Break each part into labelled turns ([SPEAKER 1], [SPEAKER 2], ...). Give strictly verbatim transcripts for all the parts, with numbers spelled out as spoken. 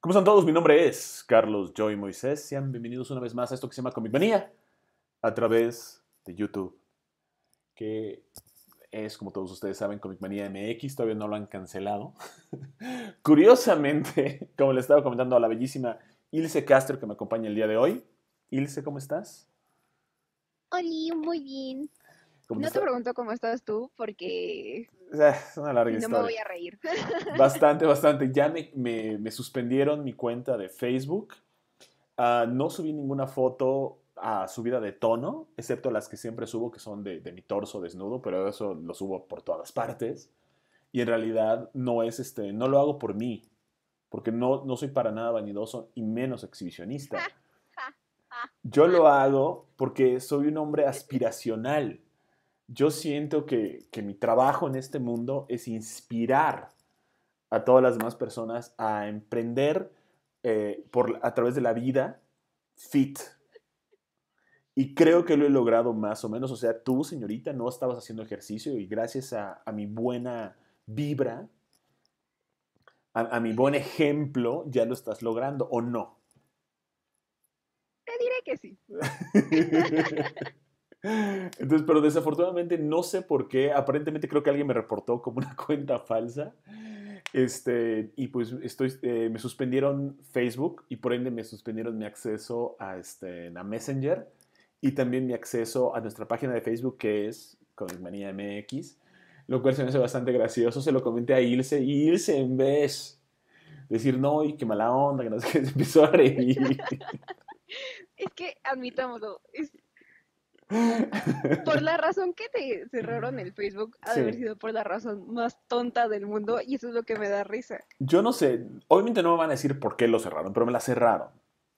[SPEAKER 1] ¿Cómo están todos? Mi nombre es Carlos Joy Moisés. Sean bienvenidos una vez más a esto que se llama Comic Manía a través de YouTube, que es, como todos ustedes saben, Comic Manía M X. Todavía no lo han cancelado. Curiosamente, como le estaba comentando a la bellísima Ilse Castro que me acompaña el día de hoy. Ilse, ¿cómo estás?
[SPEAKER 2] Oli, muy bien.
[SPEAKER 1] ¿Cómo te
[SPEAKER 2] No te
[SPEAKER 1] está?
[SPEAKER 2] pregunto cómo estás tú porque
[SPEAKER 1] Eh, Es una larga
[SPEAKER 2] si no me
[SPEAKER 1] historia.
[SPEAKER 2] voy a reír.
[SPEAKER 1] Bastante, bastante. Ya me, me- me suspendieron mi cuenta de Facebook. Ah, no subí ninguna foto a subida de tono, excepto las que siempre subo, que son de, de mi torso desnudo, pero eso lo subo por todas partes. Y en realidad no es este, no lo hago por mí, porque no, no soy para nada vanidoso y menos exhibicionista. Yo lo hago porque soy un hombre aspiracional. Yo siento que, que mi trabajo en este mundo es inspirar a todas las demás personas a emprender eh, por, a través de la vida fit. Y creo que lo he logrado más o menos. O sea, tú, señorita, no estabas haciendo ejercicio y gracias a, a mi buena vibra, a, a, mi buen ejemplo, ya lo estás logrando, ¿o no?
[SPEAKER 2] Te diré que sí.
[SPEAKER 1] Entonces, pero desafortunadamente no sé por qué. Aparentemente creo que alguien me reportó como una cuenta falsa. Este, y pues estoy, eh, me suspendieron Facebook y por ende me suspendieron mi acceso a, este, a Messenger y también mi acceso a nuestra página de Facebook que es Comic Manía M X, lo cual se me hace bastante gracioso. Se lo comenté a Ilse y Ilse, en vez de decir no y qué mala onda, que no sé qué, se empezó a reír.
[SPEAKER 2] Es que admitámoslo, es por la razón que te cerraron el Facebook, ha de haber
[SPEAKER 1] Sí.
[SPEAKER 2] sido por la razón más tonta del mundo y eso es lo que me da risa.
[SPEAKER 1] Yo no sé, obviamente no me van a decir por qué lo cerraron, pero me la cerraron.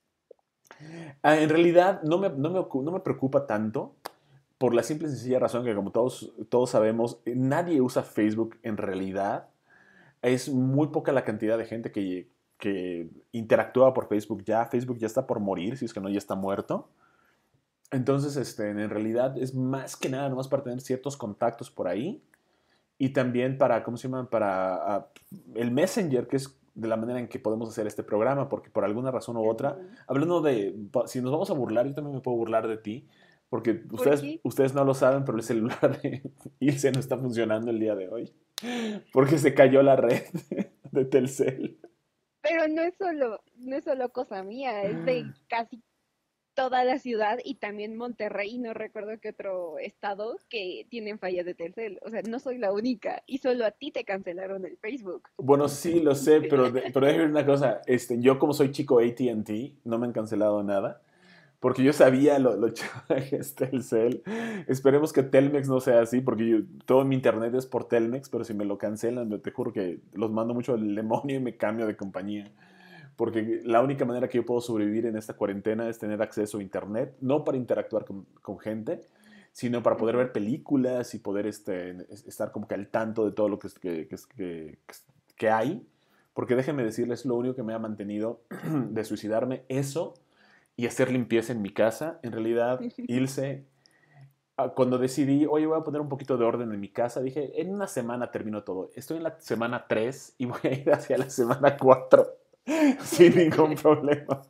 [SPEAKER 1] Ah, en realidad no me, no me, ocu- no me preocupa tanto por la simple y sencilla razón que como todos, todos sabemos, eh, nadie usa Facebook en realidad. Es muy poca la cantidad de gente que, que interactúa por Facebook ya. Facebook ya está por morir, si es que no ya está muerto. Entonces, este, en realidad es más que nada nomás para tener ciertos contactos por ahí y también para, ¿cómo se llama? Para ah, el Messenger, que es de la manera en que podemos hacer este programa, porque por alguna razón u otra,
[SPEAKER 2] Ujú.
[SPEAKER 1] hablando de, si nos vamos a burlar, yo también me puedo burlar de ti, porque
[SPEAKER 2] ¿Por
[SPEAKER 1] ustedes,
[SPEAKER 2] qué?
[SPEAKER 1] ustedes no lo saben, pero el celular de Ilse no está funcionando el día de hoy, porque se cayó la red de Telcel.
[SPEAKER 2] Pero no es solo, no es solo cosa mía, es de casi toda la ciudad y también Monterrey, y no recuerdo qué otro estado que tienen falla de Telcel. O sea, no soy la única y solo a ti te cancelaron el Facebook.
[SPEAKER 1] Bueno, sí, lo sé, pero, de, pero déjame ver una cosa, este, yo como soy chico A T and T, no me han cancelado nada. Porque yo sabía lo, lo chaval que es Telcel. Esperemos que Telmex no sea así, porque yo- todo mi internet es por Telmex, pero si me lo cancelan, te juro que los mando mucho al demonio y me cambio de compañía. Porque la única manera que yo puedo sobrevivir en esta cuarentena es tener acceso a internet, no para interactuar con, con gente, sino para poder
[SPEAKER 2] Ujú.
[SPEAKER 1] ver películas y poder este, estar como que al tanto de todo lo que, que, que, que, que hay. Porque déjenme decirles, lo único que me ha mantenido de suicidarme, eso y hacer limpieza en mi casa. En realidad, Ilse, ah, cuando decidí, oye, voy a poner un poquito de orden en mi casa, dije, en una semana termino todo. Estoy en la semana tres y voy a ir hacia la semana cuatro sin ningún problema.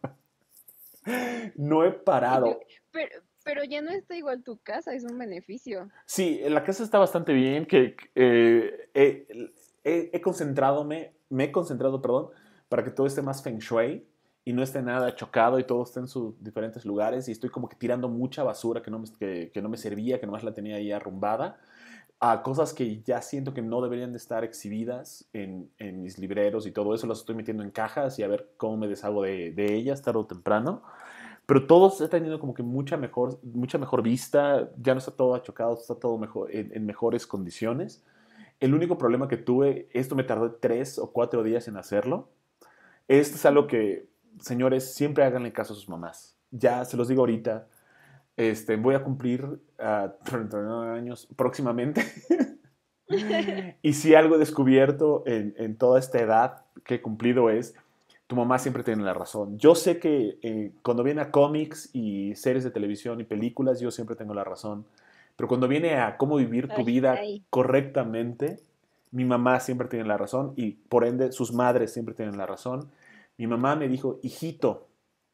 [SPEAKER 1] No he
[SPEAKER 2] Yo-
[SPEAKER 1] parado.
[SPEAKER 2] pero, pero ya no está igual tu casa, es un beneficio.
[SPEAKER 1] Sí, la casa está bastante bien, que eh, he, he, he concentradome, me he concentrado, perdón, para que todo esté más feng shui y no esté nada chocado y todo esté en sus diferentes lugares y estoy como que tirando mucha basura que no me, que, que no me servía, que nomás la tenía ahí arrumbada, a cosas que ya siento que no deberían de estar exhibidas en, en mis libreros y todo eso, las estoy metiendo en cajas y a ver cómo me deshago de, de ellas tarde o temprano. Pero todo está teniendo como que mucha mejor, mucha mejor vista, ya no está todo achocado, está todo mejor, en, en mejores condiciones. El único problema que tuve, esto me tardó tres o cuatro días en hacerlo, esto es algo que, señores, siempre háganle caso a sus mamás. Ya se los digo ahorita, este, voy a cumplir uh, treinta y nueve años próximamente. Y si algo he descubierto en, en, toda esta edad que he cumplido es, tu mamá siempre tiene la razón. Yo sé que eh, cuando viene a cómics y series de televisión y películas, yo siempre tengo la razón. Pero cuando viene a cómo vivir tu
[SPEAKER 2] Ay,
[SPEAKER 1] vida
[SPEAKER 2] ay.
[SPEAKER 1] correctamente, mi mamá siempre tiene la razón y por ende sus madres siempre tienen la razón. Mi mamá me dijo, hijito,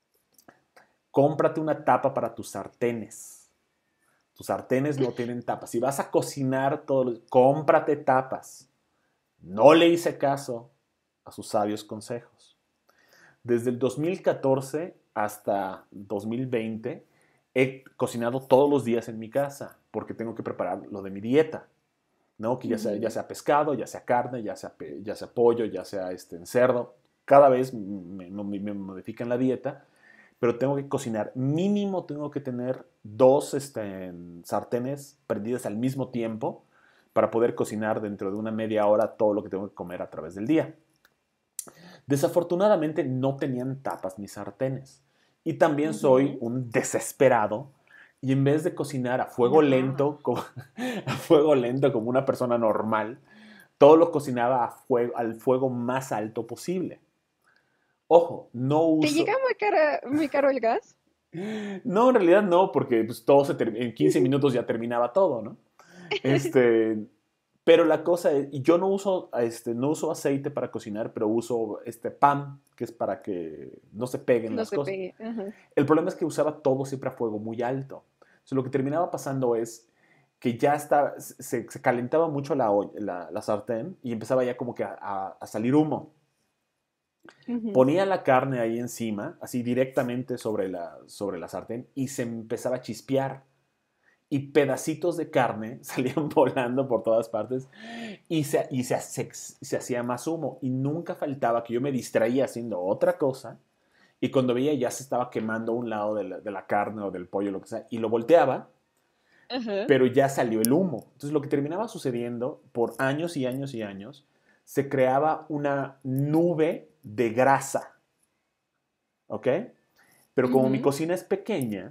[SPEAKER 1] cómprate una tapa para tus sartenes. Tus sartenes no tienen tapas. Si vas a cocinar, todo, cómprate tapas. No le hice caso a sus sabios consejos. Desde el dos mil catorce hasta dos mil veinte he cocinado todos los días en mi casa porque tengo que preparar lo de mi dieta, ¿no? Que ya sea, ya sea pescado, ya sea carne, ya sea, ya sea pollo, ya sea este, cerdo. Cada vez me, me, me modifican la dieta, pero tengo que cocinar. Mínimo tengo que tener dos este, sartenes prendidas al mismo tiempo para poder cocinar dentro de una media hora todo lo que tengo que comer a través del día. Desafortunadamente no tenían tapas ni sartenes. Y también uh-huh. soy un desesperado y en vez de cocinar a fuego no. lento, como, a fuego lento como una persona normal, todo lo cocinaba a fuego, al fuego más alto posible. Ojo, no uso...
[SPEAKER 2] ¿Te llega muy, cara, muy caro el gas?
[SPEAKER 1] No, en realidad no, porque pues, todo se ter... en quince minutos ya terminaba todo, ¿no? Este... Pero la cosa es, y yo no uso, este, no uso aceite para cocinar, pero uso este pan, que es para que no se peguen
[SPEAKER 2] no
[SPEAKER 1] las
[SPEAKER 2] se
[SPEAKER 1] cosas.
[SPEAKER 2] Pegue. Uh-huh.
[SPEAKER 1] El problema es que usaba todo siempre a fuego muy alto. Entonces, lo que terminaba pasando es que ya está, se, se calentaba mucho la, la, la sartén y empezaba ya como que a, a, a salir humo. Uh-huh. Ponía la carne ahí encima, así directamente sobre la, sobre la sartén, y se empezaba a chispear. Y pedacitos de carne salían volando por todas partes y, se, y se, se, se hacía más humo. Y nunca faltaba que yo me distraía haciendo otra cosa y cuando veía ya se estaba quemando un lado de la, de la carne o del pollo, lo que sea, y lo volteaba, uh-huh. pero ya salió el humo. Entonces lo que terminaba sucediendo por años y años y años, se creaba una nube de grasa. ¿Ok? Pero como uh-huh. mi cocina es pequeña,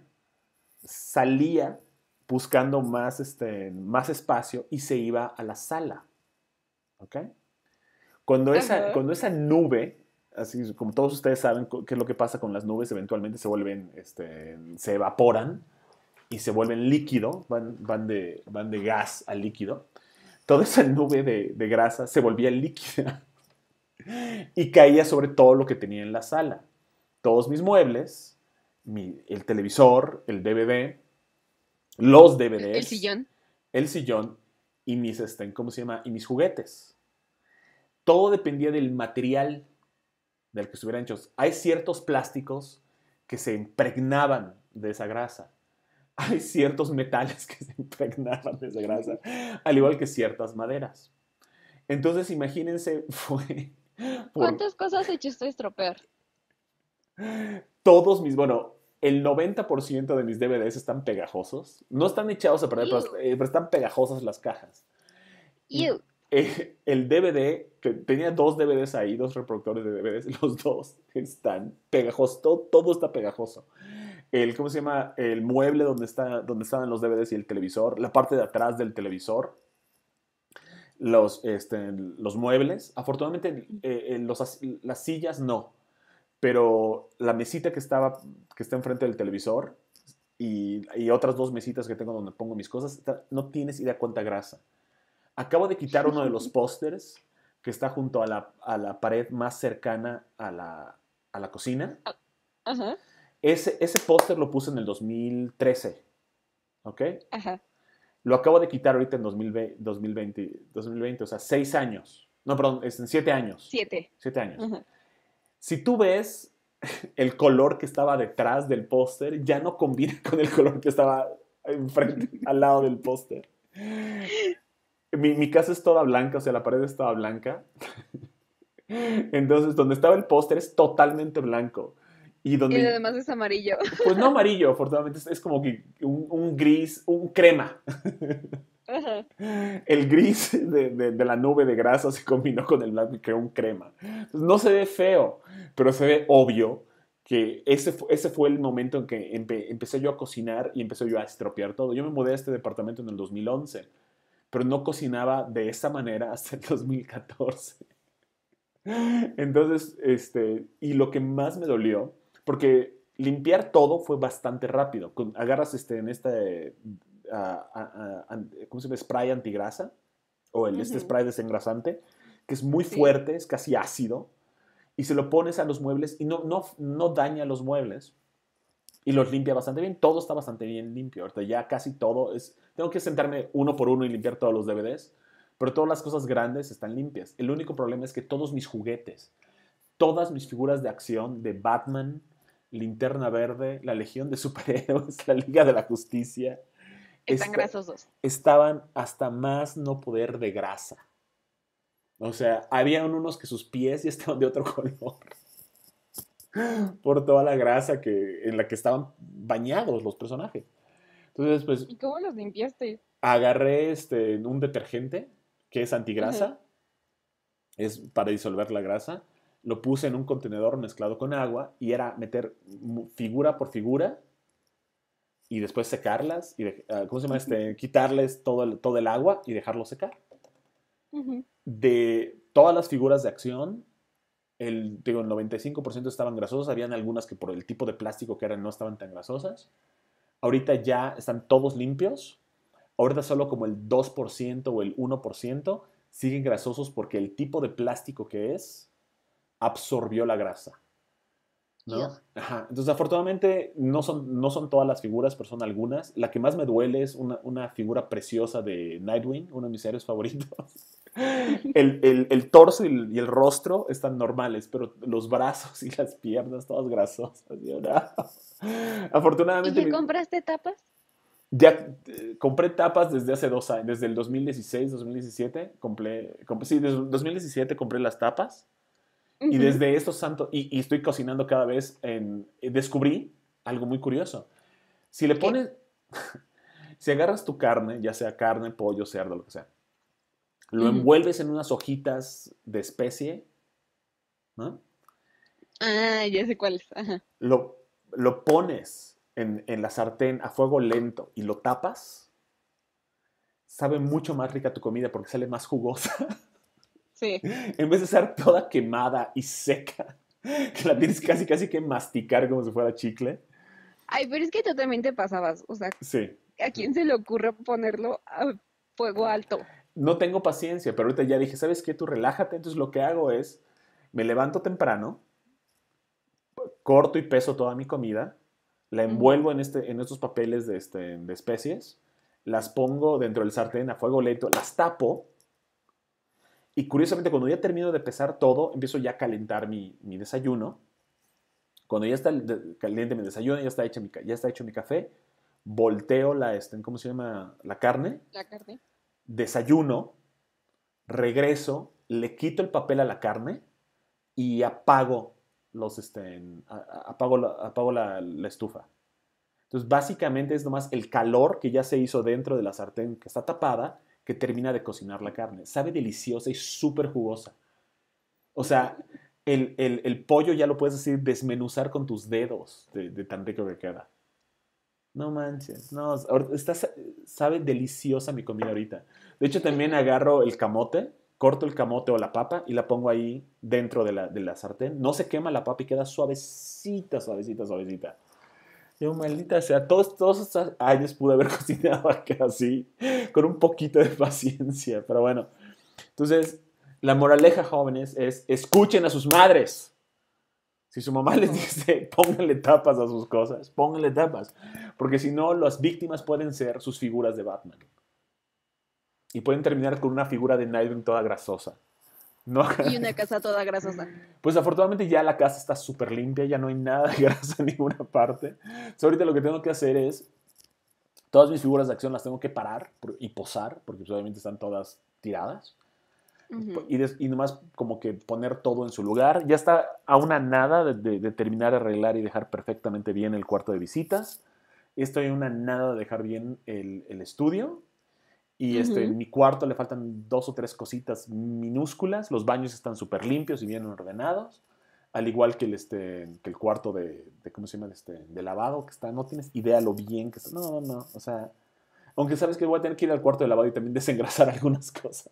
[SPEAKER 1] salía buscando más, este, más espacio y se iba a la sala. ¿Ok? Cuando esa, uh-huh. cuando esa nube, así como todos ustedes saben qué es lo que pasa con las nubes, eventualmente se vuelven, este, se evaporan y se vuelven líquido, van, van, de, van de gas a líquido. Toda esa nube de, de grasa se volvía líquida y caía sobre todo lo que tenía en la sala. Todos mis muebles, mi, el televisor, el D V D, los D V Ds,
[SPEAKER 2] el sillón,
[SPEAKER 1] el sillón y mis, este, ¿cómo se llama? Y mis juguetes. Todo dependía del material del que estuvieran hechos. Hay ciertos plásticos que se impregnaban de esa grasa. Hay ciertos metales que se impregnaban de esa grasa, al igual que ciertas maderas. Entonces, imagínense, fue...
[SPEAKER 2] Por... ¿Cuántas cosas echaste a estropear?
[SPEAKER 1] Todos mis, bueno... El noventa por ciento de mis D V Ds están pegajosos. No están echados a perder, pero, eh, pero están pegajosas las cajas.
[SPEAKER 2] Ew.
[SPEAKER 1] Eh, el D V D, que tenía dos D V Ds ahí, dos reproductores de D V Ds, los dos están pegajosos. Todo, todo está pegajoso. El, ¿cómo se llama? El mueble donde, está, donde estaban los D V Ds y el televisor. La parte de atrás del televisor. Los, este, los muebles. Afortunadamente, eh, los, las sillas no. Pero la mesita que, estaba, que está enfrente del televisor y, y otras dos mesitas que tengo donde pongo mis cosas, está, no tienes idea cuánta grasa. Acabo de quitar uno de los pósters que está junto a la, a la pared más cercana a la, a la cocina.
[SPEAKER 2] Ajá.
[SPEAKER 1] Ese, ese póster lo puse en el dos mil trece. ¿Ok?
[SPEAKER 2] Ajá.
[SPEAKER 1] Lo acabo de quitar ahorita en dos mil veinte, dos mil veinte, dos mil veinte, o sea, seis años. No, perdón, es en siete años.
[SPEAKER 2] Siete.
[SPEAKER 1] Siete años.
[SPEAKER 2] Ajá.
[SPEAKER 1] Si tú ves el color que estaba detrás del póster, ya no combina con el color que estaba enfrente, al lado del póster. Mi, mi casa es toda blanca, o sea, la pared es toda blanca. Entonces, donde estaba el póster es totalmente blanco. Y, donde,
[SPEAKER 2] y lo demás es amarillo.
[SPEAKER 1] Pues no amarillo, afortunadamente, es, es como que un, un gris, un crema.
[SPEAKER 2] Ajá.
[SPEAKER 1] El gris de, de, de la nube de grasa se combinó con el blanco y creó un crema. Entonces, no se ve feo, pero se ve obvio que ese, ese fue el momento en que empe, empecé yo a cocinar y empecé yo a estropear todo. Yo me mudé a este departamento en el dos mil once, pero no cocinaba de esa manera hasta el dos mil catorce. Entonces, este, y lo que más me dolió, porque limpiar todo fue bastante rápido. Con, agarras este, en este... Uh, uh, uh, ¿cómo se llama? Spray antigrasa o el, uh-huh. este spray desengrasante que es muy fuerte, sí. Es casi ácido y se lo pones a los muebles y no, no, no daña los muebles y los limpia bastante bien. Todo está bastante bien limpio. Ahorita ya casi todo es... Tengo que sentarme uno por uno y limpiar todos los D V Ds, pero todas las cosas grandes están limpias. El único problema es que todos mis juguetes, todas mis figuras de acción de Batman, Linterna Verde, la Legión de Superhéroes, la Liga de la Justicia,
[SPEAKER 2] Están
[SPEAKER 1] esta-
[SPEAKER 2] grasosos.
[SPEAKER 1] estaban hasta más no poder de grasa. O sea, había unos que sus pies ya estaban de otro color por toda la grasa que, en la que estaban bañados los personajes. Entonces, pues,
[SPEAKER 2] ¿Y cómo los limpiaste?
[SPEAKER 1] agarré este, un detergente que es
[SPEAKER 2] Ajá.
[SPEAKER 1] antigrasa, es para disolver la grasa, lo puse en un contenedor mezclado con agua y era meter mu- figura por figura y después secarlas y, de- ah, ¿cómo se llama? Este, quitarles todo el, todo el agua y dejarlo secar.
[SPEAKER 2] Ujú.
[SPEAKER 1] De todas las figuras de acción, el, digo, el noventa y cinco por ciento estaban grasosas, habían algunas que por el tipo de plástico que eran no estaban tan grasosas. Ahorita ya están todos limpios. Ahorita solo como el dos por ciento o el uno por ciento siguen grasosos porque el tipo de plástico que es absorbió la grasa, ¿no?
[SPEAKER 2] Ugh.
[SPEAKER 1] Ajá. Entonces, afortunadamente, no son, no son todas las figuras, pero son algunas. La que más me duele es una, una figura preciosa de Nightwing, uno de mis héroes favoritos. El, el, el torso y el, y el rostro están normales, pero los brazos y las piernas todas grasosas. Yo, no.
[SPEAKER 2] ¿Y
[SPEAKER 1] Afortunadamente,
[SPEAKER 2] ya
[SPEAKER 1] mi-
[SPEAKER 2] compraste tapas?
[SPEAKER 1] ya eh, compré tapas desde hace dos años, desde el dos mil dieciséis, dos mil diecisiete, compré, compré, sí, desde el dos mil diecisiete compré las tapas y
[SPEAKER 2] Ujú.
[SPEAKER 1] desde estos santos, y, y estoy cocinando cada vez, en, eh, descubrí algo muy curioso. Si le
[SPEAKER 2] ¿Qué?
[SPEAKER 1] pones, si agarras tu carne, ya sea carne, pollo, cerdo, lo que sea, lo
[SPEAKER 2] Ujú.
[SPEAKER 1] envuelves en unas hojitas de especie, ¿no?
[SPEAKER 2] Ah, ya sé cuáles. Ajá.
[SPEAKER 1] Lo, lo pones en, en la sartén a fuego lento y lo tapas, sabe mucho más rica tu comida porque sale más jugosa.
[SPEAKER 2] Sí.
[SPEAKER 1] En vez de ser toda quemada y seca, que la tienes casi casi que masticar como si fuera chicle.
[SPEAKER 2] Ay, pero es que tú también te pasabas. O sea,
[SPEAKER 1] Sí.
[SPEAKER 2] ¿a quién se le ocurre ponerlo a fuego alto?
[SPEAKER 1] No tengo paciencia, pero ahorita ya dije, ¿sabes qué? Tú relájate. Entonces lo que hago es, me levanto temprano, corto y peso toda mi comida, la
[SPEAKER 2] Ujú.
[SPEAKER 1] envuelvo en, este, en estos papeles de, este, de especies, las pongo dentro del sartén a fuego lento, las tapo y curiosamente cuando ya termino de pesar todo, empiezo ya a calentar mi, mi desayuno. Cuando ya está caliente mi desayuno, ya está, hecho mi, ya está hecho mi café, volteo la, este, ¿cómo se llama? La carne,
[SPEAKER 2] La carne.
[SPEAKER 1] desayuno, regreso, le quito el papel a la carne y apago los, este, apago, la, apago la, la estufa. Entonces, básicamente es nomás el calor que ya se hizo dentro de la sartén que está tapada que termina de cocinar la carne. Sabe deliciosa y súper jugosa. O sea, el, el, el, pollo ya lo puedes decir desmenuzar con tus dedos de, de tan rico que queda. No manches, no, está, sabe deliciosa mi comida ahorita. De hecho, también agarro el camote, corto el camote o la papa y la pongo ahí dentro de la, de la sartén. No se quema la papa y queda suavecita, suavecita, suavecita. Yo, maldita sea, todos, todos estos años pude haber cocinado acá así, con un poquito de paciencia, pero bueno. Entonces, la moraleja, jóvenes, es escuchen a sus madres. Si su mamá
[SPEAKER 2] Por
[SPEAKER 1] les
[SPEAKER 2] favor.
[SPEAKER 1] dice, pónganle tapas a sus cosas, pónganle tapas. Porque si no, las víctimas pueden ser sus figuras de Batman. Y pueden terminar con una figura de Nightwing toda grasosa. No,
[SPEAKER 2] Y una casa toda grasosa.
[SPEAKER 1] pues afortunadamente ya la casa está súper limpia, ya no hay nada de grasa en ninguna parte. Entonces, ahorita lo que tengo que hacer es, todas mis figuras de acción las tengo que parar y posar, porque pues, obviamente están todas tiradas.
[SPEAKER 2] Ujú.
[SPEAKER 1] Y, des, y nomás como que poner todo en su lugar. Ya está a una nada de, de, de terminar de arreglar y dejar perfectamente bien el cuarto de visitas. Estoy a una nada de dejar bien el, el estudio. Y este,
[SPEAKER 2] Ujú.
[SPEAKER 1] en mi cuarto le faltan dos o tres cositas minúsculas. Los baños están súper limpios y bien ordenados. Al igual que el, este, que el cuarto de, de, ¿cómo se llama? Este, de lavado, que está, no tienes idea lo bien que está. No, no, no. O sea, aunque sabes que voy a tener que ir al cuarto de lavado y también desengrasar algunas cosas.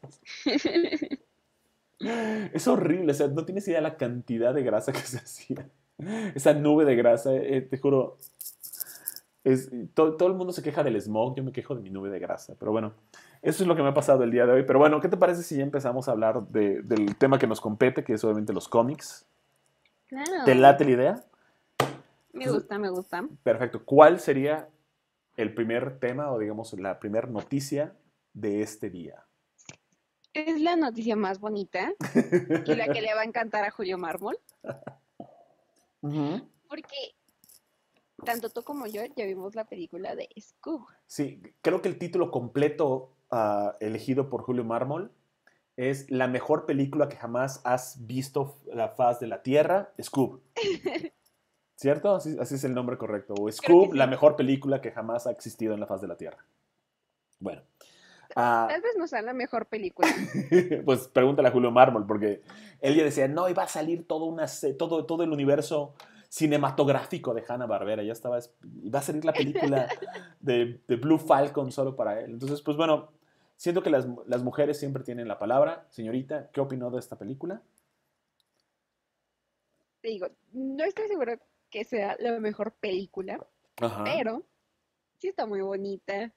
[SPEAKER 1] Es horrible, o sea, no tienes idea de la cantidad de grasa que se hacía. Esa nube de grasa, eh, te juro. Es, todo, todo el mundo se queja del smog, yo me quejo de mi nube de grasa. Pero bueno, eso es lo que me ha pasado el día de hoy. Pero bueno, ¿qué te parece si ya empezamos a hablar de, del tema que nos compete, que es obviamente los cómics? ¿Te
[SPEAKER 2] Claro,
[SPEAKER 1] late la idea?
[SPEAKER 2] me
[SPEAKER 1] Entonces,
[SPEAKER 2] gusta, me gusta.
[SPEAKER 1] perfecto. ¿Cuál sería el primer tema o digamos la primera noticia de este día?
[SPEAKER 2] Es la noticia más bonita y la que le va a encantar a Julio Mármol,
[SPEAKER 1] Ujú.
[SPEAKER 2] porque tanto tú como yo ya vimos la película de Scoob.
[SPEAKER 1] Sí, creo que el título completo ah, elegido por Julio Mármol es la mejor película que jamás has visto la faz de la Tierra, Scoob. ¿Cierto? Así, así es el nombre correcto. O
[SPEAKER 2] Creo que
[SPEAKER 1] Scoob, la
[SPEAKER 2] sí.
[SPEAKER 1] mejor película que jamás ha existido en la faz de la Tierra. Bueno, ah,
[SPEAKER 2] Tal vez no sea la mejor película.
[SPEAKER 1] pues pregúntale a Julio Mármol, porque él ya decía, no, iba a salir todo, una, se- todo, todo el universo cinematográfico de Hanna-Barbera. Ya estaba, iba a salir la película de, de Blue Falcon solo para él. Entonces, pues bueno, siento que las, las mujeres siempre tienen la palabra. Señorita, ¿qué opinó de esta película?
[SPEAKER 2] Te digo, no estoy segura que sea la mejor película,
[SPEAKER 1] Ajá.
[SPEAKER 2] pero sí está muy bonita.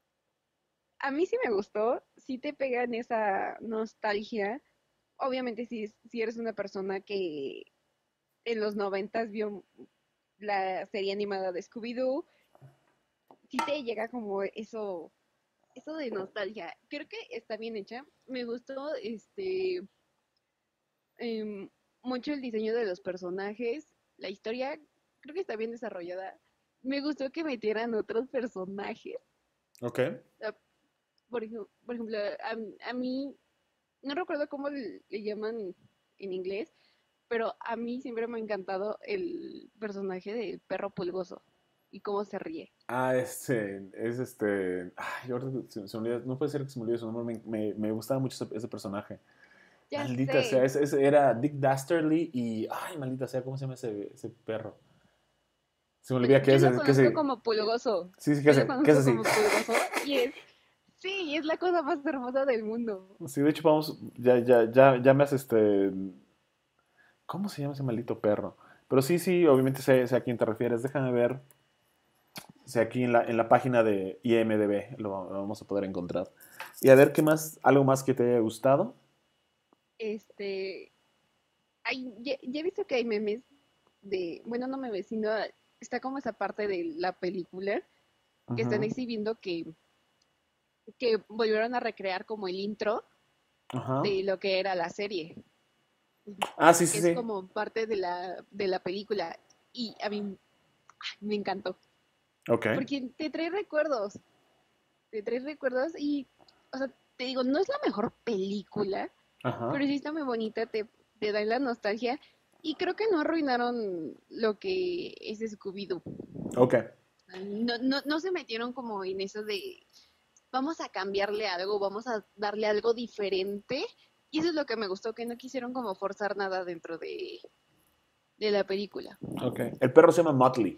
[SPEAKER 2] A mí sí me gustó, sí te pega en esa nostalgia. Obviamente si, si eres una persona que en los noventas vio la serie animada de Scooby-Doo, sí te llega como eso, eso de nostalgia. Creo que está bien hecha. Me gustó este em, mucho el diseño de los personajes, la historia, creo que está bien desarrollada. Me gustó que metieran otros personajes.
[SPEAKER 1] Ok.
[SPEAKER 2] Ah, Por ejemplo, por ejemplo a, a mí, no recuerdo cómo le, le llaman en inglés, pero a mí siempre me ha encantado el personaje del perro pulgoso y cómo se ríe.
[SPEAKER 1] Ah, este, es este. Ay, ahora se, se me olvida- no puede ser que se me olvide su nombre. Me, me, me gustaba mucho ese, ese personaje.
[SPEAKER 2] Ya
[SPEAKER 1] Maldita sea,
[SPEAKER 2] sé,
[SPEAKER 1] ese, ese era Dick Dastardly y. Ay, maldita sea, ¿cómo se llama ese, ese perro? Se me
[SPEAKER 2] pues
[SPEAKER 1] olvida que
[SPEAKER 2] yo
[SPEAKER 1] es,
[SPEAKER 2] lo
[SPEAKER 1] que
[SPEAKER 2] conozco
[SPEAKER 1] ese.
[SPEAKER 2] como pulgoso,
[SPEAKER 1] Sí, sí, que
[SPEAKER 2] yo lo
[SPEAKER 1] ese, que es
[SPEAKER 2] conozco
[SPEAKER 1] así.
[SPEAKER 2] como pulgoso y es, sí, es la cosa más hermosa del mundo.
[SPEAKER 1] Sí, de hecho, vamos. Ya, ya, ya, ya me hace este. ¿Cómo se llama ese maldito perro? Pero sí, sí, obviamente sé, sé a quién te refieres. Déjame ver si aquí en la, en la página de I M D B lo, lo vamos a poder encontrar. Y a ver qué más, algo más que te haya gustado.
[SPEAKER 2] Este, hay, ya, ya he visto que hay memes de, bueno, no memes, sino está como esa parte de la película que están
[SPEAKER 1] Ujú.
[SPEAKER 2] exhibiendo que, que volvieron a recrear como el intro
[SPEAKER 1] Ajá.
[SPEAKER 2] de lo que era la serie,
[SPEAKER 1] Ah, sí,
[SPEAKER 2] que
[SPEAKER 1] sí,
[SPEAKER 2] es
[SPEAKER 1] sí.
[SPEAKER 2] como parte de la, de la película. Y a mí ay, me encantó,
[SPEAKER 1] Ok.
[SPEAKER 2] porque te trae recuerdos, te trae recuerdos y, o sea, te digo, no es la mejor película,
[SPEAKER 1] Ajá.
[SPEAKER 2] pero sí está muy bonita, te, te da la nostalgia. Y creo que no arruinaron lo que es Scooby-Doo.
[SPEAKER 1] Ok.
[SPEAKER 2] No, no, no se metieron como en eso de vamos a cambiarle algo, vamos a darle algo diferente. Y eso es lo que me gustó, que no quisieron como forzar nada dentro de, de la película.
[SPEAKER 1] Ok. El perro se llama Motley.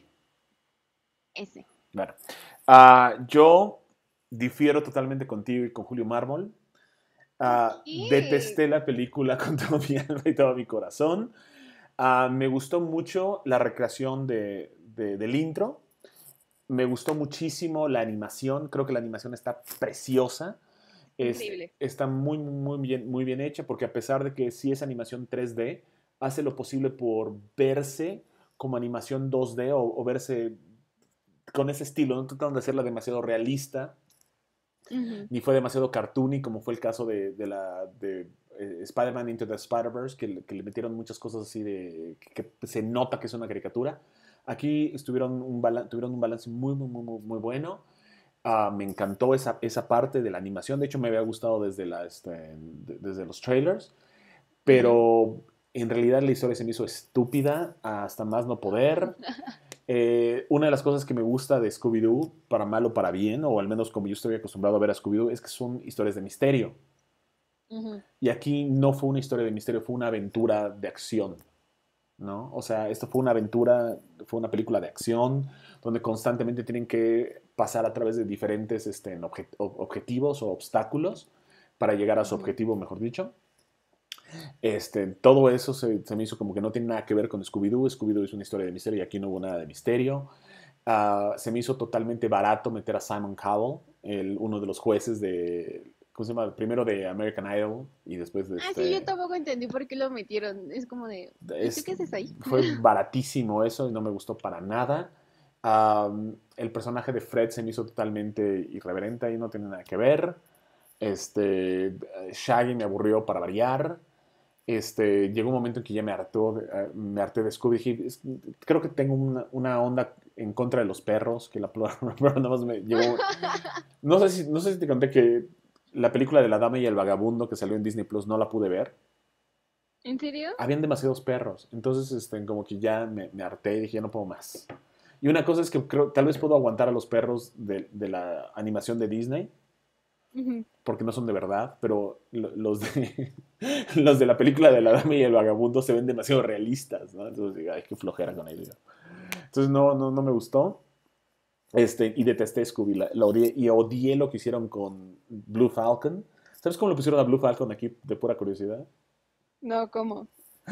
[SPEAKER 2] Ese.
[SPEAKER 1] Bueno. Ah, yo difiero totalmente contigo y con Julio Mármol.
[SPEAKER 2] ¿Por
[SPEAKER 1] Ah,
[SPEAKER 2] qué?
[SPEAKER 1] detesté la película con todo mi alma y todo mi corazón. Ah, me gustó mucho la recreación de, de- del intro. Me gustó muchísimo la animación. Creo que la animación está preciosa. Es,
[SPEAKER 2] Increíble.
[SPEAKER 1] está muy, muy bien, muy bien hecha porque a pesar de que sí es animación tres D, hace lo posible por verse como animación dos D o, o verse con ese estilo. No trataron de hacerla demasiado realista
[SPEAKER 2] Ujú,
[SPEAKER 1] ni fue demasiado cartoony como fue el caso de, de la de eh, Spider-Man Into the Spider-Verse, que, que, le metieron muchas cosas así de que, que, se nota que es una caricatura. Aquí estuvieron un tuvieron un balance muy, muy, muy, muy bueno. Uh, me encantó esa, esa parte de la animación. De hecho, me había gustado desde, la, este, de, desde los trailers.
[SPEAKER 2] ujú.
[SPEAKER 1] Pero en realidad la historia se me hizo estúpida hasta más no poder. Eh, una de las cosas que me gusta de Scooby-Doo, para mal o para bien, o al menos como yo estoy acostumbrado a ver a Scooby-Doo, es que son historias de misterio.
[SPEAKER 2] Ujú.
[SPEAKER 1] Y aquí no fue una historia de misterio, fue una aventura de acción, ¿no? O sea, esto fue una aventura, fue una película de acción, donde constantemente tienen que pasar a través de diferentes este, obje objetivos o obstáculos para llegar a su
[SPEAKER 2] Ujú.
[SPEAKER 1] objetivo, mejor dicho. Este, todo eso se, se, me hizo como que no tiene nada que ver con Scooby-Doo. Scooby-Doo es una historia de misterio y aquí no hubo nada de misterio. Uh, se me hizo totalmente barato meter a Simon Cowell, el, uno de los jueces de, ¿cómo se llama? Primero de American Idol y después de
[SPEAKER 2] Ah, sí, yo
[SPEAKER 1] este...
[SPEAKER 2] tampoco entendí por qué lo metieron. Es como de, ¿y tú
[SPEAKER 1] Es,
[SPEAKER 2] qué haces ahí?
[SPEAKER 1] fue baratísimo eso y no me gustó para nada. Um, el personaje de Fred se me hizo totalmente irreverente y no tiene nada que ver. Este, Shaggy me aburrió para variar. Este, llegó un momento en que ya me hartó, eh, me harté de Scooby. Dije, es- creo que tengo una, una onda en contra de los perros, que la plura nada más me llevó... No sé si, no sé si te conté que la película de La Dama y el Vagabundo que salió en Disney Plus no la pude ver.
[SPEAKER 2] ¿En serio?
[SPEAKER 1] Habían demasiados perros. Entonces, este, como que ya me, me harté y dije, ya no puedo más. Y una cosa es que creo, tal vez puedo aguantar a los perros de, de la animación de Disney,
[SPEAKER 2] Ujú.
[SPEAKER 1] porque no son de verdad, pero lo- los de, los de la película de La Dama y el Vagabundo se ven demasiado realistas, ¿no? Entonces, digo, ay, qué flojera con ellos. Entonces, no, no, no me gustó. Este, y detesté Scooby, la, la odié, y odié lo que hicieron con Blue Falcon. ¿Sabes cómo lo pusieron a Blue Falcon aquí de pura curiosidad?
[SPEAKER 2] No, ¿cómo?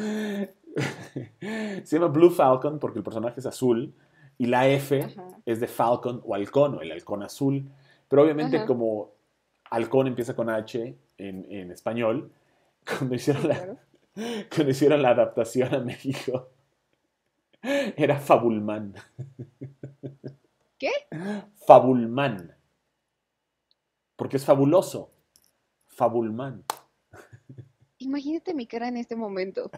[SPEAKER 1] Se llama Blue Falcon porque el personaje es azul y la F
[SPEAKER 2] Ajá,
[SPEAKER 1] es de Falcon o halcón, o el halcón azul. Pero obviamente
[SPEAKER 2] ajá,
[SPEAKER 1] como halcón empieza con H en, en español, cuando hicieron,
[SPEAKER 2] sí,
[SPEAKER 1] la,
[SPEAKER 2] claro.
[SPEAKER 1] cuando hicieron la adaptación a México, era Fabulman.
[SPEAKER 2] ¿Qué?
[SPEAKER 1] Fabulman, porque es fabuloso. Fabulman.
[SPEAKER 2] Imagínate mi cara en este momento.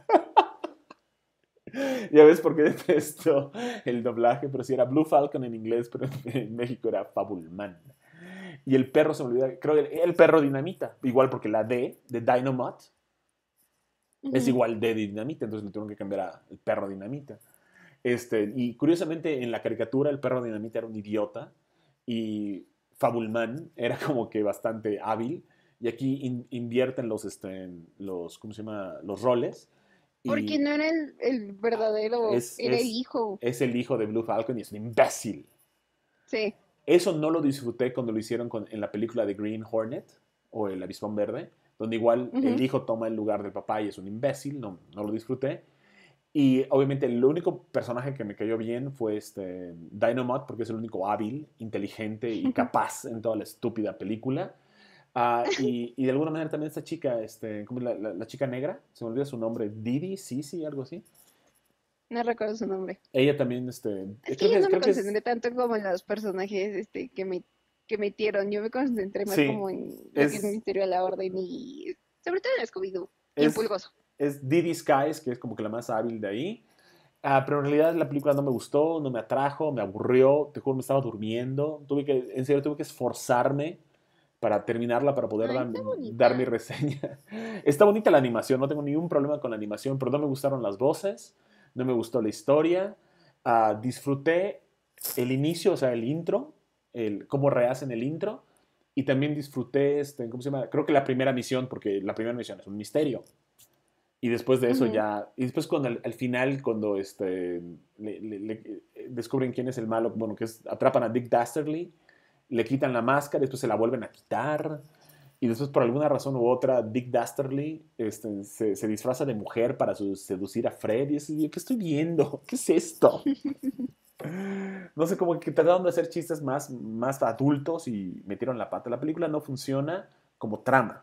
[SPEAKER 1] Ya ves por qué detesto el doblaje, pero si era Blue Falcon en inglés, pero en México era Fabulman. Y el perro se me olvida, creo que el perro dinamita, igual porque la D de Dynamite es
[SPEAKER 2] Ujú.
[SPEAKER 1] igual de dinamita, entonces le tuvieron que cambiar a el perro dinamita. Este, y curiosamente en la caricatura el perro dinamita era un idiota y Fabulman era como que bastante hábil y aquí in, invierten los, este, los, ¿cómo se llama? Los roles
[SPEAKER 2] Porque
[SPEAKER 1] y
[SPEAKER 2] no era el, el verdadero,
[SPEAKER 1] es,
[SPEAKER 2] era el
[SPEAKER 1] es,
[SPEAKER 2] hijo.
[SPEAKER 1] es el hijo de Blue Falcon y es un imbécil.
[SPEAKER 2] Sí.
[SPEAKER 1] Eso no lo disfruté cuando lo hicieron con, en la película de Green Hornet o El Avispón Verde, donde igual el
[SPEAKER 2] Ujú.
[SPEAKER 1] hijo toma el lugar del papá y es un imbécil, no, no lo disfruté. Y obviamente el único personaje que me cayó bien fue este Dynamite, porque es el único hábil, inteligente y capaz en toda la estúpida película. Uh, y, y, de alguna manera también esta chica, este, ¿cómo es la, la, la, chica negra? Se me olvida su nombre, Didi, Sisi, algo así.
[SPEAKER 2] No recuerdo su nombre.
[SPEAKER 1] Ella también, este,
[SPEAKER 2] Es que
[SPEAKER 1] creo
[SPEAKER 2] yo
[SPEAKER 1] que,
[SPEAKER 2] no me
[SPEAKER 1] creo que es,
[SPEAKER 2] concentré tanto como en los personajes este, que me que metieron. Yo me concentré más
[SPEAKER 1] sí,
[SPEAKER 2] como en lo que es
[SPEAKER 1] es,
[SPEAKER 2] Misterio a la Orden y sobre todo en Scooby-Doo y en
[SPEAKER 1] es,
[SPEAKER 2] Pulgoso.
[SPEAKER 1] es Didi Skies, que es como que la más hábil de ahí. Ah, pero en realidad la película no me gustó, no me atrajo, me aburrió, te juro, me estaba durmiendo. Tuve que, en serio, tuve que esforzarme para terminarla, para poder
[SPEAKER 2] Ay,
[SPEAKER 1] dar,
[SPEAKER 2] está
[SPEAKER 1] dar mi
[SPEAKER 2] bonita.
[SPEAKER 1] reseña. Está bonita la animación, no tengo ningún problema con la animación, pero no me gustaron las voces, no me gustó la historia. Ah, disfruté el inicio, o sea, el intro, el, cómo rehacen el intro, y también disfruté, este, ¿cómo se llama? Creo que la primera misión, porque la primera misión es un misterio. Y después de eso
[SPEAKER 2] Ujú.
[SPEAKER 1] ya, y después cuando al, al final, cuando este, le, le, le, descubren quién es el malo, bueno, que es, atrapan a Dick Dastardly, le quitan la máscara, después se la vuelven a quitar, y después por alguna razón u otra, Dick Dastardly este, se, se, disfraza de mujer para su, seducir a Fred, y es, ¿qué estoy viendo? ¿Qué es esto? No sé, como que trataron de hacer chistes más, más adultos y metieron la pata. La película no funciona como trama,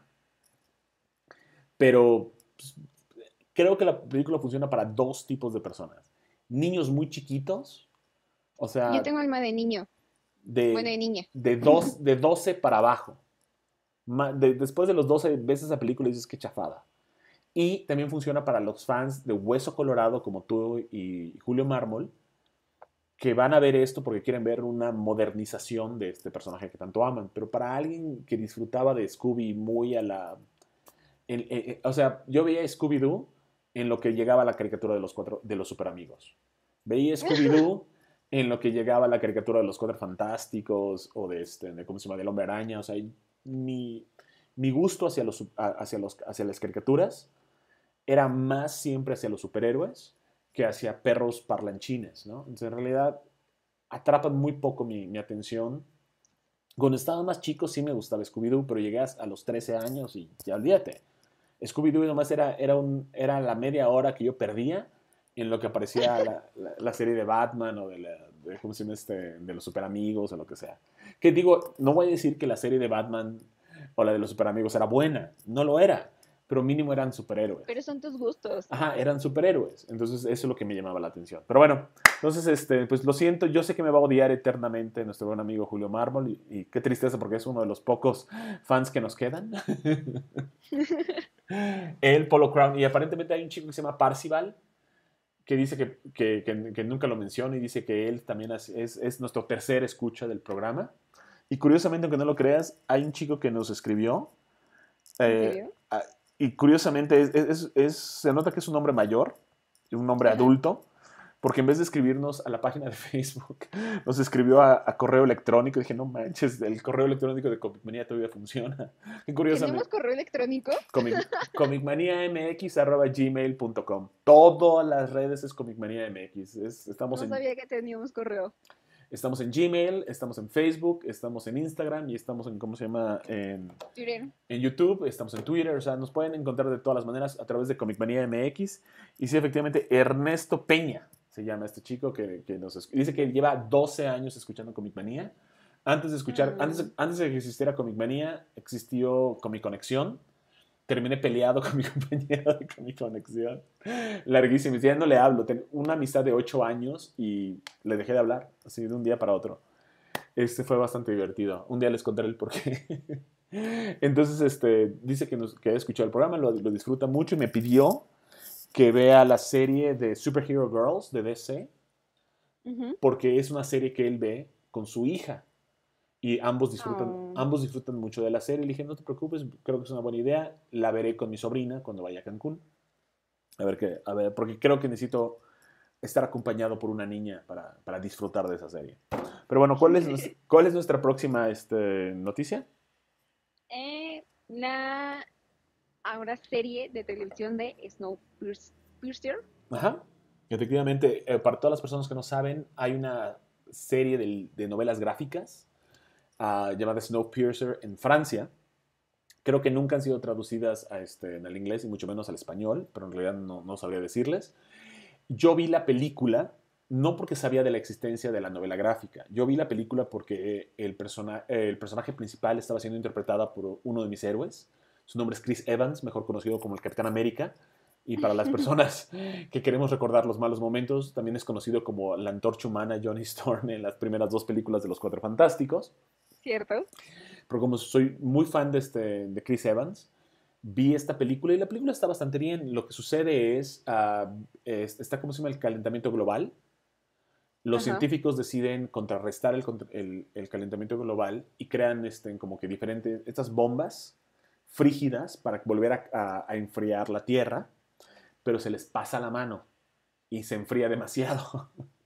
[SPEAKER 1] pero pues, creo que la película funciona para dos tipos de personas. Niños muy chiquitos, o
[SPEAKER 2] Yo
[SPEAKER 1] sea,
[SPEAKER 2] tengo alma de niño, bueno,
[SPEAKER 1] de,
[SPEAKER 2] de niña.
[SPEAKER 1] de, dos, de doce para abajo. De, después de los doce ves esa película y dices que chafada. Y también funciona para los fans de Hueso Colorado como tú y Julio Mármol, que van a ver esto porque quieren ver una modernización de este personaje que tanto aman. Pero para alguien que disfrutaba de Scooby muy a la... El, el, el, o sea, yo veía Scooby-Doo en lo que llegaba la caricatura de los, cuatro, de los superamigos. Veía Scooby-Doo en lo que llegaba la caricatura de los Cuatro Fantásticos o de, este, de ¿cómo se llama? Del Hombre Araña. O sea, mi, mi gusto hacia, los, hacia, los, hacia las caricaturas era más siempre hacia los superhéroes que hacia perros parlanchines, ¿no? Entonces, en realidad, atrapan muy poco mi, mi atención. Cuando estaba más chico sí me gustaba Scooby-Doo, pero llegué a los trece años y ya olvídate. Scooby-Doo nomás era, era, un, era la media hora que yo perdía en lo que aparecía la, la, la serie de Batman o de, la, de, ¿cómo se llama este? De los Super Amigos o lo que sea. Que digo, no voy a decir que la serie de Batman o la de los superamigos era buena. No lo era, pero mínimo eran superhéroes.
[SPEAKER 2] Pero son tus gustos.
[SPEAKER 1] Ajá, eran superhéroes. Entonces, eso es lo que me llamaba la atención. Pero bueno, entonces, este, pues lo siento. Yo sé que me va a odiar eternamente nuestro buen amigo Julio Mármol. Y, y qué tristeza porque es uno de los pocos fans que nos quedan. El Polo Crown. Y aparentemente hay un chico que se llama Parcival que dice que, que, que, que nunca lo menciona y dice que él también es, es, es nuestro tercer escucha del programa. Y curiosamente, aunque no lo creas, hay un chico que nos escribió.
[SPEAKER 2] ¿En
[SPEAKER 1] Eh,
[SPEAKER 2] serio?
[SPEAKER 1] a- y curiosamente, es, es- es- se nota que es un hombre mayor, un hombre
[SPEAKER 2] Ajá.
[SPEAKER 1] adulto, porque en vez de escribirnos a la página de Facebook, nos escribió a, a correo electrónico. Dije, no manches, el correo electrónico de Comic Manía todavía funciona. Y
[SPEAKER 2] ¿Tenemos
[SPEAKER 1] curiosamente,
[SPEAKER 2] correo electrónico?
[SPEAKER 1] comic, comicmaniamx arroba gmail punto com. Todas las redes es comicmaniamx. Es, estamos
[SPEAKER 2] No
[SPEAKER 1] en
[SPEAKER 2] sabía que teníamos correo.
[SPEAKER 1] Estamos en Gmail, estamos en Facebook, estamos en Instagram y estamos en, ¿cómo se llama? En,
[SPEAKER 2] Twitter.
[SPEAKER 1] en YouTube, estamos en Twitter. O sea, nos pueden encontrar de todas las maneras a través de Comic Manía M X. Y sí, efectivamente, Ernesto Peña se llama este chico que, que nos dice que lleva doce años escuchando Comic Manía. Antes de escuchar,
[SPEAKER 2] Mm.
[SPEAKER 1] antes, antes de que existiera Comic Manía, existió Comic Conexión. Terminé peleado con mi compañero de Comic Conexión. Larguísimo. Ya no le hablo. Tengo una amistad de ocho años y le dejé de hablar, así de un día para otro. Este fue bastante divertido. Un día les contaré el porqué. Entonces, este, dice que, nos, que ha escuchado el programa, lo, lo disfruta mucho y me pidió que vea la serie de Superhero Girls de D C,
[SPEAKER 2] Ujú.
[SPEAKER 1] porque es una serie que él ve con su hija. Y ambos disfrutan,
[SPEAKER 2] Oh.
[SPEAKER 1] ambos disfrutan mucho de la serie. Le dije, no te preocupes, creo que es una buena idea. La veré con mi sobrina cuando vaya a Cancún. A ver qué, a ver, porque creo que necesito estar acompañado por una niña para, para disfrutar de esa serie. Pero bueno, ¿cuál es, cuál es nuestra próxima este, noticia?
[SPEAKER 2] Eh, la ahora serie de televisión de Snowpiercer.
[SPEAKER 1] Ajá. Efectivamente, eh, para todas las personas que no saben, hay una serie de, de novelas gráficas uh, llamada Snowpiercer en Francia. Creo que nunca han sido traducidas a este, en el inglés y mucho menos al español, pero en realidad no, no sabría decirles. Yo vi la película no porque sabía de la existencia de la novela gráfica. Yo vi la película porque el, persona, el personaje principal estaba siendo interpretada por uno de mis héroes. Su nombre es Chris Evans, mejor conocido como el Capitán América. Y para las personas que queremos recordar los malos momentos, también es conocido como la antorcha humana Johnny Storm en las primeras dos películas de Los Cuatro Fantásticos.
[SPEAKER 2] ¿Cierto?
[SPEAKER 1] Pero como soy muy fan de, este, de Chris Evans, vi esta película y la película está bastante bien. Lo que sucede es, uh, es está como se llama el calentamiento global. Los
[SPEAKER 2] Ajá.
[SPEAKER 1] científicos deciden contrarrestar el, el, el calentamiento global y crean este, como que diferentes, estas bombas frígidas para volver a, a, a enfriar la Tierra, pero se les pasa la mano y se enfría demasiado.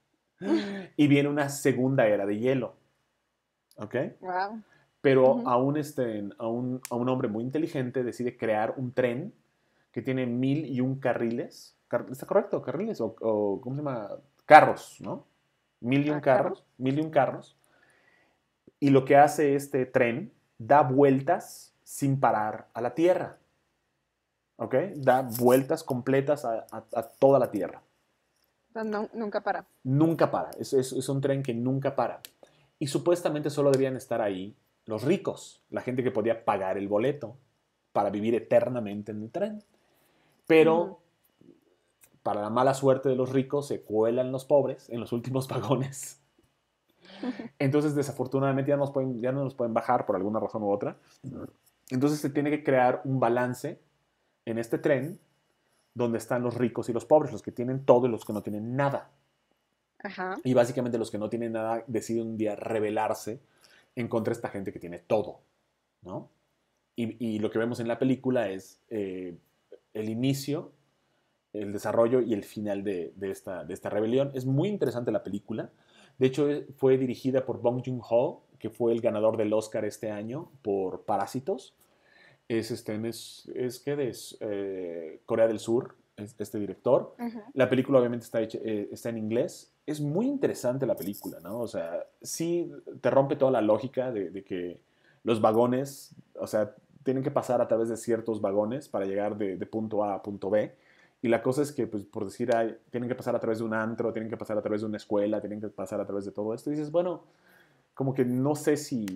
[SPEAKER 1] Y viene una segunda era de hielo. ¿Ok?
[SPEAKER 2] Wow.
[SPEAKER 1] Pero
[SPEAKER 2] Ujú.
[SPEAKER 1] a un, este, a, un, a un hombre muy inteligente decide crear un tren que tiene mil y un carriles. Car ¿Está correcto? ¿Carriles? O, o ¿cómo se llama? Carros, ¿no? Mil y un
[SPEAKER 2] Ah, carro.
[SPEAKER 1] carros. Mil y un carros. Y lo que hace este tren, da vueltas sin parar a la Tierra. ¿Ok? Da vueltas completas a, a, a toda la Tierra.
[SPEAKER 2] No, no, nunca para.
[SPEAKER 1] Nunca para. Es, es, es un tren que nunca para. Y supuestamente solo debían estar ahí los ricos, la gente que podía pagar el boleto para vivir eternamente en el tren. Pero
[SPEAKER 2] Ujú.
[SPEAKER 1] para la mala suerte de los ricos se cuelan los pobres en los últimos vagones. Entonces desafortunadamente ya, nos pueden, ya no nos pueden bajar por alguna razón u otra. Entonces se tiene que crear un balance en este tren donde están los ricos y los pobres, los que tienen todo y los que no tienen nada.
[SPEAKER 2] Ajá.
[SPEAKER 1] Y básicamente los que no tienen nada deciden un día rebelarse en contra de esta gente que tiene todo, ¿no? Y, y lo que vemos en la película es eh, el inicio, el desarrollo y el final de, de, esta, de esta rebelión. Es muy interesante la película. De hecho, fue dirigida por Bong Joon-ho, que fue el ganador del Oscar este año por Parásitos. Es, este, es, es que de eh, Corea del Sur, es, este director.
[SPEAKER 2] Ajá.
[SPEAKER 1] La película obviamente está, hecha, eh, está en inglés. Es muy interesante la película, ¿no? O sea, sí te rompe toda la lógica de, de que los vagones, o sea, tienen que pasar a través de ciertos vagones para llegar de, de punto A a punto B. Y la cosa es que, pues, por decir, hay, tienen que pasar a través de un antro, tienen que pasar a través de una escuela, tienen que pasar a través de todo esto. Y dices, bueno, como que no sé si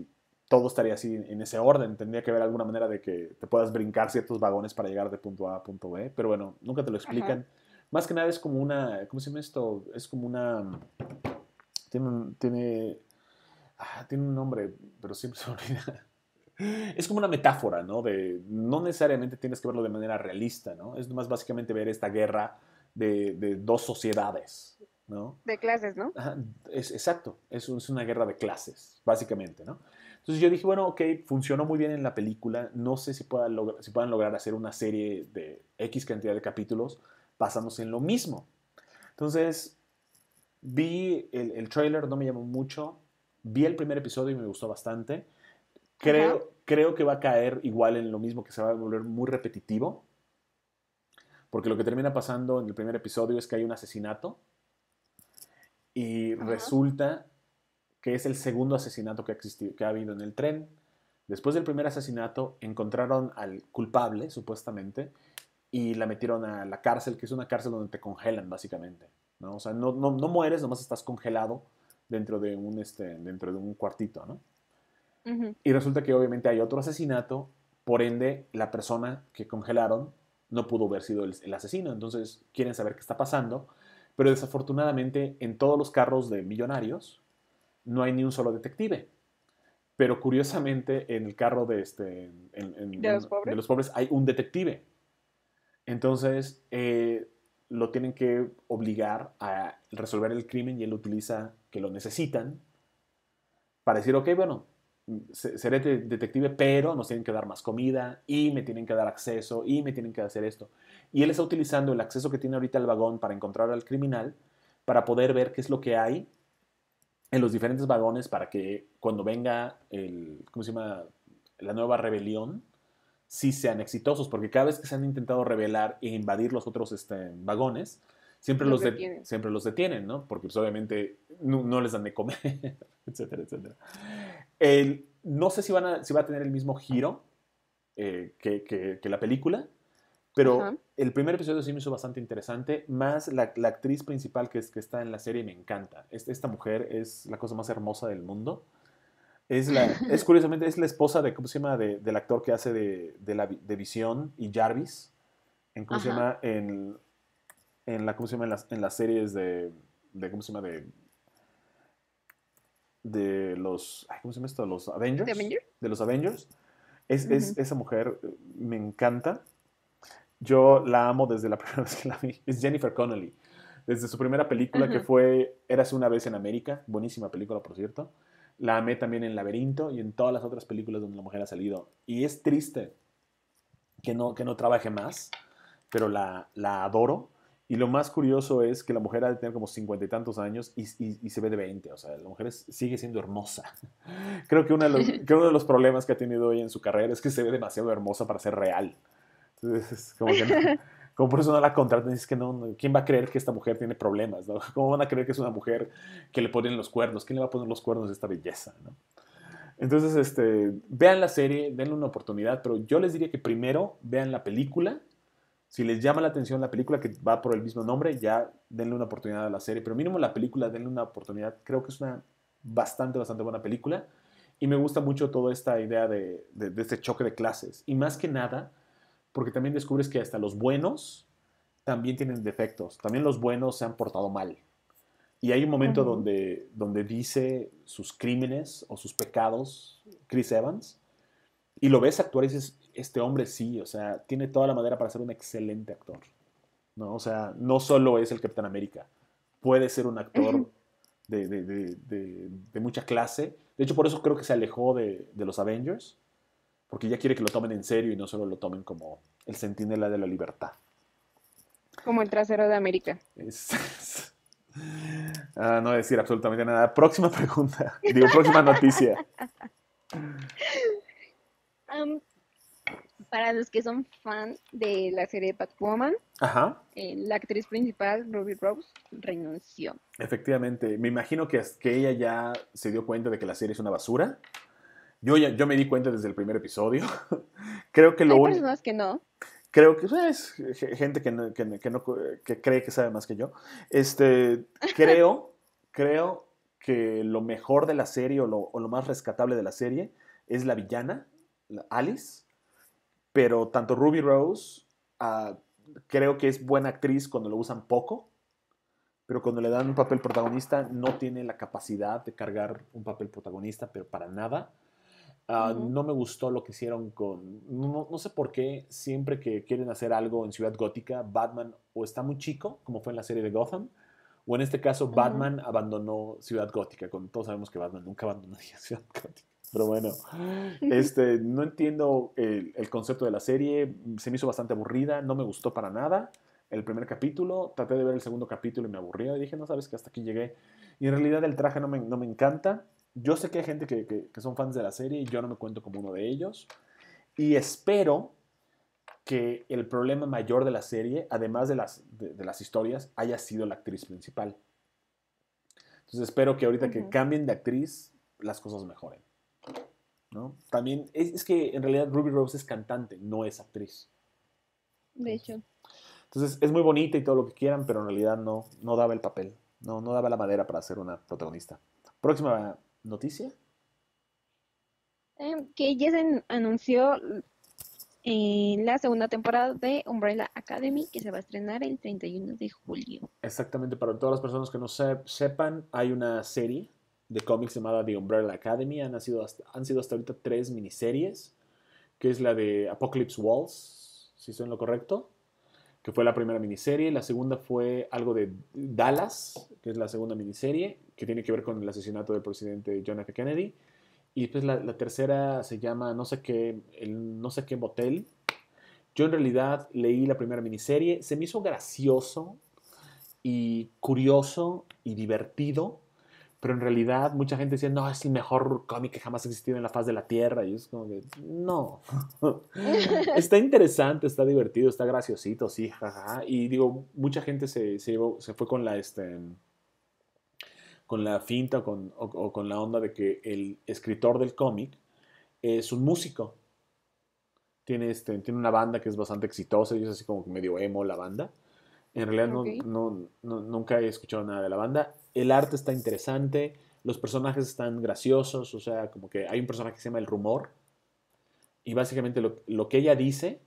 [SPEAKER 1] todo estaría así en ese orden. Tendría que haber alguna manera de que te puedas brincar ciertos vagones para llegar de punto A a punto B, pero bueno, nunca te lo
[SPEAKER 2] Ajá.
[SPEAKER 1] explican. Más que nada es como una, ¿cómo se llama esto? Es como una, tiene un, tiene, ah, tiene un nombre, pero siempre se me olvida. Es como una metáfora, ¿no? De, no necesariamente tienes que verlo de manera realista, ¿no? Es más básicamente ver esta guerra de, de dos sociedades, ¿no?
[SPEAKER 2] De clases, ¿no?
[SPEAKER 1] Ajá, es, exacto, es, es una guerra de clases, básicamente, ¿no? Entonces yo dije, bueno, ok, funcionó muy bien en la película, no sé si, pueda lograr, si puedan lograr hacer una serie de X cantidad de capítulos basándose en lo mismo. Entonces, vi el, el trailer, no me llamó mucho, vi el primer episodio y me gustó bastante.
[SPEAKER 2] Ajá.
[SPEAKER 1] Creo, creo que va a caer igual en lo mismo, que se va a volver muy repetitivo, porque lo que termina pasando en el primer episodio es que hay un asesinato y
[SPEAKER 2] Ajá.
[SPEAKER 1] resulta que es el segundo asesinato que ha, existido, que ha habido en el tren. Después del primer asesinato encontraron al culpable, supuestamente, y la metieron a la cárcel, que es una cárcel donde te congelan, básicamente, ¿no? O sea, no, no, no mueres, nomás estás congelado dentro de un, este, dentro de un cuartito, ¿no?
[SPEAKER 2] Ujú.
[SPEAKER 1] Y resulta que obviamente hay otro asesinato, por ende, la persona que congelaron no pudo haber sido el, el asesino. Entonces, quieren saber qué está pasando, pero desafortunadamente en todos los carros de millonarios no hay ni un solo detective. Pero curiosamente, en el carro de, este, en, en
[SPEAKER 2] De los
[SPEAKER 1] uno de
[SPEAKER 2] pobres.
[SPEAKER 1] los pobres hay un detective. Entonces, eh, lo tienen que obligar a resolver el crimen y él utiliza que lo necesitan para decir, ok, bueno, seré detective, pero nos tienen que dar más comida y me tienen que dar acceso y me tienen que hacer esto. Y él está utilizando el acceso que tiene ahorita al vagón para encontrar al criminal, para poder ver qué es lo que hay en los diferentes vagones para que cuando venga el, ¿cómo se llama? La nueva rebelión, sí sean exitosos, porque cada vez que se han intentado rebelar e invadir los otros este, vagones, siempre
[SPEAKER 2] Los
[SPEAKER 1] los, de,
[SPEAKER 2] detienen.
[SPEAKER 1] siempre los detienen, ¿no? Porque pues, obviamente no, no, les dan de comer, etcétera, etcétera. El, no sé si, van a, si va a tener el mismo giro eh, que, que, que, la película,
[SPEAKER 2] Ajá.
[SPEAKER 1] pero el primer episodio sí me hizo bastante interesante, más la, la actriz principal que, es, que está en la serie me encanta. Esta, esta mujer es la cosa más hermosa del mundo. Es, la, es curiosamente, es la esposa de, ¿cómo se llama? De, del actor que hace de, de, la, de Visión y Jarvis, en, ¿cómo se
[SPEAKER 2] Ajá.
[SPEAKER 1] llama? En, en, la, ¿cómo se llama? En, las, en las series de, de, ¿cómo se llama? De, de los, ¿cómo se llama esto? Los
[SPEAKER 2] ¿De
[SPEAKER 1] Avengers,
[SPEAKER 2] Avenger?
[SPEAKER 1] de los Avengers. Es, es,
[SPEAKER 2] Ujú.
[SPEAKER 1] esa mujer me encanta. Yo la amo desde la primera vez que la vi. Es Jennifer Connelly. Desde su primera película que
[SPEAKER 2] Ajá.
[SPEAKER 1] fue Érase una vez en América, buenísima película por cierto. La amé también en Laberinto y en todas las otras películas donde la mujer ha salido. Y es triste que no, que no trabaje más, pero la, la adoro. Y lo más curioso es que la mujer ha de tener como cincuenta y tantos años y, y, y se ve de veinte. O sea, la mujer es, sigue siendo hermosa. Creo que, una de los, que uno de los problemas que ha tenido hoy en su carrera es que se ve demasiado hermosa para ser real. Entonces, es como que no, como por eso no la contratan, es que no, no, ¿quién va a creer que esta mujer tiene problemas? ¿No? ¿Cómo van a creer que es una mujer que le ponen los cuernos? ¿Quién le va a poner los cuernos a esta belleza? ¿No? Entonces, este, vean la serie, denle una oportunidad, pero yo les diría que primero vean la película. Si les llama la atención la película que va por el mismo nombre, ya denle una oportunidad a la serie. Pero mínimo la película, denle una oportunidad. Creo que es una bastante, bastante buena película. Y me gusta mucho toda esta idea de, de, de este choque de clases. Y más que nada, porque también descubres que hasta los buenos también tienen defectos. También los buenos se han portado mal. Y hay un momento
[SPEAKER 2] Ujú.
[SPEAKER 1] donde, donde dice sus crímenes o sus pecados Chris Evans y lo ves actuar y dices, este hombre sí, o sea, tiene toda la madera para ser un excelente actor, ¿no? O sea, no solo es el Capitán América, puede ser un actor de, de, de, de, de mucha clase. De hecho, por eso creo que se alejó de, de los Avengers, porque ya quiere que lo tomen en serio y no solo lo tomen como el centinela de la libertad.
[SPEAKER 2] Como el trasero de América.
[SPEAKER 1] Es, es, ah, no voy a decir absolutamente nada. Próxima pregunta, digo, próxima noticia.
[SPEAKER 2] Am, para los que son fan de la serie Batwoman,
[SPEAKER 1] Ajá,
[SPEAKER 2] eh, la actriz principal, Ruby Rose, renunció.
[SPEAKER 1] efectivamente. Me imagino que, que ella ya se dio cuenta de que la serie es una basura. Yo, ya, yo me di cuenta desde el primer episodio. Creo que lo
[SPEAKER 2] Hay
[SPEAKER 1] único.
[SPEAKER 2] personas que no.
[SPEAKER 1] Creo que es gente que, no, que, que, no, que cree que sabe más que yo. Este, creo, creo que lo mejor de la serie o lo, o lo más rescatable de la serie es la villana, la Alice, pero tanto Ruby Rose uh, creo que es buena actriz cuando lo usan poco, pero cuando le dan un papel protagonista no tiene la capacidad de cargar un papel protagonista, pero para nada. Uh,
[SPEAKER 2] Ujú.
[SPEAKER 1] no me gustó lo que hicieron con... No, no sé por qué siempre que quieren hacer algo en Ciudad Gótica, Batman o está muy chico, como fue en la serie de Gotham, o en este caso
[SPEAKER 2] Ujú.
[SPEAKER 1] Batman abandonó Ciudad Gótica, cuando todos sabemos que Batman nunca abandonaría Ciudad Gótica. Pero bueno, este, no entiendo el, el concepto de la serie, se me hizo bastante aburrida, no me gustó para nada el primer capítulo, traté de ver el segundo capítulo y me aburrió y dije, no sabes que hasta aquí llegué. Y en realidad el traje no me, no me encanta. Yo sé que hay gente que, que, que son fans de la serie y yo no me cuento como uno de ellos. Y espero que el problema mayor de la serie, además de las, de, de las historias, haya sido la actriz principal. Entonces espero que ahorita que
[SPEAKER 2] Ujú.
[SPEAKER 1] cambien de actriz, las cosas mejoren, ¿no? También es, es que en realidad Ruby Rose es cantante, no es actriz.
[SPEAKER 2] De hecho.
[SPEAKER 1] Entonces es muy bonita y todo lo que quieran, pero en realidad no, no daba el papel, no, no daba la madera para ser una protagonista. Próxima noticia.
[SPEAKER 2] Em, que ya se anunció eh, la segunda temporada de Umbrella Academy, que se va a estrenar el treinta y uno de julio.
[SPEAKER 1] Exactamente, para todas las personas que no se, sepan, hay una serie de cómics llamada The Umbrella Academy. Han, sido hasta, han sido hasta ahorita tres miniseries, que es la de Apocalypse Walls, si estoy en lo correcto, que fue la primera miniserie. La segunda fue algo de Dallas, que es la segunda miniserie, que tiene que ver con el asesinato del presidente John F. Kennedy. Y pues la, la tercera se llama no sé qué, el no sé qué motel. Yo en realidad leí la primera miniserie, se me hizo gracioso y curioso y divertido, pero en realidad mucha gente decía, no, es el mejor cómic que jamás ha existido en la faz de la Tierra. Y es como que, no. Está interesante, está divertido, está graciosito, sí, jajaja. Y digo, mucha gente se, se, llevó- se fue con la, este, con la finta o con, o, o con la onda de que el escritor del cómic es un músico. Tiene, este, tiene una banda que es bastante exitosa y es así como que medio emo la banda. En realidad no,
[SPEAKER 2] Ok.
[SPEAKER 1] no, no, nunca he escuchado nada de la banda. El arte está interesante, los personajes están graciosos, o sea, como que hay un personaje que se llama El Rumor y básicamente lo, lo que ella dice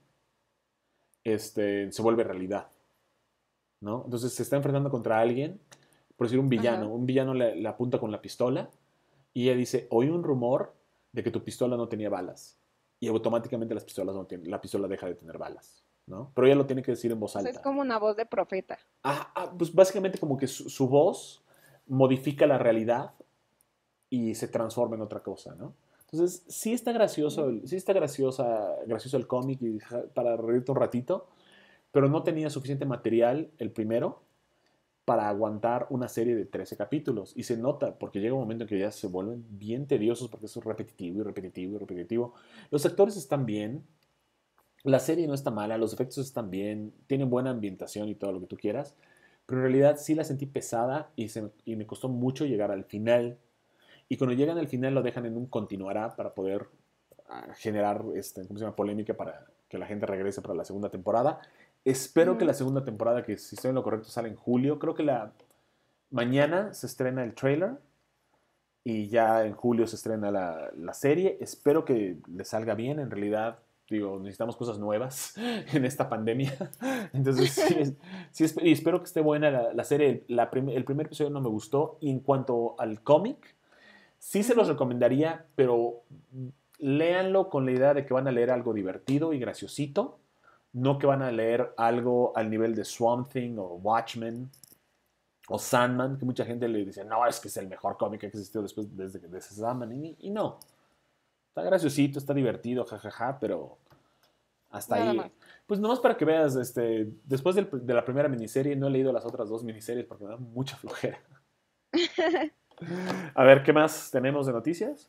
[SPEAKER 1] este, se vuelve realidad, ¿no? Entonces se está enfrentando contra alguien, por decir un villano,
[SPEAKER 2] Ajá.
[SPEAKER 1] un villano le, le apunta con la pistola y ella dice, oí un rumor de que tu pistola no tenía balas y automáticamente las pistolas no tienen, la pistola deja de tener balas, ¿no? Pero ella lo tiene que decir en voz
[SPEAKER 2] O sea, es
[SPEAKER 1] alta.
[SPEAKER 2] como una voz de profeta.
[SPEAKER 1] Ah, ah, pues básicamente como que su, su voz modifica la realidad y se transforma en otra cosa, ¿no? Entonces, sí está gracioso,
[SPEAKER 2] Mm.
[SPEAKER 1] el- sí está graciosa, gracioso el cómic y ja- para reírte un ratito, pero no tenía suficiente material el primero para aguantar una serie de trece capítulos. Y se nota, porque llega un momento en que ya se vuelven bien tediosos porque eso es repetitivo y repetitivo y repetitivo. Los actores están bien, la serie no está mala, los efectos están bien, tienen buena ambientación y todo lo que tú quieras, pero en realidad sí la sentí pesada y, se, y me costó mucho llegar al final. Y cuando llegan al final lo dejan en un continuará para poder uh, generar este, ¿cómo se llama? Polémica para que la gente regrese para la segunda temporada. Espero que
[SPEAKER 2] Ujú.
[SPEAKER 1] la segunda temporada, que si estoy en lo correcto, sale en julio. Creo que la mañana se estrena el trailer y ya en julio se estrena la, la serie. Espero que le salga bien. En realidad, digo, necesitamos cosas nuevas en esta pandemia. Entonces, sí, sí y espero que esté buena la, la serie. La prim el primer episodio no me gustó. Y en cuanto al cómic, sí se los
[SPEAKER 2] Ujú.
[SPEAKER 1] recomendaría, pero léanlo con la idea de que van a leer algo divertido y graciosito, no que van a leer algo al nivel de Swamp Thing o Watchmen o Sandman, que mucha gente le dice, no, es que es el mejor cómic que existió después desde de Sandman, y, y no, está graciosito, está divertido, jajaja, ja, ja, pero hasta
[SPEAKER 2] Nada
[SPEAKER 1] ahí.
[SPEAKER 2] más.
[SPEAKER 1] Pues nomás para que veas, este, después del, de la primera miniserie no he leído las otras dos miniseries porque me da mucha flojera. A ver, ¿qué más tenemos de noticias?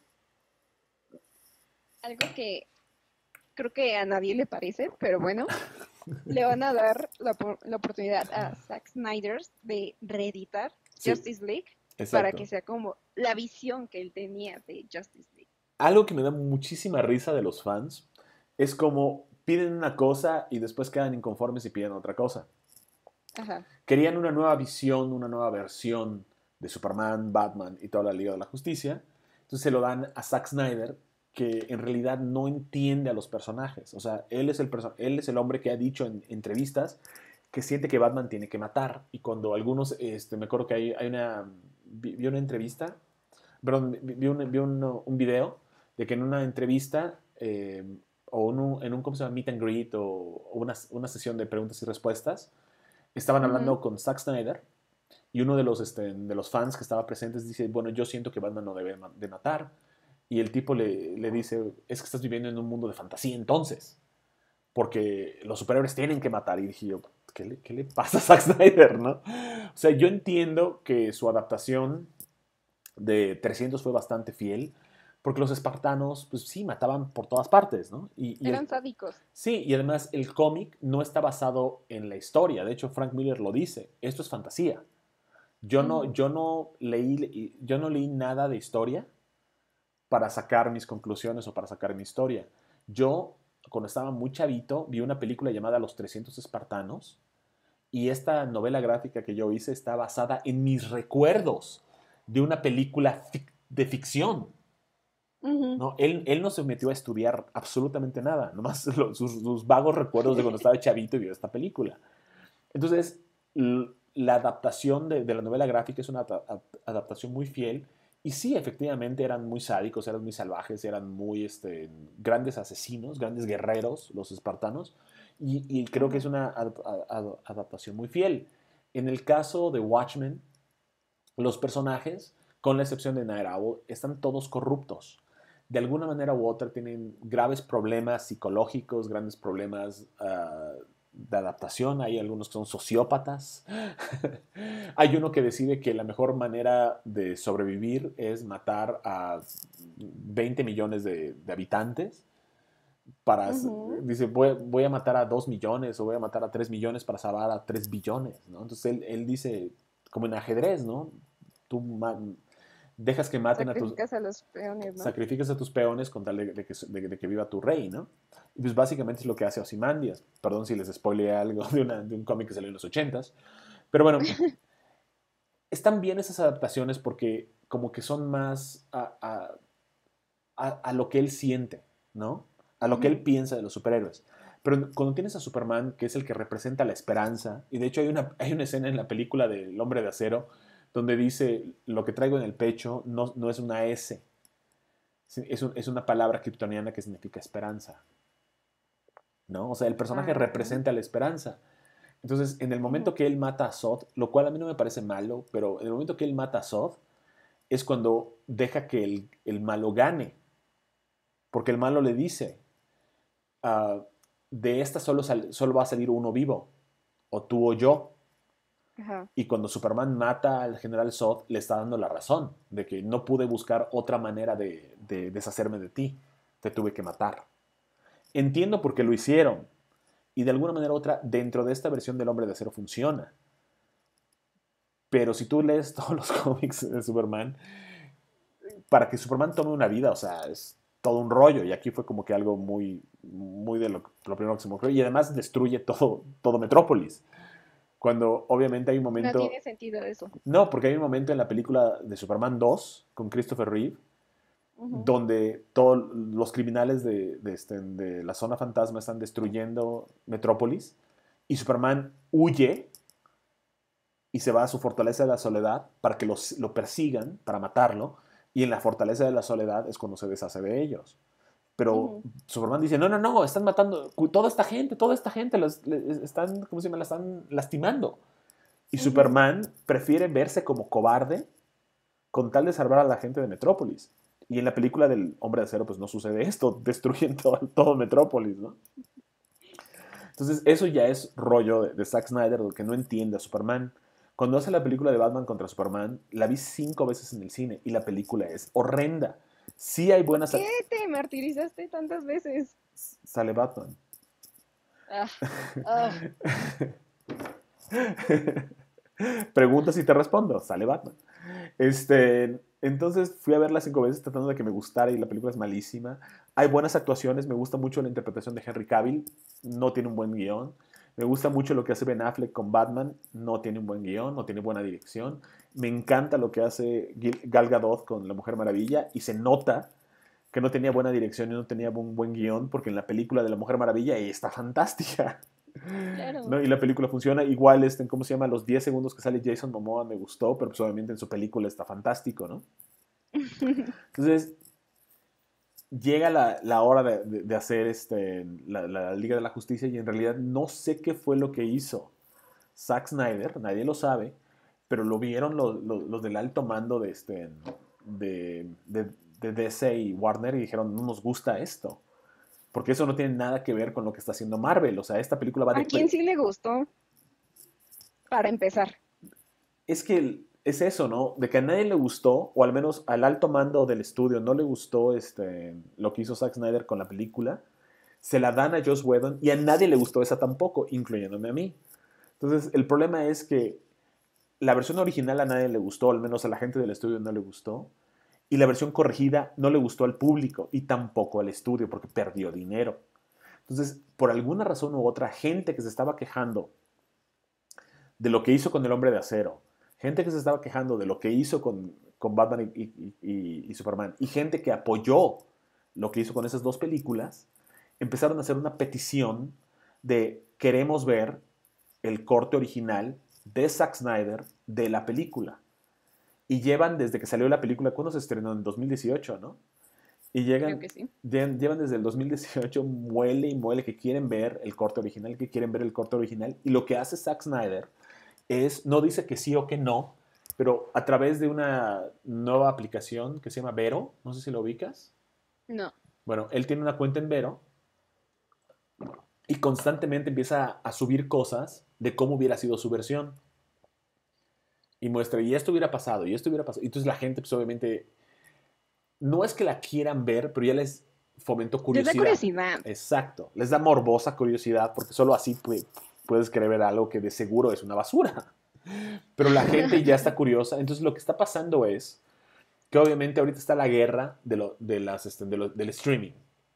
[SPEAKER 2] Algo que creo que a nadie le parece, pero bueno, le van a dar la, opor- la oportunidad a Zack Snyder de reeditar
[SPEAKER 1] Sí,
[SPEAKER 2] Justice League para que
[SPEAKER 1] exacto.
[SPEAKER 2] sea como la visión que él tenía de Justice League.
[SPEAKER 1] Algo que me da muchísima risa de los fans es como piden una cosa y después quedan inconformes y piden otra cosa.
[SPEAKER 2] Ajá.
[SPEAKER 1] Querían una nueva visión, una nueva versión de Superman, Batman y toda la Liga de la Justicia. Entonces se lo dan a Zack Snyder que en realidad no entiende a los personajes. O sea, él es el, él es el hombre que ha dicho en entrevistas que siente que Batman tiene que matar. Y cuando algunos, este, me acuerdo que hay, hay una, vi, vi una entrevista, perdón, vi, un, vi un, un video de que en una entrevista eh, o en un, en un, ¿cómo se llama? Meet and greet o, o una, una sesión de preguntas y respuestas, estaban hablando
[SPEAKER 2] Ujú.
[SPEAKER 1] con Zack Snyder y uno de los, este, de los fans que estaba presentes dice, bueno, yo siento que Batman no debe de matar. Y el tipo le, le dice, es que estás viviendo en un mundo de fantasía entonces, porque los superhéroes tienen que matar. Y dije yo, ¿qué le, qué le pasa a Zack Snyder, no? O sea, yo entiendo que su adaptación de trescientos fue bastante fiel, porque los espartanos, pues sí, mataban por todas partes, ¿no? Y, y el,
[SPEAKER 2] Eran sádicos.
[SPEAKER 1] sí, y además el cómic no está basado en la historia. De hecho, Frank Miller lo dice, esto es fantasía. Yo no,
[SPEAKER 2] Ujú.
[SPEAKER 1] yo no, leí, yo no leí nada de historia para sacar mis conclusiones o para sacar mi historia. Yo, cuando estaba muy chavito, vi una película llamada Los trescientos Espartanos y esta novela gráfica que yo hice está basada en mis recuerdos de una película fic de ficción.
[SPEAKER 2] Ujú.
[SPEAKER 1] ¿No? Él, él no se metió a estudiar absolutamente nada, nomás los, sus, sus vagos recuerdos de cuando estaba chavito y vio esta película. Entonces, la adaptación de, de la novela gráfica es una adaptación muy fiel. Y sí, efectivamente eran muy sádicos, eran muy salvajes, eran muy este, grandes asesinos, grandes guerreros, los espartanos. Y, y creo que es
[SPEAKER 2] Ujú.
[SPEAKER 1] una ad, ad, adaptación muy fiel. En el caso de Watchmen, los personajes, con la excepción de Night Owl, están todos corruptos. De alguna manera u otra tienen graves problemas psicológicos, grandes problemas uh, de adaptación. Hay algunos que son sociópatas. Hay uno que decide que la mejor manera de sobrevivir es matar a veinte millones de, de habitantes. Para,
[SPEAKER 2] Ujú.
[SPEAKER 1] dice, voy, voy, a matar a dos millones o voy a matar a tres millones para salvar a tres billones, ¿no? Entonces él, él dice, como en ajedrez, ¿no? Tú dejas que maten a tus...
[SPEAKER 2] Sacrificas a los peones, ¿no?
[SPEAKER 1] Sacrificas a tus peones con tal de, de, que, de, de que viva tu rey, ¿no? Y pues básicamente es lo que hace Ozymandias. Perdón si les spoileé algo de, una, de un cómic que salió en los ochentas. Pero bueno, están bien esas adaptaciones porque como que son más a, a, a, a lo que él siente, ¿no? A lo que él
[SPEAKER 2] Ujú.
[SPEAKER 1] piensa de los superhéroes. Pero cuando tienes a Superman, que es el que representa la esperanza, y de hecho hay una, hay una escena en la película del Hombre de Acero donde dice, lo que traigo en el pecho no, no es una S, es, un, es una palabra kryptoniana que significa esperanza, ¿no? O sea, el personaje
[SPEAKER 2] Ah.
[SPEAKER 1] representa la esperanza. Entonces, en el
[SPEAKER 2] Ujú.
[SPEAKER 1] momento que él mata a Zod, lo cual a mí no me parece malo, pero en el momento que él mata a Zod, es cuando deja que el, el malo gane. Porque el malo le dice, uh, de esta solo, sal, solo va a salir uno vivo, o tú o yo.
[SPEAKER 2] Ajá.
[SPEAKER 1] Y cuando Superman mata al general Zod, le está dando la razón de que no pude buscar otra manera de, de deshacerme de ti, te tuve que matar. Entiendo por qué lo hicieron, y de alguna manera u otra, dentro de esta versión del Hombre de Acero funciona. Pero si tú lees todos los cómics de Superman, para que Superman tome una vida, o sea, es todo un rollo. Y aquí fue como que algo muy, muy de lo, lo primero que se me ocurrió. Y además destruye todo, todo Metrópolis. Cuando obviamente hay un
[SPEAKER 2] No
[SPEAKER 1] momento...
[SPEAKER 2] tiene sentido eso.
[SPEAKER 1] No, porque hay un momento en la película de Superman dos con Christopher Reeve
[SPEAKER 2] Ujú.
[SPEAKER 1] donde todos los criminales de, de, este, de la zona fantasma están destruyendo Metrópolis y Superman huye y se va a su fortaleza de la soledad para que los, lo persigan, para matarlo, y en la fortaleza de la soledad es cuando se deshace de ellos. Pero
[SPEAKER 2] Ujú.
[SPEAKER 1] Superman dice, no, no, no, están matando, toda esta gente, toda esta gente, los, les, están, ¿cómo se llama? La están lastimando. Y
[SPEAKER 2] Ujú.
[SPEAKER 1] Superman prefiere verse como cobarde con tal de salvar a la gente de Metrópolis. Y en la película del Hombre de Acero, pues no sucede esto, destruyen todo, todo Metrópolis, ¿no? Entonces, eso ya es rollo de, de Zack Snyder, que no entiende a Superman. Cuando hace la película de Batman contra Superman, la vi cinco veces en el cine y la película es horrenda. Sí hay
[SPEAKER 2] ¿Por
[SPEAKER 1] buenas...
[SPEAKER 2] qué te martirizaste tantas veces?
[SPEAKER 1] Sale Batman.
[SPEAKER 2] Ah, ah.
[SPEAKER 1] Preguntas y te respondo. Sale Batman. Este, entonces fui a verla cinco veces tratando de que me gustara y la película es malísima. Hay buenas actuaciones, me gusta mucho la interpretación de Henry Cavill, no tiene un buen guión. Me gusta mucho lo que hace Ben Affleck con Batman, no tiene un buen guión, no tiene buena dirección. Me encanta lo que hace Gal Gadot con La Mujer Maravilla y se nota que no tenía buena dirección y no tenía un buen guión, porque en la película de la Mujer Maravilla ella está fantástica.
[SPEAKER 2] Claro.
[SPEAKER 1] ¿No? Y la película funciona igual, este, ¿cómo se llama? Los diez segundos que sale Jason Momoa me gustó, pero pues obviamente en su película está fantástico, ¿no? Entonces, llega la, la hora de, de, de hacer este, la, la Liga de la Justicia y en realidad no sé qué fue lo que hizo Zack Snyder, nadie lo sabe, pero lo vieron los, los, los del alto mando de, este, de, de, de D C y Warner y dijeron, no nos gusta esto. Porque eso no tiene nada que ver con lo que está haciendo Marvel. O sea, esta película va
[SPEAKER 2] ¿A
[SPEAKER 1] de...
[SPEAKER 2] quién sí le gustó? Para empezar.
[SPEAKER 1] Es que es eso, ¿no? De que a nadie le gustó, o al menos al alto mando del estudio no le gustó este, lo que hizo Zack Snyder con la película. Se la dan a Joss Whedon y a nadie le gustó esa tampoco, incluyéndome a mí. Entonces, el problema es que la versión original a nadie le gustó, al menos a la gente del estudio no le gustó. Y la versión corregida no le gustó al público y tampoco al estudio porque perdió dinero. Entonces, por alguna razón u otra, gente que se estaba quejando de lo que hizo con El Hombre de Acero, gente que se estaba quejando de lo que hizo con, con Batman y, y, y, y Superman, y gente que apoyó lo que hizo con esas dos películas, empezaron a hacer una petición de queremos ver el corte original de Zack Snyder de la película. Y llevan desde que salió la película, ¿cuándo se estrenó? En dos mil dieciocho, ¿no? Y
[SPEAKER 2] Creo
[SPEAKER 1] llegan,
[SPEAKER 2] que sí.
[SPEAKER 1] llevan desde el dos mil dieciocho muele y muele que quieren ver el corte original, que quieren ver el corte original. Y lo que hace Zack Snyder es, no dice que sí o que no, pero a través de una nueva aplicación que se llama Vero, no sé si lo ubicas.
[SPEAKER 2] No.
[SPEAKER 1] Bueno, él tiene una cuenta en Vero y constantemente empieza a subir cosas de cómo hubiera sido su versión. Y muestra, y esto hubiera pasado, y esto hubiera pasado. Y entonces la gente, pues obviamente, no es que la quieran ver, pero ya les fomentó
[SPEAKER 2] Les da
[SPEAKER 1] curiosidad.
[SPEAKER 2] curiosidad.
[SPEAKER 1] Exacto. Les da morbosa curiosidad, porque solo así pues, puedes querer ver algo que de seguro es una basura. Pero la gente ya está curiosa. Entonces lo que está pasando es que obviamente ahorita está la guerra de lo, de las, este, de lo, del streaming.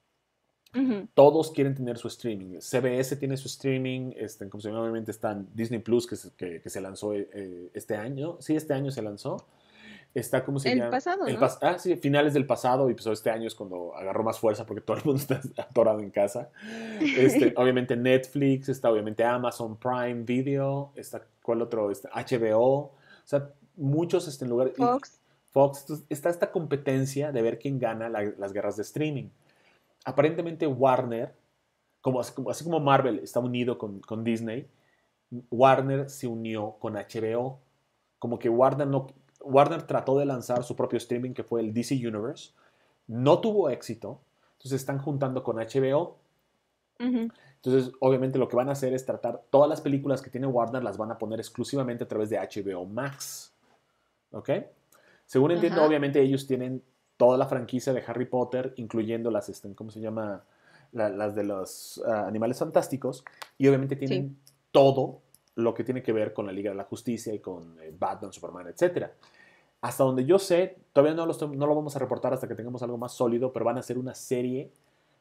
[SPEAKER 2] Uh-huh.
[SPEAKER 1] Todos quieren tener su streaming. C B S tiene su streaming. Este, como se llama, obviamente están Disney Plus, que se, que, que se lanzó eh, este año. Sí, este año se lanzó. Está, ¿cómo se
[SPEAKER 2] El
[SPEAKER 1] llama?
[SPEAKER 2] pasado,
[SPEAKER 1] El
[SPEAKER 2] ¿no?
[SPEAKER 1] pas ah, sí, finales del pasado. Y pues este año es cuando agarró más fuerza porque todo el mundo está atorado en casa. Este, obviamente Netflix, está obviamente Amazon Prime Video. Está, ¿cuál otro? Está H B O. O sea, muchos este, en lugar... Y
[SPEAKER 2] Fox.
[SPEAKER 1] Fox. Entonces, está esta competencia de ver quién gana la, las guerras de streaming. Aparentemente Warner, como, así como Marvel está unido con, con Disney, Warner se unió con H B O. Como que Warner, no, Warner trató de lanzar su propio streaming que fue el D C Universe. No tuvo éxito. Entonces están juntando con H B O.
[SPEAKER 2] Uh-huh.
[SPEAKER 1] Entonces, obviamente lo que van a hacer es tratar todas las películas que tiene Warner las van a poner exclusivamente a través de H B O Max. ¿Ok? Según entiendo,
[SPEAKER 2] Ajá.
[SPEAKER 1] obviamente ellos tienen toda la franquicia de Harry Potter, incluyendo las, este, ¿cómo se llama? La, las de los uh, animales fantásticos. Y obviamente tienen
[SPEAKER 2] Sí.
[SPEAKER 1] todo lo que tiene que ver con la Liga de la Justicia y con eh, Batman, Superman, etcétera. Hasta donde yo sé, todavía no lo, estoy, no lo vamos a reportar hasta que tengamos algo más sólido, pero van a hacer una serie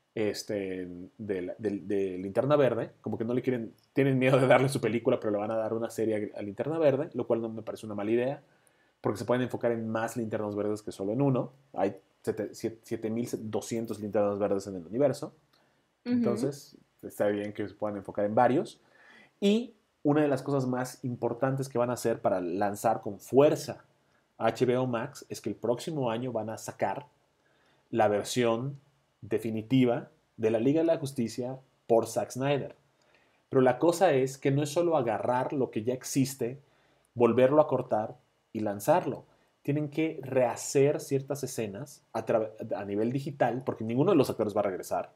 [SPEAKER 1] este, de, de, de Linterna Verde, como que no le quieren, tienen miedo de darle su película, pero le van a dar una serie a, a Linterna Verde, lo cual no me parece una mala idea, porque se pueden enfocar en más linternas verdes que solo en uno. Hay siete mil doscientas linternas verdes en el universo,
[SPEAKER 2] Uh-huh.
[SPEAKER 1] entonces está bien que se puedan enfocar en varios. Y una de las cosas más importantes que van a hacer para lanzar con fuerza a H B O Max es que el próximo año van a sacar la versión definitiva de la Liga de la Justicia por Zack Snyder. Pero la cosa es que no es solo agarrar lo que ya existe, volverlo a cortar y lanzarlo. Tienen que rehacer ciertas escenas a, a nivel digital, porque ninguno de los actores va a regresar.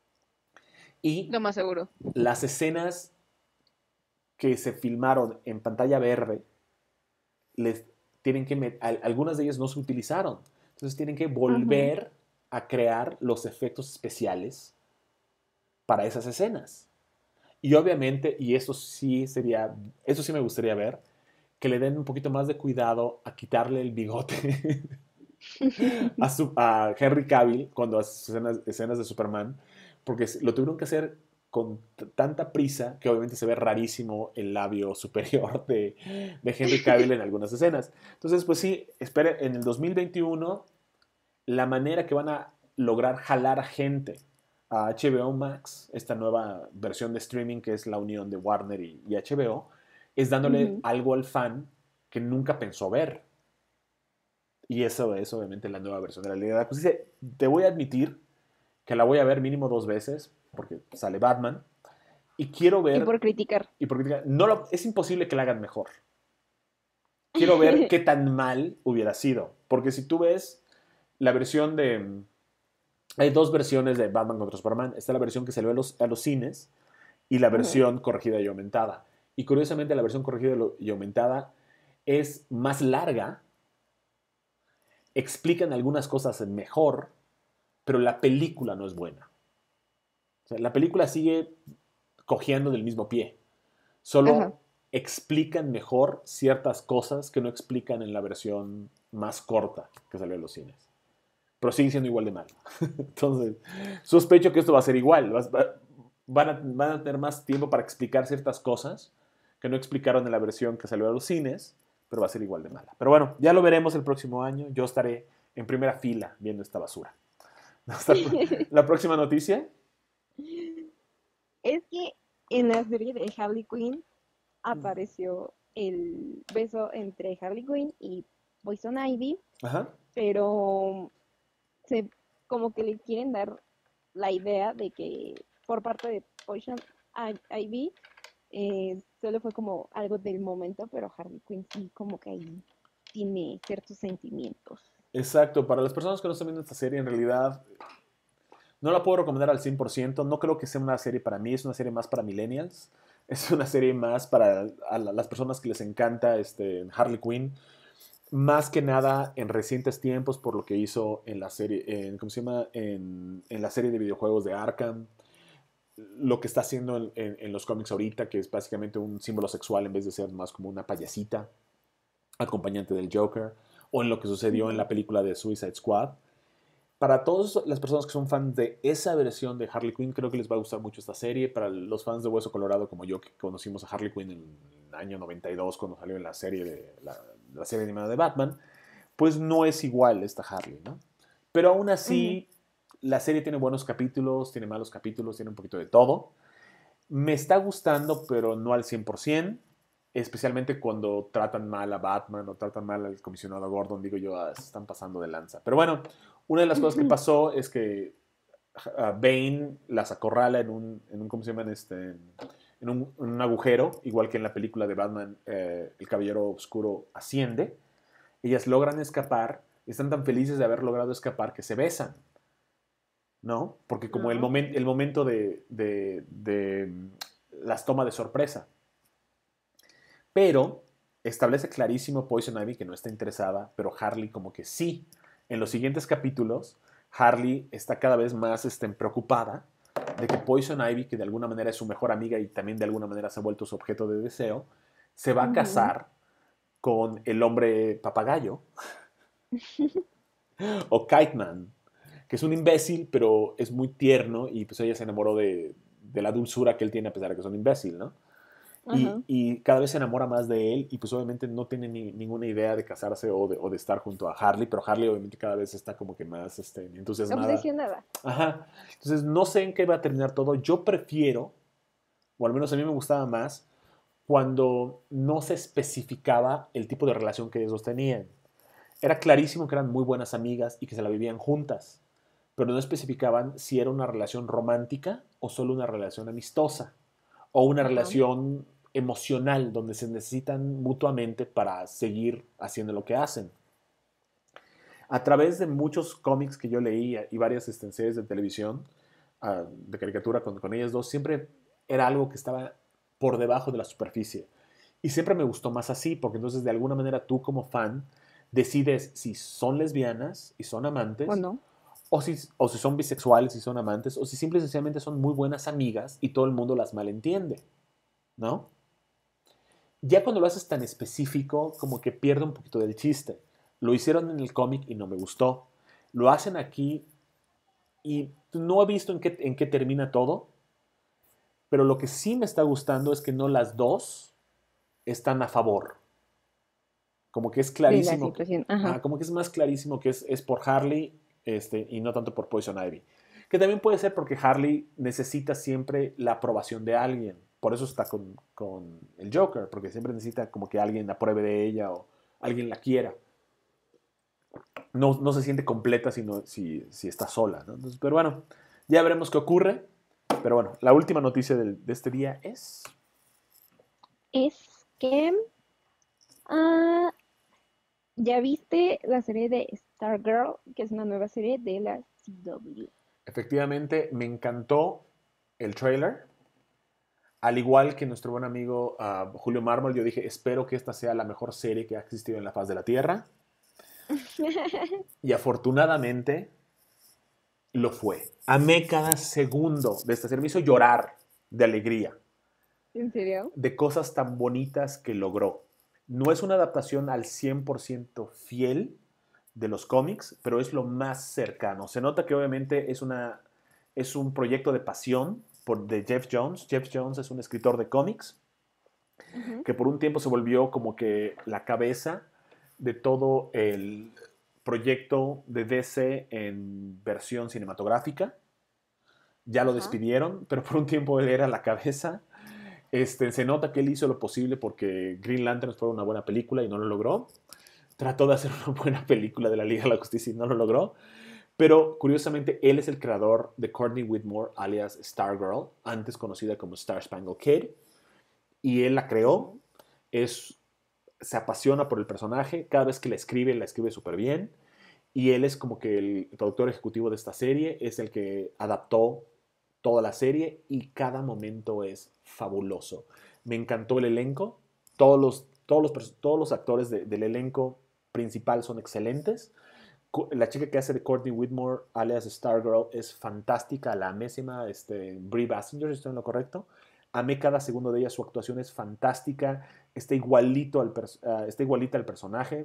[SPEAKER 1] Y
[SPEAKER 2] Lo más seguro.
[SPEAKER 1] las escenas que se filmaron en pantalla verde, les tienen que algunas de ellas no se utilizaron. Entonces tienen que volver uh-huh. a crear los efectos especiales para esas escenas. Y obviamente, y eso sí sería, eso sí me gustaría ver, que le den un poquito más de cuidado a quitarle el bigote a, su, a Henry Cavill cuando hace escenas, escenas de Superman, porque lo tuvieron que hacer con tanta prisa que obviamente se ve rarísimo el labio superior de, de Henry Cavill en algunas escenas. Entonces, pues sí, espere, en el dos mil veintiuno, la manera que van a lograr jalar a gente a H B O Max, esta nueva versión de streaming que es la unión de Warner y, y H B O, es dándole
[SPEAKER 2] Ujú.
[SPEAKER 1] algo al fan que nunca pensó ver. Y eso es obviamente la nueva versión de la Liga de la Justicia. Te voy a admitir que la voy a ver mínimo dos veces, porque sale Batman, y quiero
[SPEAKER 2] Y
[SPEAKER 1] ver,
[SPEAKER 2] por criticar.
[SPEAKER 1] y porque no lo, es imposible que la hagan mejor. Quiero ver qué tan mal hubiera sido, porque si tú ves la versión de... Hay dos versiones de Batman contra Superman. Está la versión que salió a los, a los cines y la
[SPEAKER 2] Ujú.
[SPEAKER 1] versión corregida y aumentada. Y curiosamente la versión corregida y aumentada es más larga, explican algunas cosas mejor, pero la película no es buena. O sea, la película sigue cojeando del mismo pie.
[SPEAKER 2] Ajá.
[SPEAKER 1] Solo explican mejor ciertas cosas que no explican en la versión más corta que salió de los cines. Pero sigue siendo igual de mal. Entonces, sospecho que esto va a ser igual. Van a, van a tener más tiempo para explicar ciertas cosas que no explicaron en la versión que salió a los cines, pero va a ser igual de mala. Pero bueno, ya lo veremos el próximo año. Yo estaré en primera fila viendo esta basura. La próxima noticia.
[SPEAKER 2] Es que en la serie de Harley Quinn apareció el beso entre Harley Quinn y Poison Ivy,
[SPEAKER 1] Ajá.
[SPEAKER 2] pero se como que le quieren dar la idea de que por parte de Poison Ivy eh, solo fue como algo del momento, pero Harley Quinn sí como que ahí tiene ciertos sentimientos.
[SPEAKER 1] Exacto. Para las personas que no están viendo esta serie, en realidad no la puedo recomendar al cien por ciento. No creo que sea una serie para mí. Es una serie más para millennials. Es una serie más para a las personas que les encanta este, Harley Quinn. Más que nada en recientes tiempos por lo que hizo en la serie, en, ¿cómo se llama? En, en la serie de videojuegos de Arkham. Lo que está haciendo en, en, en los cómics ahorita, que es básicamente un símbolo sexual en vez de ser más como una payasita acompañante del Joker. O en lo que sucedió en
[SPEAKER 2] Ujú.
[SPEAKER 1] la película de Suicide Squad. Para todas las personas que son fans de esa versión de Harley Quinn, creo que les va a gustar mucho esta serie. Para los fans de Hueso Colorado como yo, que conocimos a Harley Quinn en el año noventa y dos, cuando salió en la serie, de, la, la serie animada de Batman, pues no es igual esta Harley, ¿no? Pero aún
[SPEAKER 2] Ujú.
[SPEAKER 1] así, la serie tiene buenos capítulos, tiene malos capítulos, tiene un poquito de todo. Me está gustando, pero no al cien por ciento. Especialmente cuando tratan mal a Batman o tratan mal al comisionado Gordon, digo yo, ah, se están pasando de lanza. Pero bueno, una de las cosas que pasó es que uh, Bane las acorrala en un, en un ¿cómo se llama? Este, en, un, en un agujero, igual que en la película de Batman, eh, el Caballero Oscuro asciende. Ellas logran escapar, están tan felices de haber logrado escapar que se besan, ¿no? Porque como el,
[SPEAKER 2] Ah,
[SPEAKER 1] moment,
[SPEAKER 2] ok.
[SPEAKER 1] el momento de, de, de las toma de sorpresa. Pero establece clarísimo Poison Ivy que no está interesada, pero Harley como que sí. En los siguientes capítulos, Harley está cada vez más este, preocupada de que Poison Ivy, que de alguna manera es su mejor amiga y también de alguna manera se ha vuelto su objeto de deseo, se va a
[SPEAKER 2] Ujú.
[SPEAKER 1] casar con el hombre papagayo o Kite Man, que es un imbécil, pero es muy tierno y pues ella se enamoró de, de la dulzura que él tiene a pesar de que es un imbécil, ¿no? Y,
[SPEAKER 2] Ajá.
[SPEAKER 1] y, cada vez se enamora más de él y pues obviamente no tiene ni, ninguna idea de casarse o de, o de, estar junto a Harley, pero Harley obviamente cada vez está como que más este, entusiasmada.
[SPEAKER 2] Obsesionada.
[SPEAKER 1] Ajá. Entonces no sé en qué va a terminar todo. Yo prefiero, o al menos a mí me gustaba más, cuando no se especificaba el tipo de relación que ellos tenían. Era clarísimo que eran muy buenas amigas y que se la vivían juntas, pero no especificaban si era una relación romántica o solo una relación amistosa o una
[SPEAKER 2] Ajá.
[SPEAKER 1] relación emocional donde se necesitan mutuamente para seguir haciendo lo que hacen. A través de muchos cómics que yo leía y varias este, series de televisión, uh, de caricatura con, con ellas dos, siempre era algo que estaba por debajo de la superficie. Y siempre me gustó más así, porque entonces de alguna manera tú como fan decides si son lesbianas y son
[SPEAKER 2] ¿O
[SPEAKER 1] amantes,
[SPEAKER 2] no?
[SPEAKER 1] o si, o si son bisexuales y son amantes, o si simple y sencillamente son muy buenas amigas y todo el mundo las malentiende, ¿no? Ya cuando lo haces tan específico, como que pierde un poquito del chiste. Lo hicieron en el cómic y no me gustó. Lo hacen aquí y no he visto en qué, en qué termina todo, pero lo que sí me está gustando es que no las dos están a favor. Como que es
[SPEAKER 2] De la
[SPEAKER 1] clarísimo, que,
[SPEAKER 2] situación.
[SPEAKER 1] ah,
[SPEAKER 2] Ajá.
[SPEAKER 1] como que es más clarísimo que es, es por Harley, este, y no tanto por Poison Ivy. Que también puede ser porque Harley necesita siempre la aprobación de alguien. Por eso está con, con el Joker, porque siempre necesita como que alguien apruebe de ella o alguien la quiera. No, no se siente completa sino, si, si está sola, ¿no? Entonces, pero bueno, ya veremos qué ocurre. Pero bueno, la última noticia del- de este día es...
[SPEAKER 2] Es que, ah, ¿ya viste la serie de Stargirl, que es una nueva serie de la C W?
[SPEAKER 1] Efectivamente, me encantó el trailer. Al igual que nuestro buen amigo uh, Julio Mármol, yo dije, espero que esta sea la mejor serie que ha existido en la faz de la Tierra. Y afortunadamente lo fue. Amé cada segundo de este servicio llorar de alegría,
[SPEAKER 2] ¿En serio?
[SPEAKER 1] de cosas tan bonitas que logró. No es una adaptación al cien por ciento fiel de los cómics, pero es lo más cercano. Se nota que obviamente es, una, es un proyecto de pasión por, de Jeff Jones. Jeff Jones es un escritor de cómics
[SPEAKER 2] Ujú.
[SPEAKER 1] que por un tiempo se volvió como que la cabeza de todo el proyecto de D C en versión cinematográfica. Ya lo
[SPEAKER 2] Ajá.
[SPEAKER 1] despidieron, pero por un tiempo él era la cabeza. Este, se nota que él hizo lo posible porque Green Lantern fue una buena película y no lo logró. Trató de hacer una buena película de la Liga de la Justicia y no lo logró. Pero curiosamente, él es el creador de Courtney Whitmore, alias Stargirl, antes conocida como Star Spangled Kid. Y él la creó.
[SPEAKER 2] Ujú.
[SPEAKER 1] Es, se apasiona por el personaje. Cada vez que la escribe, la escribe súper bien. Y él es como que el productor ejecutivo de esta serie. Es el que adaptó toda la serie y cada momento es fabuloso. Me encantó el elenco. Todos los, todos los, todos los actores de, del elenco principal son excelentes. La chica que hace de Courtney Whitmore, alias Stargirl, es fantástica. La amésima este, Brie Bassinger, si estoy en lo correcto. Amé cada segundo de ella. Su actuación es fantástica. Está igualito al, uh, está igualita al personaje.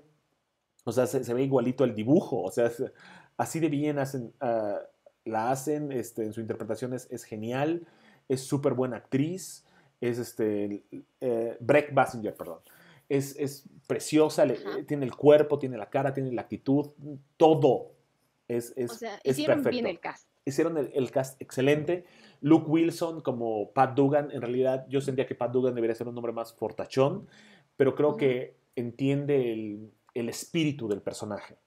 [SPEAKER 1] O sea, se, se, ve igualito el dibujo. O sea, es, así de bien hacen, uh, la hacen. Este, en su interpretación es, es genial. Es súper buena actriz. Es este, eh, Breck Bassinger, perdón. Es, es preciosa, le,
[SPEAKER 2] Ajá.
[SPEAKER 1] tiene el cuerpo, tiene la cara, tiene la actitud, todo es,
[SPEAKER 2] O
[SPEAKER 1] es,
[SPEAKER 2] sea,
[SPEAKER 1] es
[SPEAKER 2] hicieron bien
[SPEAKER 1] perfecto.
[SPEAKER 2] el cast.
[SPEAKER 1] Hicieron el, el, cast excelente. Luke Wilson como Pat Dugan, en realidad yo sentía que Pat Dugan debería ser un nombre más fortachón, pero creo
[SPEAKER 2] Ujú.
[SPEAKER 1] que entiende el, el espíritu del personaje,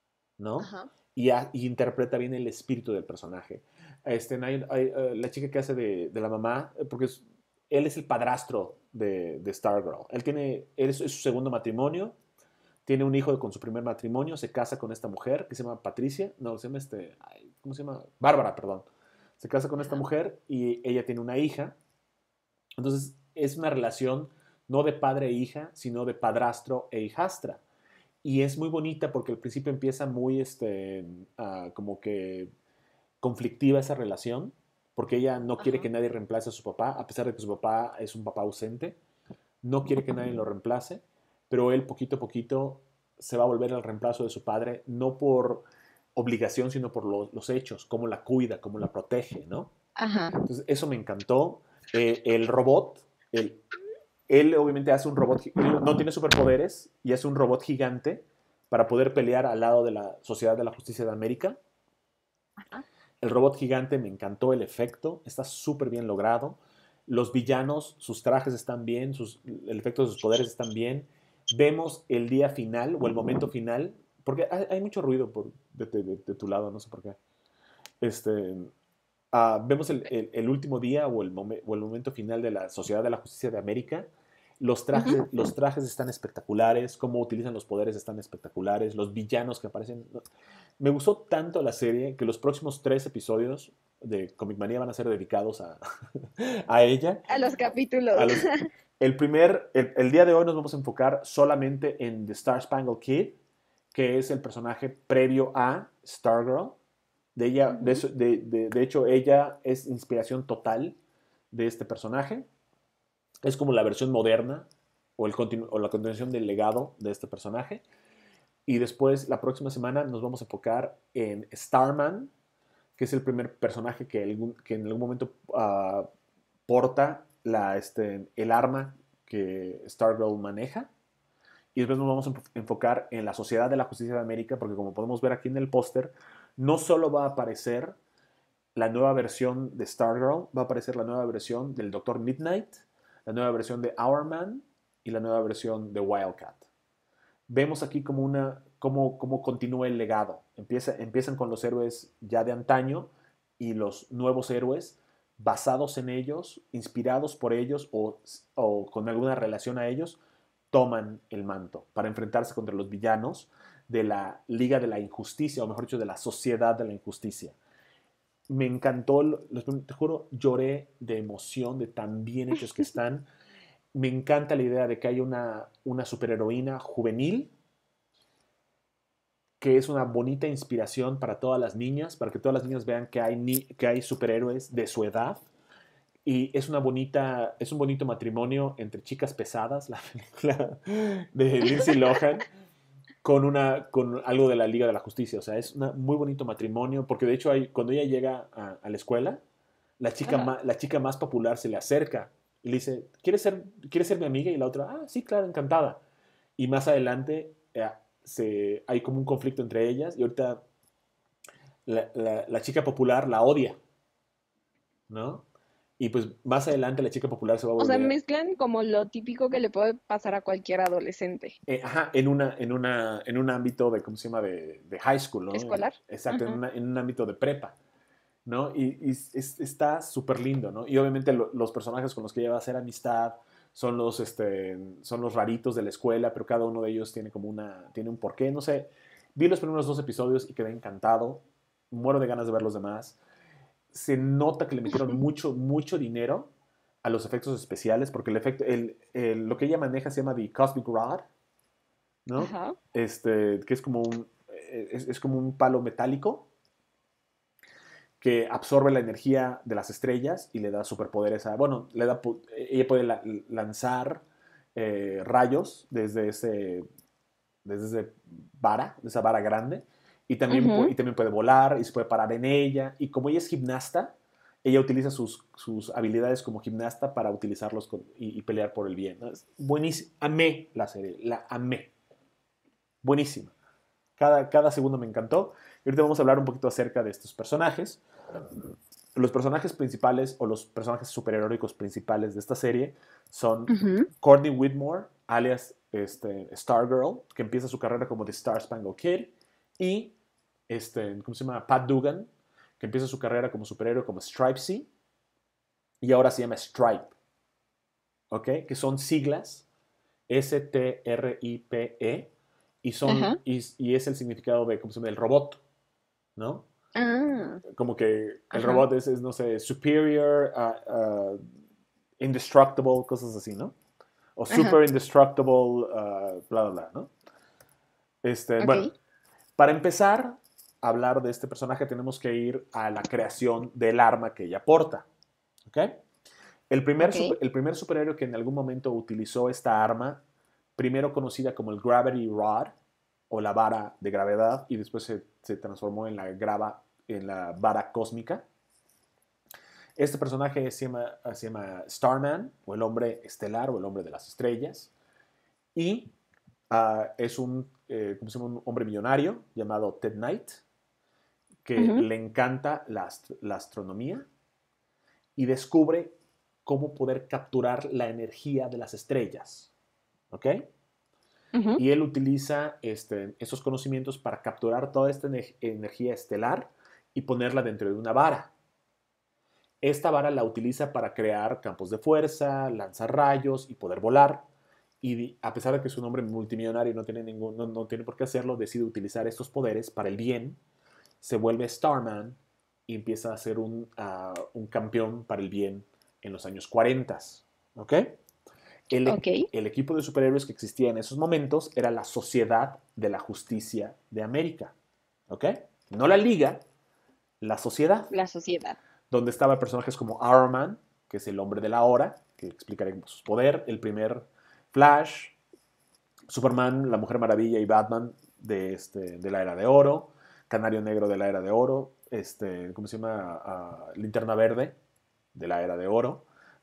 [SPEAKER 1] ¿no?
[SPEAKER 2] Ajá.
[SPEAKER 1] Y, a, y, interpreta bien el espíritu del personaje. Este, hay, hay, uh, la chica que hace de, de la mamá, porque es, él es el padrastro de, de Stargirl. Él tiene, él es, es su segundo matrimonio, tiene un hijo con su primer matrimonio, se casa con esta mujer que se llama Patricia, no, se llama este, ay, ¿cómo se llama? Bárbara, perdón. Se casa con esta
[SPEAKER 2] Ajá.
[SPEAKER 1] mujer y ella tiene una hija. Entonces es una relación no de padre e hija, sino de padrastro e hijastra. Y es muy bonita porque al principio empieza muy, este, uh, como que conflictiva esa relación, porque ella no quiere
[SPEAKER 2] Ajá.
[SPEAKER 1] que nadie reemplace a su papá, a pesar de que su papá es un papá ausente, no quiere que nadie lo reemplace, pero él poquito a poquito se va a volver el reemplazo de su padre, no por obligación, sino por los, los hechos, cómo la cuida, cómo la protege, ¿no?
[SPEAKER 2] Ajá.
[SPEAKER 1] Entonces, eso me encantó. Eh, el robot, el, él obviamente hace un robot, él no tiene superpoderes y hace un robot gigante para poder pelear al lado de la Sociedad de la Justicia de América.
[SPEAKER 2] Ajá.
[SPEAKER 1] El robot gigante me encantó el efecto, está súper bien logrado. Los villanos, sus trajes están bien, sus, el efecto de sus poderes están bien. Vemos el día final o el momento final, porque hay, hay mucho ruido por, de, de, de, tu lado, no sé por qué. Este, uh, vemos el, el, el, último día o el, momen, o el momento final de la Sociedad de la Justicia de América. Los trajes,
[SPEAKER 2] Ujú.
[SPEAKER 1] los trajes están espectaculares, cómo utilizan los poderes están espectaculares, los villanos que aparecen. Me gustó tanto la serie que los próximos tres episodios de Comic Manía van a ser dedicados a, a ella.
[SPEAKER 2] A los capítulos.
[SPEAKER 1] A los, el primer, el, el día de hoy nos vamos a enfocar solamente en The Star Spangled Kid, que es el personaje previo a Stargirl. De, ella, de,
[SPEAKER 2] Ujú.
[SPEAKER 1] de, de, de hecho, ella es inspiración total de este personaje. Es como la versión moderna o, el continu, o la continuación del legado de este personaje. Y después, la próxima semana, nos vamos a enfocar en Starman, que es el primer personaje que, algún, que en algún momento uh, porta la, este, el arma que Stargirl maneja. y después nos vamos a enfocar en la Sociedad de la Justicia de América, porque como podemos ver aquí en el póster, no solo va a aparecer la nueva versión de Stargirl, va a aparecer la nueva versión del Doctor Midnight, la nueva versión de Hourman y la nueva versión de Wildcat. Vemos aquí como una, cómo, cómo continúa el legado. Empieza, empiezan con los héroes ya de antaño y los nuevos héroes basados en ellos, inspirados por ellos o, o con alguna relación a ellos, toman el manto para enfrentarse contra los villanos de la Liga de la Injusticia, o mejor dicho, de la Sociedad de la Injusticia. Me encantó, te juro, lloré de emoción, de tan bien hechos que están. Me encanta la idea de que hay una, una superheroína juvenil que es una bonita inspiración para todas las niñas, para que todas las niñas vean que hay, ni, que hay superhéroes de su edad. Y es, una bonita, es un bonito matrimonio entre chicas pesadas, la película de Lindsay Lohan, con, una, con algo de la Liga de la Justicia. O sea, es un muy bonito matrimonio, porque de hecho hay, cuando ella llega a, a la escuela, la chica, ma, la chica más popular se le acerca y le dice, ¿quieres ser, ¿quieres ser mi amiga? Y la otra, ah, sí, claro, encantada. Y más adelante eh, se, hay como un conflicto entre ellas y ahorita la, la, la chica popular la odia, ¿no? Y pues más adelante la chica popular se va a
[SPEAKER 2] O sea,
[SPEAKER 1] volver...
[SPEAKER 2] mezclan como lo típico que le puede pasar a cualquier adolescente.
[SPEAKER 1] Eh, ajá, en, una, en, una, en un ámbito de, ¿cómo se llama? De, de high school, ¿no? En,
[SPEAKER 2] Escolar.
[SPEAKER 1] exacto, en,
[SPEAKER 2] Ajá.
[SPEAKER 1] una, en, un ámbito de prepa, ¿no? Y, y es, está súper lindo, ¿no? Y obviamente lo, los personajes con los que ella va a hacer amistad son los, este, son los raritos de la escuela, pero cada uno de ellos tiene como una, tiene un porqué, no sé. Vi los primeros dos episodios y quedé encantado. Muero de ganas de ver los demás. Se nota que le metieron mucho, mucho dinero a los efectos especiales, porque el efecto, el, el, lo que ella maneja se llama The Cosmic Rod, ¿no?
[SPEAKER 2] Ajá.
[SPEAKER 1] Este, que es como un, es, es como un palo metálico que absorbe la energía de las estrellas y le da superpoderes a, bueno, le da, ella puede la, lanzar eh, rayos desde ese, desde ese vara, de esa vara grande, y también,
[SPEAKER 2] Ujú.
[SPEAKER 1] y también puede volar y se puede parar en ella, y como ella es gimnasta, ella utiliza sus, sus habilidades como gimnasta para utilizarlos con, y, y, pelear por el bien, ¿no? Es buenísimo, amé la serie, la amé, buenísima. Cada, cada segundo me encantó. Y ahorita vamos a hablar un poquito acerca de estos personajes. Los personajes principales o los personajes superheroicos principales de esta serie son
[SPEAKER 2] Ujú.
[SPEAKER 1] Courtney Whitmore, alias este, Stargirl, que empieza su carrera como The Star Spangled Kid, y este, ¿cómo se llama? Pat Dugan, que empieza su carrera como superhéroe como Stripesy, y ahora se llama Stripe, ¿ok? Que son siglas S T R I P E, y, son,
[SPEAKER 2] Ajá.
[SPEAKER 1] y, y es el significado de, ¿cómo se llama? El robot, ¿no?
[SPEAKER 2] Ah.
[SPEAKER 1] Como que el
[SPEAKER 2] Ajá.
[SPEAKER 1] robot es, es no sé, superior, uh, uh, indestructible, cosas así, ¿no? O
[SPEAKER 2] Ajá.
[SPEAKER 1] super indestructible, uh, bla, bla, bla, ¿no? Este,
[SPEAKER 2] Ok.
[SPEAKER 1] bueno, para empezar a hablar de este personaje tenemos que ir a la creación del arma que ella porta, ¿ok? El primer,
[SPEAKER 2] Ok.
[SPEAKER 1] super, el primer superhéroe que en algún momento utilizó esta arma, primero conocida como el Gravity Rod, o la vara de gravedad, y después se, se transformó en la, grava, en la vara cósmica. Este personaje se llama, se llama Starman, o el hombre estelar, o el hombre de las estrellas, y uh, es un, eh, ¿cómo se llama? Un hombre millonario llamado Ted Knight, que
[SPEAKER 2] Ujú.
[SPEAKER 1] le encanta la, ast la astronomía y descubre cómo poder capturar la energía de las estrellas, ¿ok?
[SPEAKER 2] Ujú.
[SPEAKER 1] Y él utiliza este, esos conocimientos para capturar toda esta energía estelar y ponerla dentro de una vara. Esta vara la utiliza para crear campos de fuerza, lanzar rayos y poder volar. Y a pesar de que es un hombre multimillonario y no tiene, ningún, no, no tiene por qué hacerlo, decide utilizar estos poderes para el bien, se vuelve Starman y empieza a ser un, uh, un campeón para el bien en los años cuarenta. ¿Ok? El,
[SPEAKER 2] Ok.
[SPEAKER 1] el equipo de superhéroes que existía en esos momentos era la Sociedad de la Justicia de América. ¿Ok? No la Liga, la Sociedad,
[SPEAKER 2] La sociedad.
[SPEAKER 1] donde estaban personajes como Iron Man, que es el hombre de la hora, que explicaré su poder, el primer Flash, Superman, la Mujer Maravilla y Batman de, este, de la Era de Oro, Canario Negro de la Era de Oro, este, ¿cómo se llama? Uh, Linterna Verde de la Era de Oro.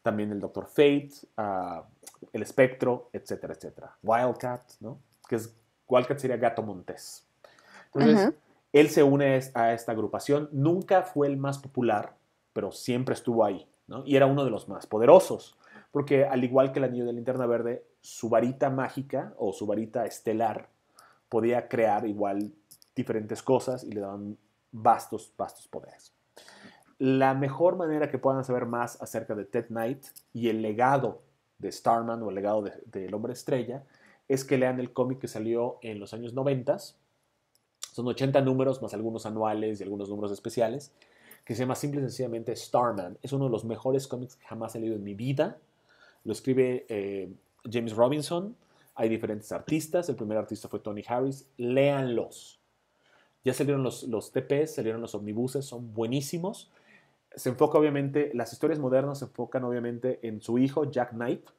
[SPEAKER 1] también el Doctor Fate, uh, el Espectro, etcétera, etcétera. Wildcat, ¿no? Que es, Wildcat sería Gato Montés. Entonces,
[SPEAKER 2] Ajá.
[SPEAKER 1] él se une a esta agrupación. Nunca fue el más popular, pero siempre estuvo ahí, ¿no? Y era uno de los más poderosos, porque al igual que el Anillo de Linterna Verde, su varita mágica o su varita estelar podía crear igual diferentes cosas y le daban vastos, vastos poderes. La mejor manera que puedan saber más acerca de Ted Knight y el legado de Starman o el legado del de, de Hombre Estrella es que lean el cómic que salió en los años noventa. Son ochenta números más algunos anuales y algunos números especiales, que se llama simple y sencillamente Starman. Es uno de los mejores cómics que jamás he leído en mi vida. Lo escribe eh, James Robinson. Hay diferentes artistas. El primer artista fue Tony Harris. Léanlos. Ya salieron los, los T Ps, salieron los omnibuses, son buenísimos. Se enfoca obviamente, las historias modernas se enfocan obviamente en su hijo, Jack Knight.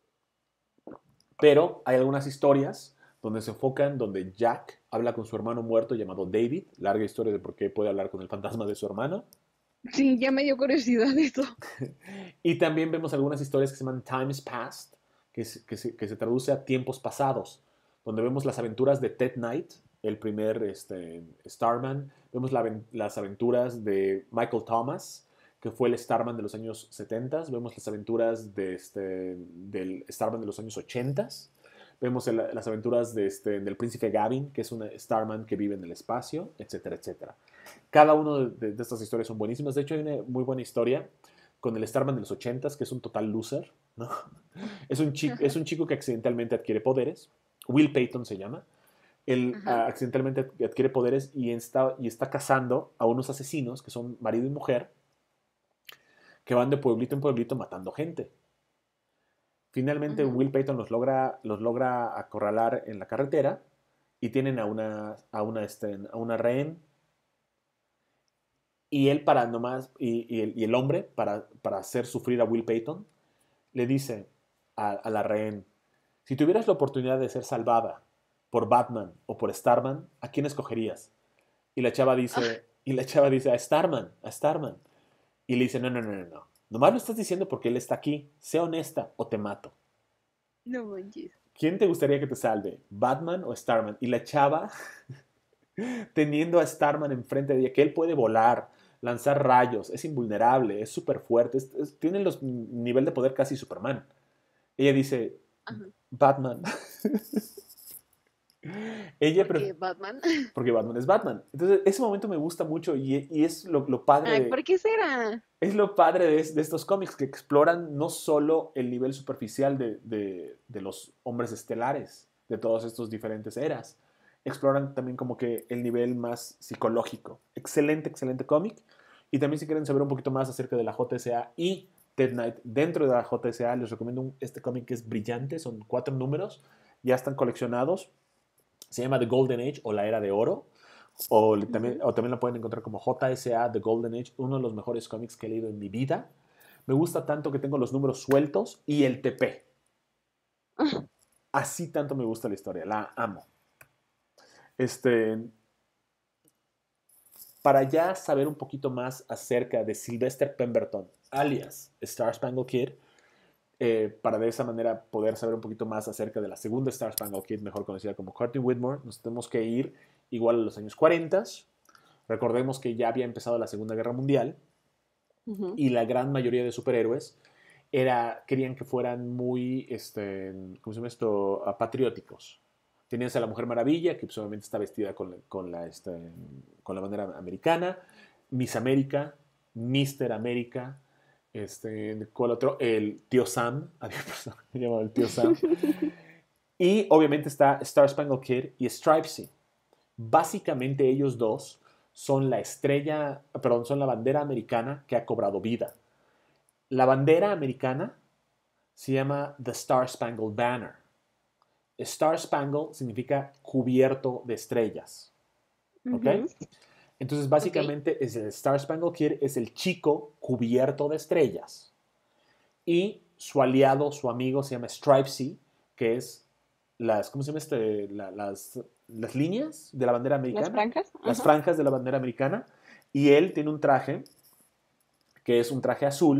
[SPEAKER 1] Pero hay algunas historias donde se enfocan, donde Jack habla con su hermano muerto llamado David. Larga historia de por qué puede hablar con el fantasma de su hermano.
[SPEAKER 2] Sí, ya me dio curiosidad eso.
[SPEAKER 1] Y también vemos algunas historias que se llaman Times Past, que se, que, se, que se traduce a tiempos pasados, donde vemos las aventuras de Ted Knight, el primer este, Starman. Vemos la, las aventuras de Michael Thomas, que fue el Starman de los años setenta. Vemos las aventuras de este, del Starman de los años ochenta. Vemos el, las aventuras de este, del príncipe Gavin, que es un Starman que vive en el espacio, etcétera, etcétera. Cada una de, de, de estas historias son buenísimas. De hecho, hay una muy buena historia con el Starman de los ochentas, que es un total loser, ¿no? Es un, chico, es un chico que accidentalmente adquiere poderes. Will Payton se llama. Él uh, accidentalmente adquiere poderes y está, y está cazando a unos asesinos, que son marido y mujer, que van de pueblito en pueblito matando gente. Finalmente, uh-huh. Will Payton los logra, los logra acorralar en la carretera y tienen a una, a una, este, a una rehén. Y él, para nomás, y, y, el, y el hombre, para, para hacer sufrir a Will Payton, le dice a, a la rehén: si tuvieras la oportunidad de ser salvada por Batman o por Starman, ¿a quién escogerías? Y la chava dice, ah. y la chava dice, a Starman, a Starman. Y le dice, no, no, no, no, no. Nomás lo estás diciendo porque él está aquí. Sé honesta o te mato.
[SPEAKER 2] No manches.
[SPEAKER 1] ¿Quién te gustaría que te salve? ¿Batman o Starman? Y la chava, teniendo a Starman enfrente de ella, que él puede volar, lanzar rayos, es invulnerable, es súper fuerte, es, es, tiene el nivel de poder casi Superman. Ella dice, ajá, Batman. Ella
[SPEAKER 2] ¿Por qué Batman?
[SPEAKER 1] Porque Batman es Batman. Entonces, ese momento me gusta mucho y, y es lo, lo padre.
[SPEAKER 2] Ay, ¿por qué será?
[SPEAKER 1] Es lo padre de, de estos cómics, que exploran no solo el nivel superficial de, de, de los hombres estelares, de todas estas diferentes eras. Exploran también como que el nivel más psicológico. Excelente, excelente cómic. Y también si quieren saber un poquito más acerca de la J S A y Ted Knight dentro de la J S A, les recomiendo un, este cómic que es brillante. Son cuatro números, ya están coleccionados. Se llama The Golden Age o la Era de Oro. O también, uh-huh. o también la pueden encontrar como J S A The Golden Age, uno de los mejores cómics que he leído en mi vida. Me gusta tanto que tengo los números sueltos y el T P. Uh-huh. Así tanto me gusta la historia, la amo. Este, para ya saber un poquito más acerca de Sylvester Pemberton, alias Star Spangled Kid, Eh, para de esa manera poder saber un poquito más acerca de la segunda Star Spangled Kid, mejor conocida como Courtney Whitmore, nos tenemos que ir igual a los años cuarenta. Recordemos que ya había empezado la Segunda Guerra Mundial, uh-huh. y la gran mayoría de superhéroes era, querían que fueran muy, este, ¿cómo se llama esto?, uh, patrióticos. Tenías a la Mujer Maravilla, que pues, obviamente está vestida con la, con, la, este, con la bandera americana, Miss América, Mister América, Este, ¿cuál otro? El tío Sam. Había persona que llamaba el tío Sam. Y obviamente está Star Spangled Kid y Stripesy. Básicamente ellos dos son la estrella, perdón, son la bandera americana que ha cobrado vida. La bandera americana se llama The Star Spangled Banner. Star Spangled significa cubierto de estrellas. ¿Ok? Uh-huh. Entonces, básicamente, okay. es el Star Spangled Kid es el chico cubierto de estrellas. Y su aliado, su amigo, se llama Stripesy, que es las, ¿cómo se llama este? La, las, las líneas de la bandera americana.
[SPEAKER 2] Las franjas.
[SPEAKER 1] Las uh-huh. franjas de la bandera americana. Y él tiene un traje, que es un traje azul,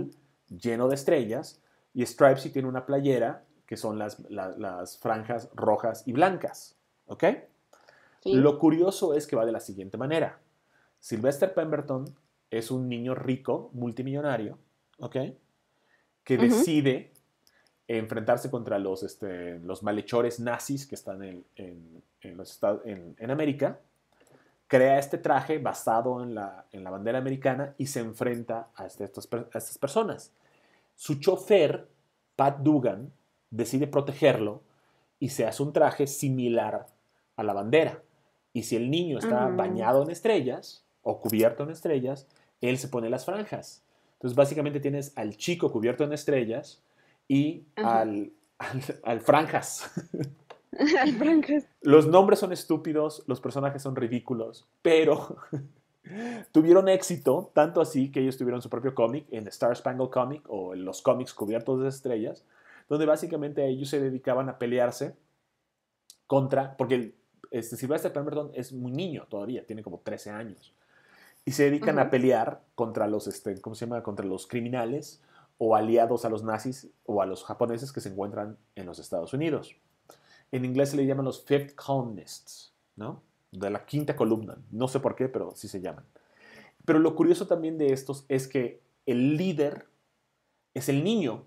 [SPEAKER 1] lleno de estrellas, y Stripesy tiene una playera que son las, la, las franjas rojas y blancas. ¿Ok?
[SPEAKER 2] Sí.
[SPEAKER 1] Lo curioso es que va de la siguiente manera. Sylvester Pemberton es un niño rico, multimillonario, ¿ok? Que
[SPEAKER 2] Ujú.
[SPEAKER 1] decide enfrentarse contra los, este, los malhechores nazis que están en, en, en, los Estados, en, en América, crea este traje basado en la, en la bandera americana y se enfrenta a, este, estas, a estas personas. Su chofer, Pat Dugan, decide protegerlo y se hace un traje similar a la bandera. Y si el niño está
[SPEAKER 2] Ujú.
[SPEAKER 1] bañado en estrellas o cubierto en estrellas, él se pone las franjas. Entonces, básicamente tienes al chico cubierto en estrellas y
[SPEAKER 2] Ajá.
[SPEAKER 1] al, al, al franjas.
[SPEAKER 2] Al Brancas.
[SPEAKER 1] Los nombres son estúpidos, los personajes son ridículos, pero tuvieron éxito, tanto así que ellos tuvieron su propio cómic en Star Spangled Comic o en los cómics cubiertos de estrellas, donde básicamente ellos se dedicaban a pelearse contra, porque el, este, Sylvester Pemberton es muy niño todavía, tiene como trece años, y se dedican a
[SPEAKER 2] Ujú.
[SPEAKER 1] pelear contra los, este, ¿cómo se llama? Contra los criminales o aliados a los nazis o a los japoneses que se encuentran en los Estados Unidos. En inglés se le llaman los Fifth Columnists, ¿no? De la quinta columna. No sé por qué, pero sí se llaman. Pero lo curioso también de estos es que el líder es el niño,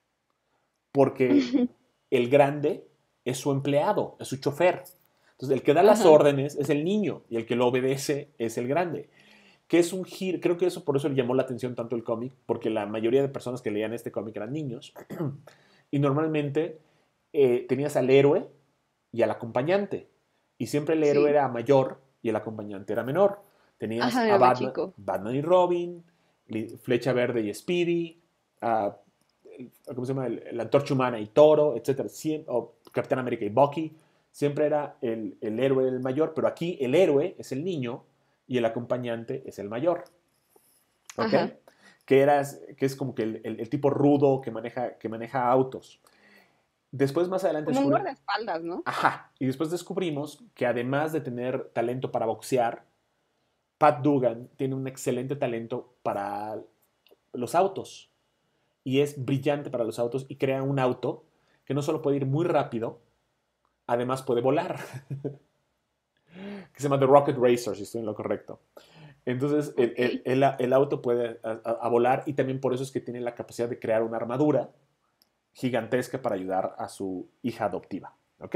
[SPEAKER 1] porque el grande es su empleado, es su chofer. Entonces, el que da las
[SPEAKER 2] Ajá.
[SPEAKER 1] órdenes es el niño y el que lo obedece es el grande. Que es un giro, creo que eso por eso le llamó la atención tanto el cómic, porque la mayoría de personas que leían este cómic eran niños. Y normalmente eh, tenías al héroe y al acompañante. Y siempre el héroe
[SPEAKER 2] Sí.
[SPEAKER 1] era mayor y el acompañante era menor. Tenías
[SPEAKER 2] Ajá,
[SPEAKER 1] a
[SPEAKER 2] era más
[SPEAKER 1] Batman,
[SPEAKER 2] chico.
[SPEAKER 1] Batman y Robin, Flecha Verde y Speedy, a, ¿cómo se llama? La Antorcha Humana y Toro, etcétera. Siempre, o Capitán América y Bucky. Siempre era el, el héroe el mayor, pero aquí el héroe es el niño y el acompañante es el mayor. ¿Ok?
[SPEAKER 2] Ajá.
[SPEAKER 1] Que, era, que es como que el, el, el tipo rudo que maneja, que maneja autos. Después, más adelante,
[SPEAKER 2] Como un
[SPEAKER 1] descubrí,
[SPEAKER 2] guardaespaldas, ¿no?
[SPEAKER 1] ajá, y después descubrimos que además de tener talento para boxear, Pat Dugan tiene un excelente talento para los autos y es brillante para los autos y crea un auto que no solo puede ir muy rápido, además puede volar, que se llama The Rocket Racer, si estoy en lo correcto. Entonces, el,
[SPEAKER 2] Ok.
[SPEAKER 1] el, el, el auto puede a, a, a volar y también por eso es que tiene la capacidad de crear una armadura gigantesca para ayudar a su hija adoptiva. ¿Ok?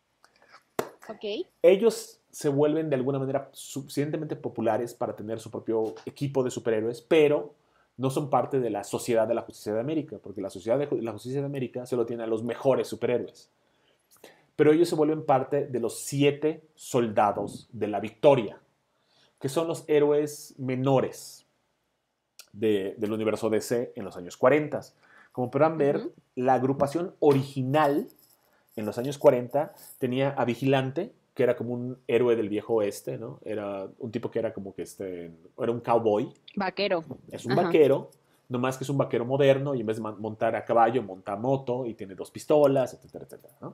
[SPEAKER 2] Ok.
[SPEAKER 1] Ellos se vuelven de alguna manera suficientemente populares para tener su propio equipo de superhéroes, pero no son parte de la Sociedad de la Justicia de América, porque la Sociedad de la Justicia de América solo tiene a los mejores superhéroes. Pero ellos se vuelven parte de los siete soldados de la victoria, que son los héroes menores de, del universo D C en los años cuarenta. Como podrán ver,
[SPEAKER 2] Ujú.
[SPEAKER 1] la agrupación original en los años cuarenta tenía a Vigilante, que era como un héroe del viejo oeste, ¿no? Era un tipo que era como que este, era un cowboy,
[SPEAKER 2] Vaquero.
[SPEAKER 1] es un
[SPEAKER 2] Ajá.
[SPEAKER 1] vaquero, nomás que es un vaquero moderno y en vez de montar a caballo, monta a moto y tiene dos pistolas, etcétera, etcétera, ¿no?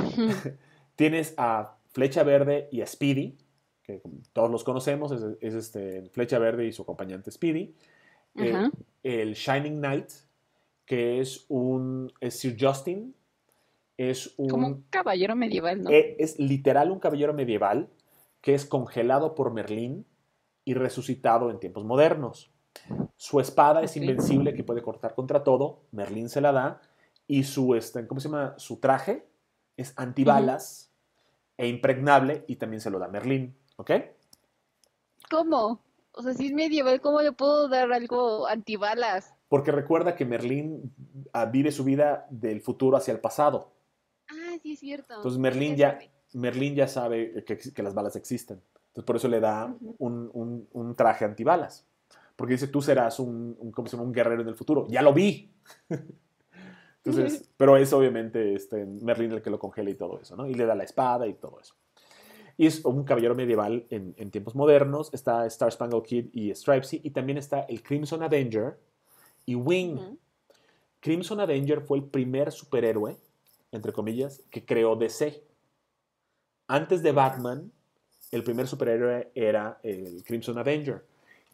[SPEAKER 1] Tienes a Flecha Verde y a Speedy, que todos los conocemos, es, es este, Flecha Verde y su acompañante Speedy. Eh,
[SPEAKER 2] Ajá.
[SPEAKER 1] el Shining Knight, que es un es Sir Justin, es
[SPEAKER 2] Como un
[SPEAKER 1] un
[SPEAKER 2] caballero medieval, ¿no?
[SPEAKER 1] eh, es literal un caballero medieval que es congelado por Merlín y resucitado en tiempos modernos. Su espada es
[SPEAKER 2] Ok.
[SPEAKER 1] invencible que puede cortar contra todo, Merlín se la da, y su, este, ¿cómo se llama? Su traje es
[SPEAKER 2] Ujú.
[SPEAKER 1] antibalas e impregnable y también se lo da Merlín, ¿ok?
[SPEAKER 2] ¿Cómo? O sea, si es medieval, ¿cómo le puedo dar algo antibalas?
[SPEAKER 1] Porque recuerda que Merlín ah, vive su vida del futuro hacia el pasado.
[SPEAKER 2] Ah, sí es cierto.
[SPEAKER 1] Entonces
[SPEAKER 2] Él
[SPEAKER 1] Merlín
[SPEAKER 2] ya
[SPEAKER 1] ya,
[SPEAKER 2] sabe.
[SPEAKER 1] Merlín ya sabe que, que las balas existen. Entonces por eso le da
[SPEAKER 2] Ujú.
[SPEAKER 1] un, un, un traje antibalas. Porque dice, tú serás un, un, ¿cómo se llama? Un guerrero en el futuro. Ya lo vi. Entonces, pero es obviamente este, Merlín el que lo congela y todo eso, ¿no? Y le da la espada y todo eso. Y es un caballero medieval en, en tiempos modernos. Está Star Spangled Kid y Stripesy. Y también está el Crimson Avenger y Wing.
[SPEAKER 2] Ujú.
[SPEAKER 1] Crimson Avenger fue el primer superhéroe, entre comillas, que creó D C. Antes de
[SPEAKER 2] Ujú.
[SPEAKER 1] Batman, el primer superhéroe era el Crimson Avenger.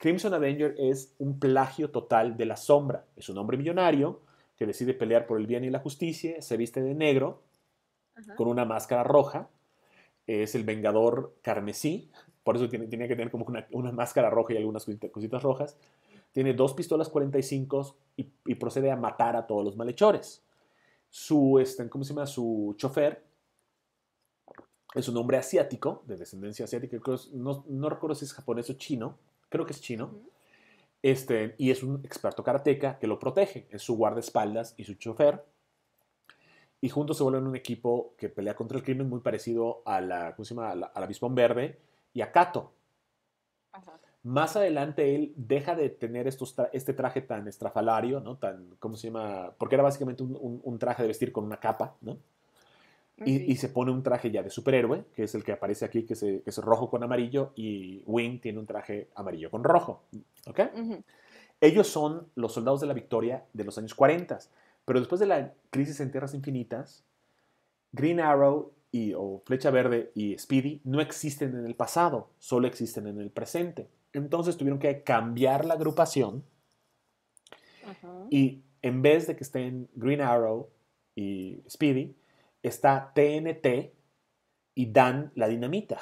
[SPEAKER 1] Crimson Avenger es un plagio total de La Sombra. Es un hombre millonario que decide pelear por el bien y la justicia, se viste de negro,
[SPEAKER 2] Ajá.
[SPEAKER 1] con una máscara roja, es el Vengador carmesí, por eso tiene, tiene que tener como una, una máscara roja y algunas cositas, cositas rojas. Tiene dos pistolas cuarenta y cinco y, y procede a matar a todos los malhechores. Su, este, ¿cómo se llama? Su chofer es un hombre asiático, de descendencia asiática, creo, no, no recuerdo si es japonés o chino, creo que es chino,
[SPEAKER 2] Ujú.
[SPEAKER 1] este, y es un experto karateca que lo protege, es su guardaespaldas y su chofer, y juntos se vuelven un equipo que pelea contra el crimen muy parecido a la, ¿cómo se llama? A la, al Avispón Verde y a Kato.
[SPEAKER 2] Ajá.
[SPEAKER 1] Más adelante él deja de tener estos tra este traje tan estrafalario, ¿no? Tan, ¿cómo se llama? Porque era básicamente un, un, un traje de vestir con una capa, ¿no? Y, y,
[SPEAKER 2] Sí.
[SPEAKER 1] se pone un traje ya de superhéroe, que es el que aparece aquí, que es, que es rojo con amarillo, y Wing tiene un traje amarillo con rojo. ¿Ok?
[SPEAKER 2] Ujú.
[SPEAKER 1] Ellos son los soldados de la victoria de los años cuarenta, pero después de la crisis en Tierras Infinitas, Green Arrow y, o Flecha Verde y Speedy no existen en el pasado, solo existen en el presente. Entonces tuvieron que cambiar la agrupación
[SPEAKER 2] Ajá.
[SPEAKER 1] y en vez de que estén Green Arrow y Speedy, está T N T y Dan la Dinamita.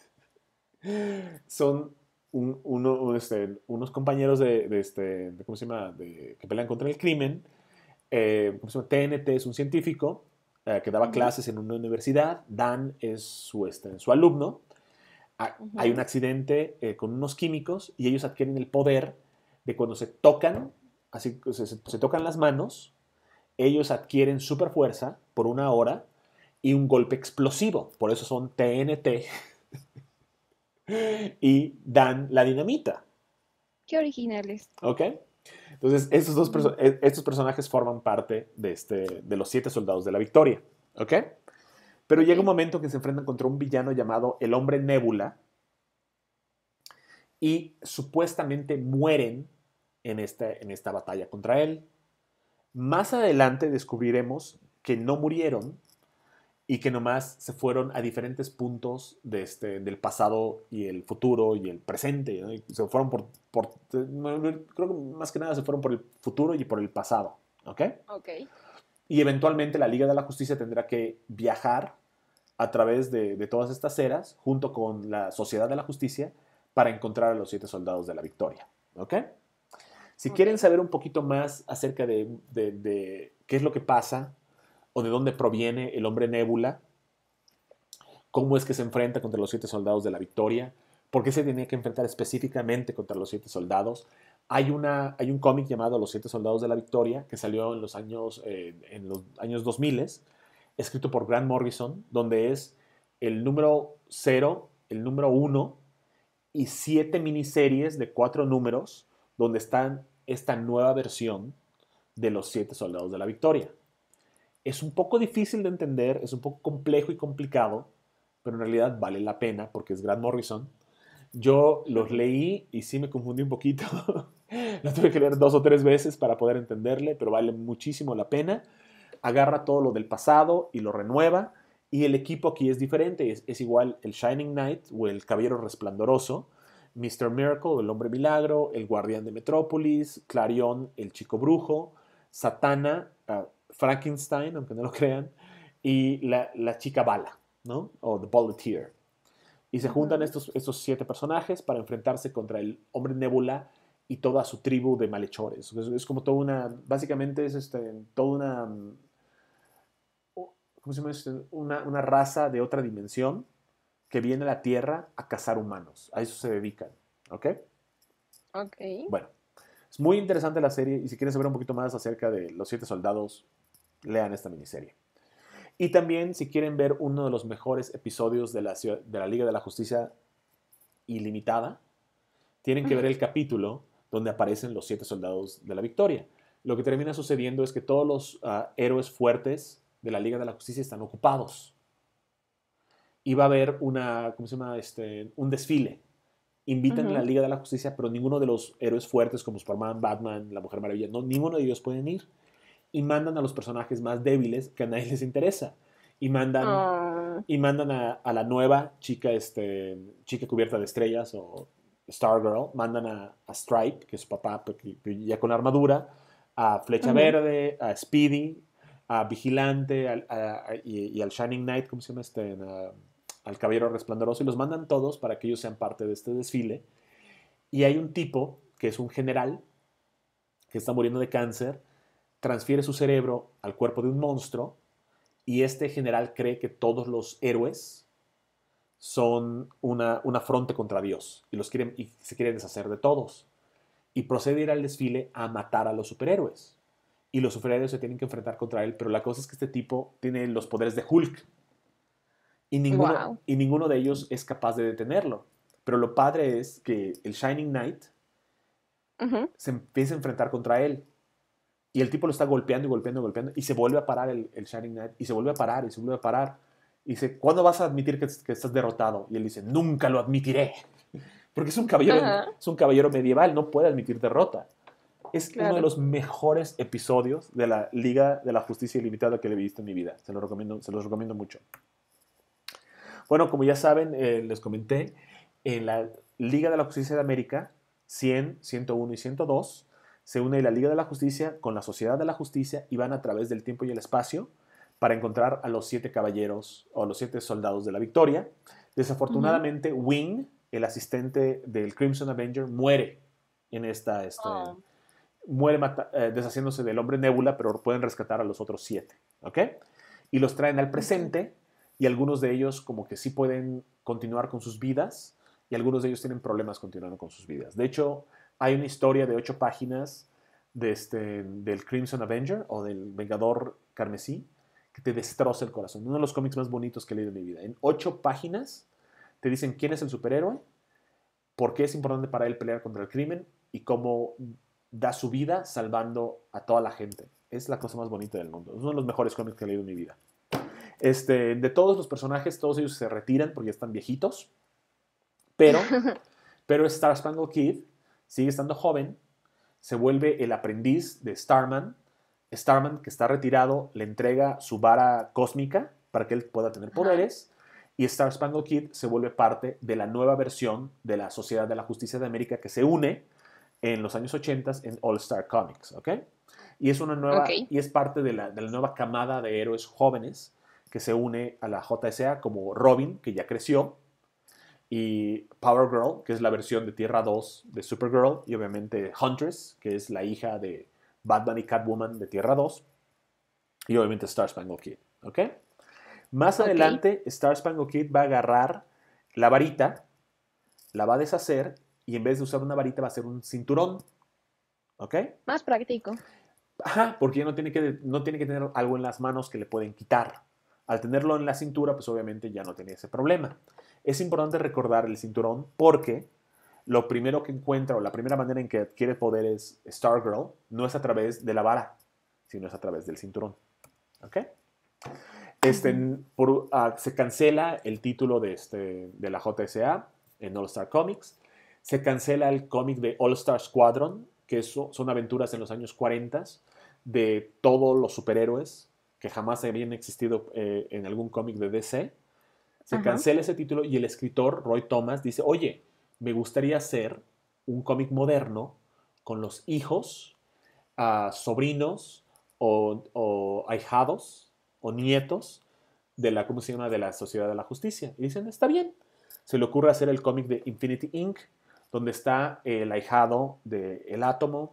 [SPEAKER 1] Son un, uno, este, unos compañeros de, de, este, de, ¿cómo se llama? De, que pelean contra el crimen. Eh, ¿cómo se llama? T N T es un científico eh, que daba
[SPEAKER 2] Ujú.
[SPEAKER 1] clases en una universidad. Dan es su, este, su alumno. Ah, hay un
[SPEAKER 2] Ujú.
[SPEAKER 1] accidente eh, con unos químicos y ellos adquieren el poder de cuando se tocan, así se, se, se tocan las manos, ellos adquieren super fuerza por una hora y un golpe explosivo. Por eso son T N T y dan la dinamita.
[SPEAKER 2] Qué originales.
[SPEAKER 1] ¿Ok? Entonces, estos, dos
[SPEAKER 2] Ujú.
[SPEAKER 1] perso e, estos personajes forman parte de, este, de los siete soldados de la victoria. ¿Ok? Pero llega un
[SPEAKER 2] Ok.
[SPEAKER 1] momento en que se enfrentan contra un villano llamado el Hombre Nébula y supuestamente mueren en esta, en esta batalla contra él. Más adelante descubriremos que no murieron y que nomás se fueron a diferentes puntos de este, del pasado y el futuro y el presente, ¿no? Y se fueron por, por, creo que más que nada se fueron por el futuro y por el pasado, ¿ok?
[SPEAKER 2] Ok.
[SPEAKER 1] Y eventualmente la Liga de la Justicia tendrá que viajar a través de, de todas estas eras, junto con la Sociedad de la Justicia, para encontrar a los siete soldados de la victoria, ¿ok? Si
[SPEAKER 2] Ok.
[SPEAKER 1] quieren saber un poquito más acerca de, de, de qué es lo que pasa o de dónde proviene el hombre nébula, cómo es que se enfrenta contra los siete soldados de la victoria, por qué se tenía que enfrentar específicamente contra los siete soldados. Hay, una, hay un cómic llamado Los siete soldados de la victoria que salió en los años, eh, en los años dos mil, escrito por Grant Morrison, donde es el número cero, el número uno y siete miniseries de cuatro números donde están esta nueva versión de los siete soldados de la victoria. Es un poco difícil de entender, es un poco complejo y complicado, pero en realidad vale la pena porque es Grant Morrison. Yo los leí y sí me confundí un poquito. Lo tuve que leer dos o tres veces para poder entenderle, pero vale muchísimo la pena. Agarra todo lo del pasado y lo renueva. Y el equipo aquí es diferente. Es, es igual el Shining Knight o el Caballero Resplandoroso, mister Miracle, el Hombre Milagro, el Guardián de Metrópolis, Clarion, el Chico Brujo, Satana, uh, Frankenstein, aunque no lo crean, y la, la Chica Bala, ¿no? O The Bulleteer. Y se juntan
[SPEAKER 2] Ujú.
[SPEAKER 1] estos, estos siete personajes para enfrentarse contra el Hombre Nebula y toda su tribu de malhechores. Es, es como toda una, básicamente es este, toda una, ¿cómo se llama? Este? Una, una raza de otra dimensión que viene a la Tierra a cazar humanos. A eso se dedican. ¿Ok?
[SPEAKER 2] Ok.
[SPEAKER 1] Bueno, es muy interesante la serie y si quieren saber un poquito más acerca de los siete soldados, lean esta miniserie. Y también si quieren ver uno de los mejores episodios de la, de la Liga de la Justicia Ilimitada, tienen que ver el capítulo donde aparecen los siete soldados de la victoria. Lo que termina sucediendo es que todos los uh, héroes fuertes de la Liga de la Justicia están ocupados. Y va a haber una, ¿cómo se llama? Este, un desfile. Invitan a la
[SPEAKER 2] Ujú.
[SPEAKER 1] Liga de la Justicia, pero ninguno de los héroes fuertes como Superman, Batman, la Mujer Maravilla, no, ninguno de ellos pueden ir. Y mandan a los personajes más débiles que a nadie les interesa. Y mandan,
[SPEAKER 2] Ah,
[SPEAKER 1] y mandan a, a la nueva chica, este, chica cubierta de estrellas o Stargirl, mandan a, a Stripe, que es su papá, porque- ya con armadura, a Flecha
[SPEAKER 2] Ujú.
[SPEAKER 1] Verde, a Speedy, a Vigilante al- a- a- y, y al Shining Knight, ¿cómo se llama este? En, ah, al Caballero Resplandoroso, y los mandan todos para que ellos sean parte de este desfile. Y hay un tipo, que es un general, que está muriendo de cáncer, transfiere su cerebro al cuerpo de un monstruo, y este general cree que todos los héroes son una, una afronte contra Dios y, los quieren, y se quiere deshacer de todos. Y procede a ir al desfile a matar a los superhéroes. Y los superhéroes se tienen que enfrentar contra él, pero la cosa es que este tipo tiene los poderes de Hulk y ninguno,
[SPEAKER 2] Wow.
[SPEAKER 1] y ninguno de ellos es capaz de detenerlo. Pero lo padre es que el Shining Knight
[SPEAKER 2] Ujú.
[SPEAKER 1] se empieza a enfrentar contra él. Y el tipo lo está golpeando y golpeando y golpeando. Y se vuelve a parar el, el Shining Knight. Y se vuelve a parar y se vuelve a parar. Y dice, ¿cuándo vas a admitir que, que estás derrotado? Y él dice, nunca lo admitiré. Porque es un, caballero,
[SPEAKER 2] Ajá,
[SPEAKER 1] es un caballero medieval, no puede admitir derrota. Es uno de
[SPEAKER 2] claro.
[SPEAKER 1] los mejores episodios de la Liga de la Justicia Ilimitada que le he visto en mi vida. Se los recomiendo, se los recomiendo mucho. Bueno, como ya saben, eh, les comenté, en la Liga de la Justicia de América, cien, ciento uno y ciento dos, se une la Liga de la Justicia con la Sociedad de la Justicia y van a través del tiempo y el espacio para encontrar a los siete caballeros o a los siete soldados de la victoria.
[SPEAKER 2] Ujú.
[SPEAKER 1] Desafortunadamente, Wing, el asistente del Crimson Avenger, muere en esta, este,
[SPEAKER 2] Oh,
[SPEAKER 1] muere mata- eh, deshaciéndose del hombre Nebula, pero pueden rescatar a los otros siete, ¿ok? Y los traen al
[SPEAKER 2] ujú.
[SPEAKER 1] presente y algunos de ellos como que sí pueden continuar con sus vidas y algunos de ellos tienen problemas continuando con sus vidas. De hecho, hay una historia de ocho páginas de este, del Crimson Avenger o del Vengador Carmesí que te destroza el corazón. Uno de los cómics más bonitos que he leído en mi vida. En ocho páginas te dicen quién es el superhéroe, por qué es importante para él pelear contra el crimen y cómo da su vida salvando a toda la gente. Es la cosa más bonita del mundo. Es uno de los mejores cómics que he leído en mi vida. Este, de todos los personajes, todos ellos se retiran porque ya están viejitos, pero, pero Star Spangled Kid sigue estando joven, se vuelve el aprendiz de Starman. Starman, que está retirado, le entrega su vara cósmica para que él pueda tener
[SPEAKER 2] Ajá.
[SPEAKER 1] poderes. Y Star Spangled Kid se vuelve parte de la nueva versión de la Sociedad de la Justicia de América que se une en los años ochenta en All Star Comics, ¿ok? Y es una
[SPEAKER 2] Ok.
[SPEAKER 1] nueva, y es parte de la, de la nueva camada de héroes jóvenes que se une a la J S A como Robin, que ya creció, y Power Girl, que es la versión de Tierra dos de Supergirl, y obviamente Huntress, que es la hija de Batman y Catwoman de Tierra dos, y obviamente Star Spangled Kid, ¿ok? Más
[SPEAKER 2] Ok.
[SPEAKER 1] adelante, Star Spangled Kid va a agarrar la varita, la va a deshacer, y en vez de usar una varita va a ser un cinturón, ¿ok?
[SPEAKER 2] Más práctico.
[SPEAKER 1] Ajá, porque ya no tiene, que, no tiene que tener algo en las manos que le pueden quitar. Al tenerlo en la cintura, pues obviamente ya no tiene ese problema. Es importante recordar el cinturón porque lo primero que encuentra o la primera manera en que adquiere poderes Stargirl no es a través de la vara, sino es a través del cinturón. ¿Ok? Este,
[SPEAKER 2] Ujú.
[SPEAKER 1] por, uh, se cancela el título de, este, de la J S A en All Star Comics. Se cancela el cómic de All Star Squadron, que eso, son aventuras en los años cuarenta de todos los superhéroes que jamás habían existido eh, en algún cómic de D C. Se
[SPEAKER 2] Ajá.
[SPEAKER 1] cancela ese título y el escritor Roy Thomas dice, oye, me gustaría hacer un cómic moderno con los hijos, uh, sobrinos o, o ahijados o nietos de la, ¿cómo se llama?, de la Sociedad de la Justicia. Y dicen, está bien. Se le ocurre hacer el cómic de Infinity incorporated, donde está el ahijado del de átomo,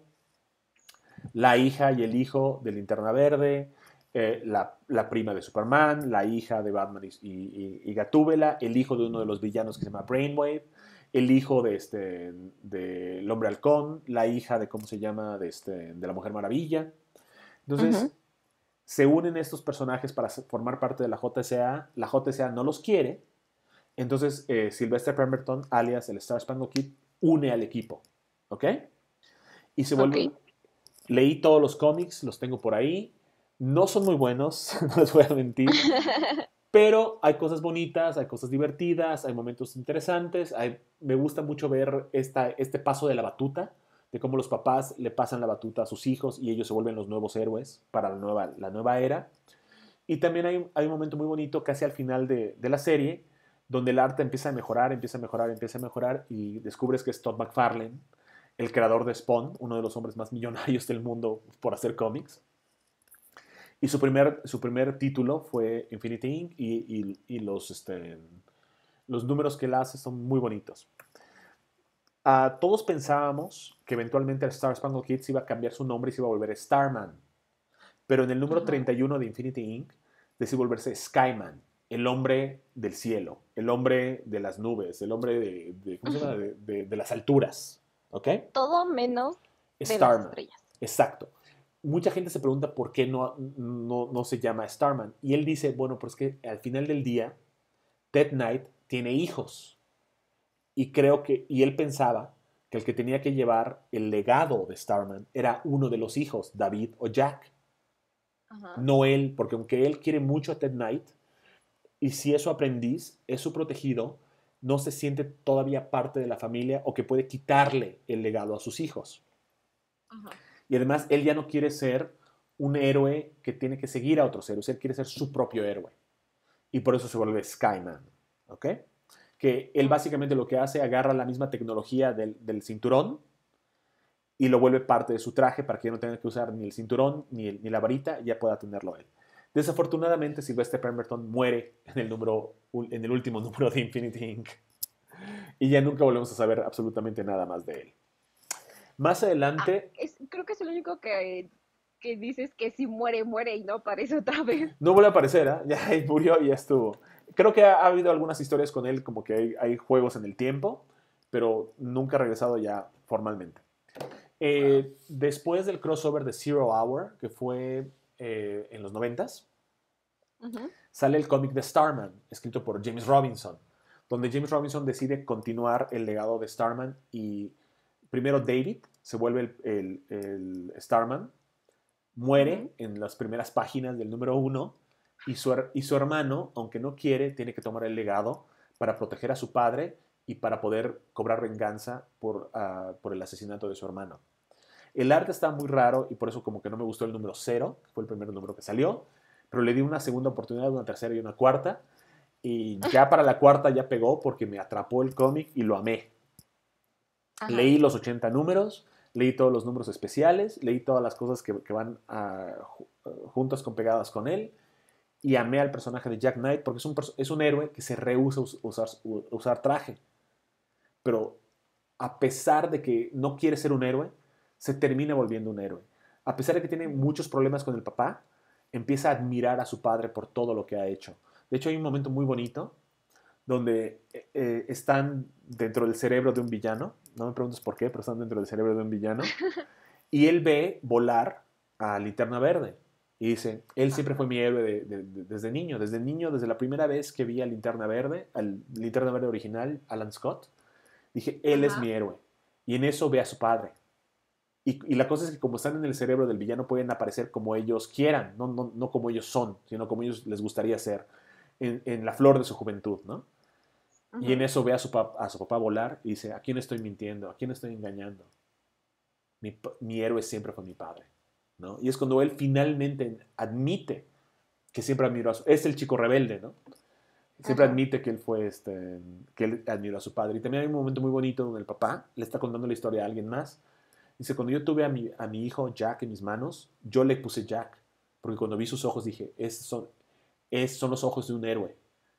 [SPEAKER 1] la hija y el hijo de Linterna Verde, eh, la, la, prima de Superman, la hija de Batman y, y, y, Gatúbela, el hijo de uno de los villanos que se llama Brainwave, el hijo de este del Hombre Halcón, la hija de, ¿cómo se llama?, de, este, de la Mujer Maravilla.
[SPEAKER 2] Ujú.
[SPEAKER 1] Entonces, se unen estos personajes para formar parte de la J S A. La J S A no los quiere. Entonces, eh, Sylvester Pemberton, alias el Star Spangled Kid, une al equipo. ¿Ok? Y se
[SPEAKER 2] Ok.
[SPEAKER 1] vuelve. Leí todos los cómics, los tengo por ahí. No son muy buenos, no les voy a mentir. Pero hay cosas bonitas, hay cosas divertidas, hay momentos interesantes. Hay, me gusta mucho ver esta, este paso de la batuta, de cómo los papás le pasan la batuta a sus hijos y ellos se vuelven los nuevos héroes para la nueva, la nueva era. Y también hay, hay un momento muy bonito casi al final de, de la serie, donde el arte empieza a mejorar, empieza a mejorar, empieza a mejorar y descubres que es Todd McFarlane, el creador de Spawn, uno de los hombres más millonarios del mundo por hacer cómics. Y su primer, su primer título fue Infinity Inc y, y, y los, este, los números que él hace son muy bonitos. Uh, todos pensábamos que eventualmente el Star Spangled Kid se iba a cambiar su nombre y se iba a volver Starman. Pero en el número uh-huh. treinta y uno de Infinity Inc decide volverse Skyman, el hombre del cielo, el hombre de las nubes, el hombre de, de, ¿cómo se llama? de, de, de las alturas. ¿Ok?
[SPEAKER 2] Todo menos de
[SPEAKER 1] Starman.
[SPEAKER 2] las estrellas.
[SPEAKER 1] Exacto. Mucha gente se pregunta por qué no, no, no se llama Starman. Y él dice, bueno, pues que al final del día, Ted Knight tiene hijos. Y creo que, y él pensaba que el que tenía que llevar el legado de Starman era uno de los hijos, David o Jack. Uh-huh. No él, porque aunque él quiere mucho a Ted Knight, y si es su aprendiz, es su protegido, no se siente todavía parte de la familia o que puede quitarle el legado a sus hijos. Uh-huh. Y además, él ya no quiere ser un héroe que tiene que seguir a otros héroes, él quiere ser su propio héroe. Y por eso se vuelve Skyman, ¿ok? Que él básicamente lo que hace, agarra la misma tecnología del, del cinturón y lo vuelve parte de su traje para que ya no tenga que usar ni el cinturón ni, el, ni la varita, ya pueda tenerlo él. Desafortunadamente, Sylvester Pemberton muere en el, número, en el último número de Infinity Inc y ya nunca volvemos a saber absolutamente nada más de él. Más adelante...
[SPEAKER 2] Ah, es, creo que es el único que, que dices que si muere, muere y no aparece otra vez.
[SPEAKER 1] No vuelve a aparecer, ¿eh? Ya murió y ya estuvo. Creo que ha, ha habido algunas historias con él, como que hay, hay juegos en el tiempo, pero nunca ha regresado ya formalmente. Eh, wow. Después del crossover de Zero Hour, que fue eh, en los noventas, uh-huh. sale el cómic de Starman, escrito por James Robinson, donde James Robinson decide continuar el legado de Starman y primero David se vuelve el, el, el Starman, muere uh-huh. en las primeras páginas del número uno y su, y su hermano, aunque no quiere, tiene que tomar el legado para proteger a su padre y para poder cobrar venganza por, uh, por el asesinato de su hermano. El arte está muy raro y por eso como que no me gustó el número cero, que fue el primer número que salió, pero le di una segunda oportunidad, una tercera y una cuarta, y ya para la cuarta ya pegó porque me atrapó el cómic y lo amé. Ajá. Leí los ochenta números, leí todos los números especiales, leí todas las cosas que, que van uh, juntas con pegadas con él y amé al personaje de Jack Knight porque es un, es un héroe que se rehúsa a usar, usar traje. Pero a pesar de que no quiere ser un héroe, se termina volviendo un héroe. A pesar de que tiene muchos problemas con el papá, empieza a admirar a su padre por todo lo que ha hecho. De hecho, hay un momento muy bonito donde eh, están dentro del cerebro de un villano. No me preguntes por qué, pero están dentro del cerebro de un villano. Y él ve volar a Linterna Verde. Y dice, él siempre fue mi héroe de, de, de, desde niño. Desde niño, desde la primera vez que vi a Linterna Verde, al Linterna Verde original, Alan Scott, dije, él Ajá. es mi héroe. Y en eso ve a su padre. Y, y la cosa es que como están en el cerebro del villano, pueden aparecer como ellos quieran, no, no, no como ellos son, sino como ellos les gustaría ser, en, en la flor de su juventud, ¿no? Uh-huh. Y en eso ve a su, pap- a su papá volar y dice, ¿a quién estoy mintiendo? ¿A quién estoy engañando? Mi, mi héroe siempre fue mi padre, ¿no? Y es cuando él finalmente admite que siempre admiró a su... Es el chico rebelde, ¿no? Siempre uh-huh. admite que él fue, este, que él admiró a su padre. Y también hay un momento muy bonito donde el papá le está contando la historia a alguien más. Dice, cuando yo tuve a mi, a mi hijo Jack en mis manos, yo le puse Jack, porque cuando vi sus ojos dije, es, son, es, son los ojos de un héroe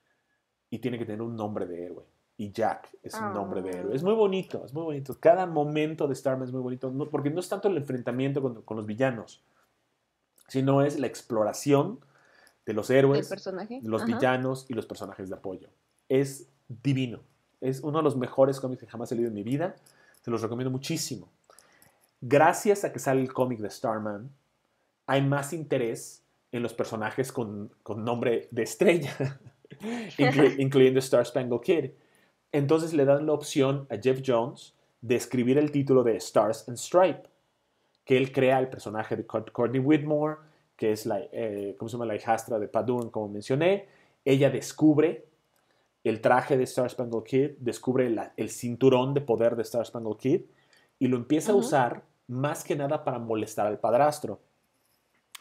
[SPEAKER 1] y tiene que tener un nombre de héroe. Y Jack es un oh. nombre de héroe. Es muy bonito, es muy bonito. Cada momento de Starman es muy bonito, no, porque no es tanto el enfrentamiento con, con los villanos, sino es la exploración de los héroes, de los Ajá. villanos y los personajes de apoyo. Es divino. Es uno de los mejores cómics que jamás he leído en mi vida. Se los recomiendo muchísimo. Gracias a que sale el cómic de Starman, hay más interés en los personajes con, con nombre de estrella, inclu- incluyendo Star Spangled Kid. Entonces le dan la opción a Jeff Jones de escribir el título de Stars and Stripe, que él crea el personaje de Courtney Whitmore, que es la, eh, ¿cómo se llama? La hijastra de Pat Dugan, como mencioné. Ella descubre el traje de Star Spangled Kid, descubre la, el cinturón de poder de Star Spangled Kid y lo empieza uh-huh. a usar más que nada para molestar al padrastro.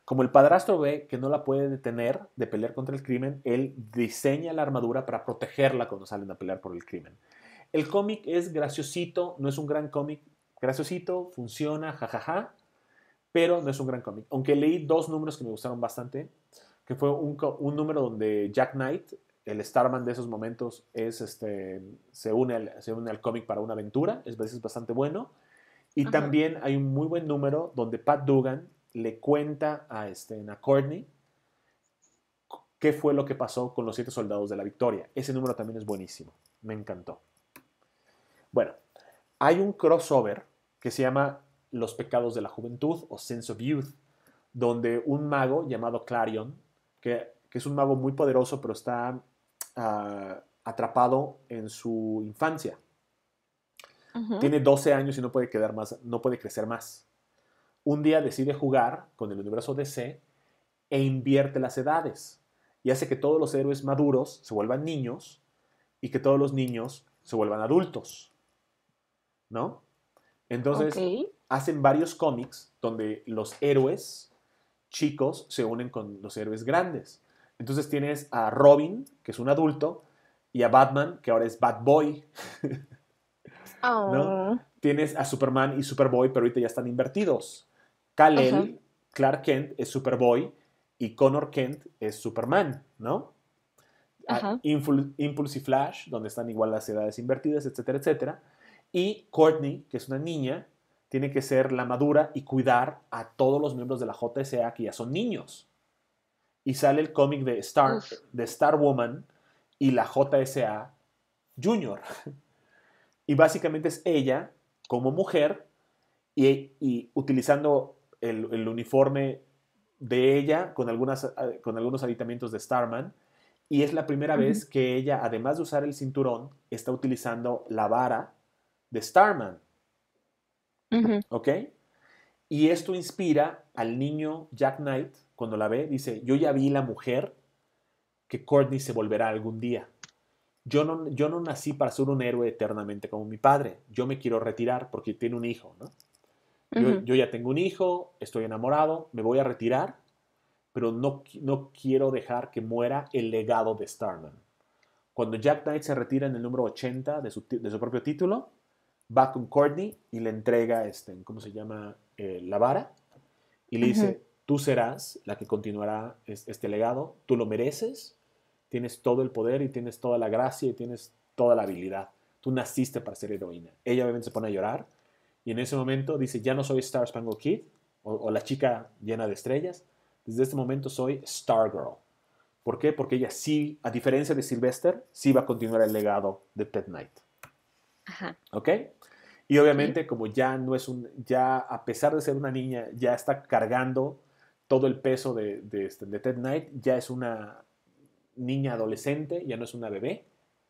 [SPEAKER 1] Como el padrastro ve que no la puede detener de pelear contra el crimen, él diseña la armadura para protegerla cuando salen a pelear por el crimen. El cómic es graciosito, no es un gran cómic, graciosito, funciona, jajaja, pero no es un gran cómic. Aunque leí dos números que me gustaron bastante, que fue un, un número donde Jack Knight, el Starman de esos momentos, es, este, se une al, se une al cómic para una aventura, es, es bastante bueno. Y
[SPEAKER 2] Ajá.
[SPEAKER 1] también hay un muy buen número donde Pat Dugan le cuenta a, este, a Courtney qué fue lo que pasó con los siete soldados de la victoria. Ese número también es buenísimo, me encantó. Bueno, hay un crossover que se llama Los pecados de la juventud o Sense of Youth, donde un mago llamado Clarion, que, que es un mago muy poderoso, pero está uh, atrapado en su infancia.
[SPEAKER 2] Uh-huh.
[SPEAKER 1] Tiene doce años y no puede, quedar más, no puede crecer más. Un día decide jugar con el universo D C e invierte las edades y hace que todos los héroes maduros se vuelvan niños y que todos los niños se vuelvan adultos, ¿no? Entonces,
[SPEAKER 2] Okay.
[SPEAKER 1] hacen varios cómics donde los héroes chicos se unen con los héroes grandes. Entonces tienes a Robin, que es un adulto, y a Batman, que ahora es Bad Boy, ¿no?
[SPEAKER 2] Oh.
[SPEAKER 1] Tienes a Superman y Superboy, pero ahorita ya están invertidos.
[SPEAKER 2] Ajá.
[SPEAKER 1] Kal-El, Clark Kent es Superboy y Connor Kent es Superman, ¿no?
[SPEAKER 2] Ajá.
[SPEAKER 1] Impul- Impulse y Flash, donde están igual las edades invertidas, etcétera, etcétera. Y Courtney, que es una niña, tiene que ser la madura y cuidar a todos los miembros de la J S A que ya son niños. Y sale el cómic de Star, de Star Woman y la J S A Junior. Y básicamente es ella como mujer y, y utilizando el, el, uniforme de ella con, algunas, con algunos aditamentos de Starman. Y es la primera uh-huh. vez que ella, además de usar el cinturón, está utilizando la vara de Starman.
[SPEAKER 2] Uh-huh.
[SPEAKER 1] ¿Ok? Y esto inspira al niño Jack Knight, cuando la ve, dice, yo ya vi la mujer que Courtney se volverá algún día. Yo no, yo no nací para ser un héroe eternamente como mi padre. Yo me quiero retirar porque tiene un hijo, ¿no? Yo, uh-huh. yo ya tengo un hijo, estoy enamorado, me voy a retirar, pero no, no quiero dejar que muera el legado de Starman. Cuando Jack Knight se retira en el número ochenta de su, de su propio título, va con Courtney y le entrega, este, ¿cómo se llama? Eh, la vara. Y le uh-huh. dice, tú serás la que continuará este legado, tú lo mereces, tienes todo el poder y tienes toda la gracia y tienes toda la habilidad. Tú naciste para ser heroína. Ella obviamente se pone a llorar y en ese momento dice, ya no soy Star Spangled Kid o, o la chica llena de estrellas, desde este momento soy Stargirl. ¿Por qué? Porque ella sí, a diferencia de Sylvester, sí va a continuar el legado de Ted Knight.
[SPEAKER 2] Ajá.
[SPEAKER 1] ¿Ok? Y obviamente, sí. como ya no es un, ya a pesar de ser una niña, ya está cargando todo el peso de, de, de Ted Knight, ya es una niña adolescente, ya no es una bebé,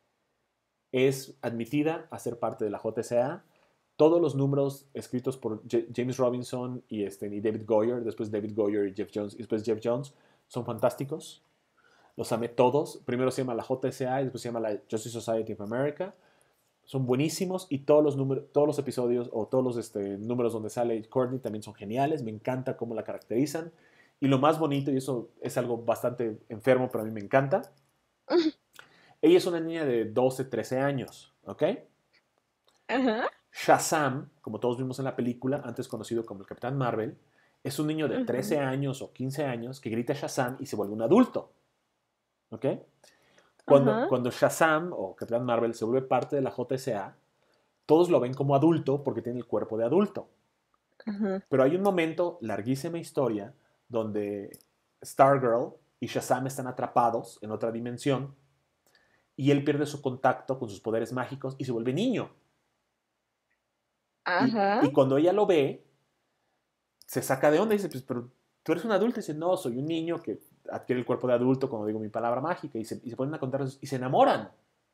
[SPEAKER 1] es admitida a ser parte de la J S A. Todos los números escritos por J James Robinson y, este, y David Goyer, después David Goyer y Jeff Jones, y después Jeff Jones, son fantásticos. Los amé todos. Primero se llama la J S A y después se llama la Justice Society of America. Son buenísimos y todos los, números, todos los episodios o todos los este, números donde sale Courtney también son geniales. Me encanta cómo la caracterizan. Y lo más bonito, y eso es algo bastante enfermo, pero a mí me encanta. Ella es una niña de doce, trece años, ¿ok?
[SPEAKER 2] Ajá.
[SPEAKER 1] Shazam, como todos vimos en la película, antes conocido como el Capitán Marvel, es un niño de trece uh-huh. años o quince años que grita Shazam y se vuelve un adulto, ¿ok? Cuando, uh-huh. cuando Shazam o Capitán Marvel se vuelve parte de la J S A, todos lo ven como adulto porque tiene el cuerpo de adulto.
[SPEAKER 2] Uh-huh.
[SPEAKER 1] Pero hay un momento, larguísima historia, donde Stargirl y Shazam están atrapados en otra dimensión y él pierde su contacto con sus poderes mágicos y se vuelve niño.
[SPEAKER 2] Ajá.
[SPEAKER 1] Y, y cuando ella lo ve, se saca de onda y dice, pues, pero tú eres un adulto. Y dice, no, soy un niño que adquiere el cuerpo de adulto cuando digo mi palabra mágica. Y se, y se ponen a contar y se enamoran.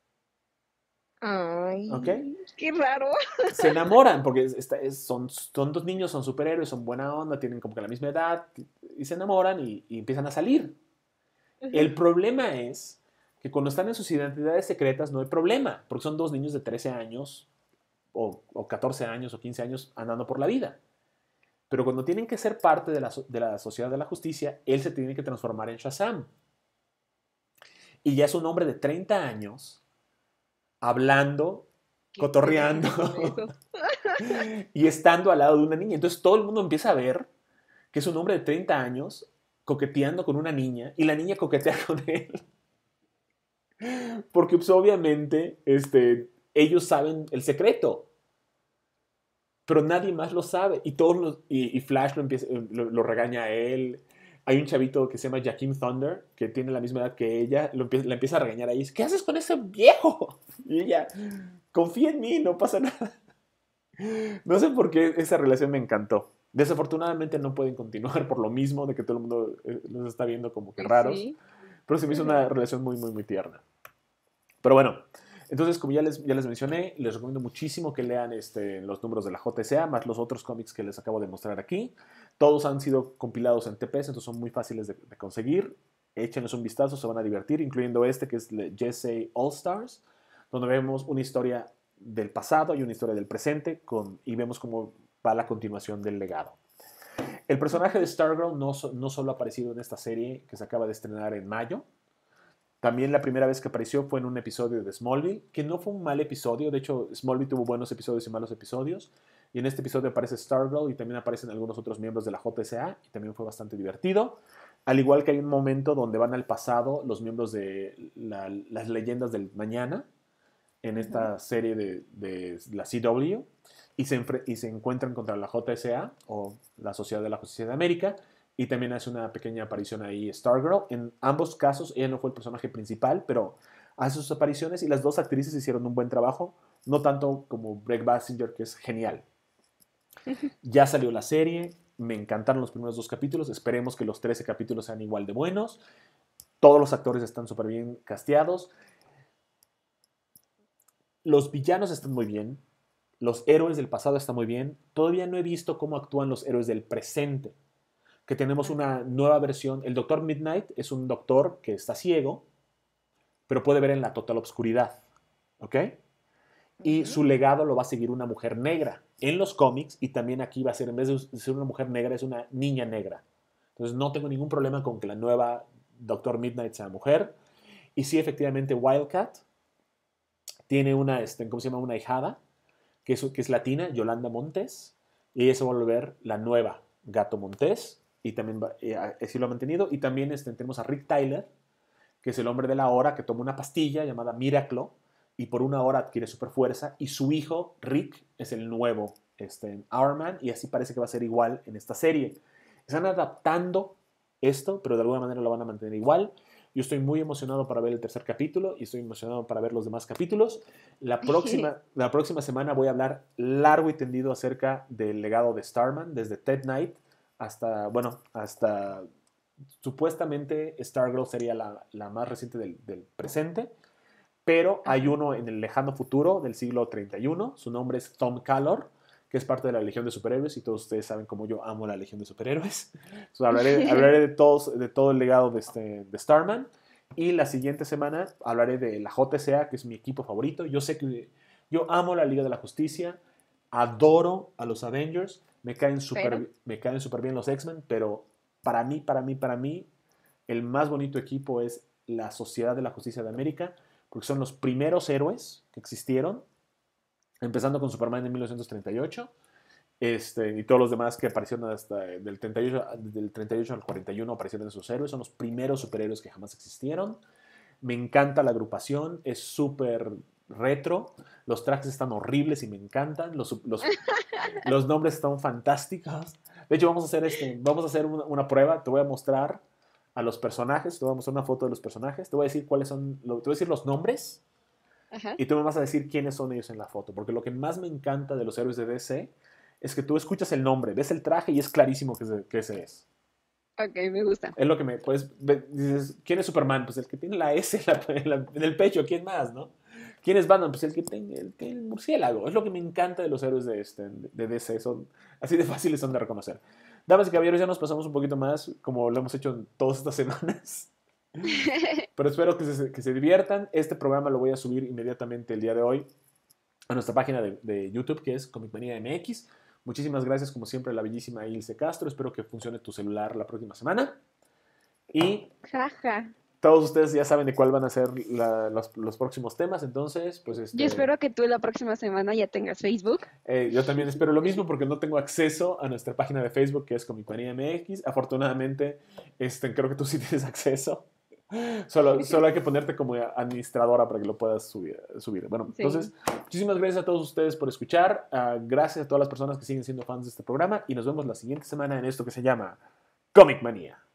[SPEAKER 2] Ay,
[SPEAKER 1] ¿Okay?
[SPEAKER 2] Qué raro.
[SPEAKER 1] Se enamoran porque es, es, son, son dos niños, son superhéroes, son buena onda, tienen como que la misma edad y se enamoran y, y empiezan a salir. Uh-huh. El problema es que cuando están en sus identidades secretas no hay problema, porque son dos niños de trece años o, o catorce años o quince años andando por la vida. Pero cuando tienen que ser parte de la, de la Sociedad de la Justicia, él se tiene que transformar en Shazam. Y ya es un hombre de treinta años, hablando,
[SPEAKER 2] ¿Qué
[SPEAKER 1] cotorreando,
[SPEAKER 2] con eso?
[SPEAKER 1] y estando al lado de una niña. Entonces todo el mundo empieza a ver que es un hombre de treinta años coqueteando con una niña, y la niña coquetea con él. Porque pues, obviamente este, ellos saben el secreto, pero nadie más lo sabe. Y, todos los, y, y Flash lo, empieza, lo, lo regaña a él. Hay un chavito que se llama Jakeem Thunder, que tiene la misma edad que ella, lo empieza, la empieza a regañar ahí. ¿Qué haces con ese viejo? Y ella, confía en mí, no pasa nada. No sé por qué esa relación me encantó. Desafortunadamente no pueden continuar por lo mismo de que todo el mundo eh, los está viendo como que raros.
[SPEAKER 2] Sí.
[SPEAKER 1] Pero se me hizo una relación muy, muy, muy tierna. Pero bueno, entonces como ya les, ya les mencioné, les recomiendo muchísimo que lean este, los números de la J S A, más los otros cómics que les acabo de mostrar aquí. Todos han sido compilados en T P S, entonces son muy fáciles de, de conseguir. Échenles un vistazo, se van a divertir, incluyendo este que es Jesse All Stars, donde vemos una historia del pasado y una historia del presente con, y vemos cómo va la continuación del legado. El personaje de Stargirl no, no solo ha aparecido en esta serie que se acaba de estrenar en mayo, también la primera vez que apareció fue en un episodio de Smallville, que no fue un mal episodio, de hecho Smallville tuvo buenos episodios y malos episodios, y en este episodio aparece Stargirl y también aparecen algunos otros miembros de la J S A, y también fue bastante divertido, al igual que hay un momento donde van al pasado los miembros de la, las leyendas del mañana, en esta serie de, de la C W, y se, y se encuentran contra la J S A, o la Sociedad de la Justicia de América, y también hace una pequeña aparición ahí Stargirl. En ambos casos, ella no fue el personaje principal, pero hace sus apariciones, y las dos actrices hicieron un buen trabajo, no tanto como Greg Basinger, que es genial. Ya salió la serie, me encantaron los primeros dos capítulos, esperemos que los trece capítulos sean igual de buenos, todos los actores están súper bien casteados, los villanos están muy bien, los héroes del pasado están muy bien, todavía no he visto cómo actúan los héroes del presente, que tenemos una nueva versión. El Doctor Midnight es un doctor que está ciego, pero puede ver en la total oscuridad, ¿ok? Y su legado lo va a seguir una mujer negra en los cómics, y también aquí va a ser, en vez de ser una mujer negra, es una niña negra. Entonces no tengo ningún problema con que la nueva Doctor Midnight sea mujer. Y sí, efectivamente, Wildcat tiene una, este, ¿cómo se llama? Una hijada, que es, que es latina, Yolanda Montes, y ella se va a volver la nueva Gato Montes, y también va, eh, así lo ha mantenido. Y también este, tenemos a Rick Tyler, que es el hombre de la hora, que toma una pastilla llamada Miraclo, y por una hora adquiere super fuerza, y su hijo, Rick, es el nuevo este, Hourman, y así parece que va a ser igual en esta serie. Están adaptando esto, pero de alguna manera lo van a mantener igual. Yo estoy muy emocionado para ver el tercer capítulo, y estoy emocionado para ver los demás capítulos. La próxima, la próxima semana voy a hablar largo y tendido acerca del legado de Starman, desde Ted Knight hasta, bueno, hasta supuestamente Stargirl sería la, la más reciente del, del presente, pero hay uno en el lejano futuro del siglo treinta y uno, su nombre es Tom Callor, que es parte de la Legión de Superhéroes, y todos ustedes saben cómo yo amo la Legión de Superhéroes. Entonces, hablaré, hablaré de, todos, de todo el legado de, este, de Starman, y la siguiente semana hablaré de la J S A, que es mi equipo favorito. Yo sé que yo amo la Liga de la Justicia, adoro a los Avengers, me caen súper me caen súper bien los X-Men, pero para mí, para mí, para mí, el más bonito equipo es la Sociedad de la Justicia de América, porque son los primeros héroes que existieron, empezando con Superman en mil novecientos treinta y ocho, este, y todos los demás que aparecieron hasta del treinta y ocho, del treinta y ocho al cuarenta y uno aparecieron esos héroes, son los primeros superhéroes que jamás existieron. Me encanta la agrupación, es súper retro, los trajes están horribles y me encantan, los, los, los nombres están fantásticos. De hecho, vamos a hacer, este, vamos a hacer una, una prueba, te voy a mostrar a los personajes, te voy a mostrar una foto de los personajes, te voy a decir cuáles son, te voy a decir los nombres. Ajá. Y tú me vas a decir quiénes son ellos en la foto, porque lo que más me encanta de los héroes de D C es que tú escuchas el nombre, ves el traje y es clarísimo que ese, que ese es.
[SPEAKER 2] Ok, me gusta.
[SPEAKER 1] Es lo que me, pues, dices, ¿quién es Superman? Pues el que tiene la S en, la, en, la, en el pecho, ¿quién más, no? ¿Quién es Batman? Pues el que tiene el, el murciélago. Es lo que me encanta de los héroes de, este, de D C, son así de fáciles son de reconocer. Damas y caballeros, ya nos pasamos un poquito más, como lo hemos hecho en todas estas semanas. Pero espero que se, que se diviertan. Este programa lo voy a subir inmediatamente el día de hoy a nuestra página de, de YouTube, que es Comic Manía M X. Muchísimas gracias, como siempre, a la bellísima Ilse Castro. Espero que funcione tu celular la próxima semana. Y
[SPEAKER 2] Jaja.
[SPEAKER 1] todos ustedes ya saben de cuál van a ser la, los, los próximos temas, entonces, pues este...
[SPEAKER 2] Yo espero que tú la próxima semana ya tengas Facebook.
[SPEAKER 1] Eh, yo también espero lo mismo porque no tengo acceso a nuestra página de Facebook, que es Comic-Manía M X. Afortunadamente, este, creo que tú sí tienes acceso. Solo, solo hay que ponerte como administradora para que lo puedas subir. subir. Bueno,
[SPEAKER 2] Sí.
[SPEAKER 1] entonces, muchísimas gracias a todos ustedes por escuchar. Uh, gracias a todas las personas que siguen siendo fans de este programa. Y nos vemos la siguiente semana en esto que se llama Comic Manía.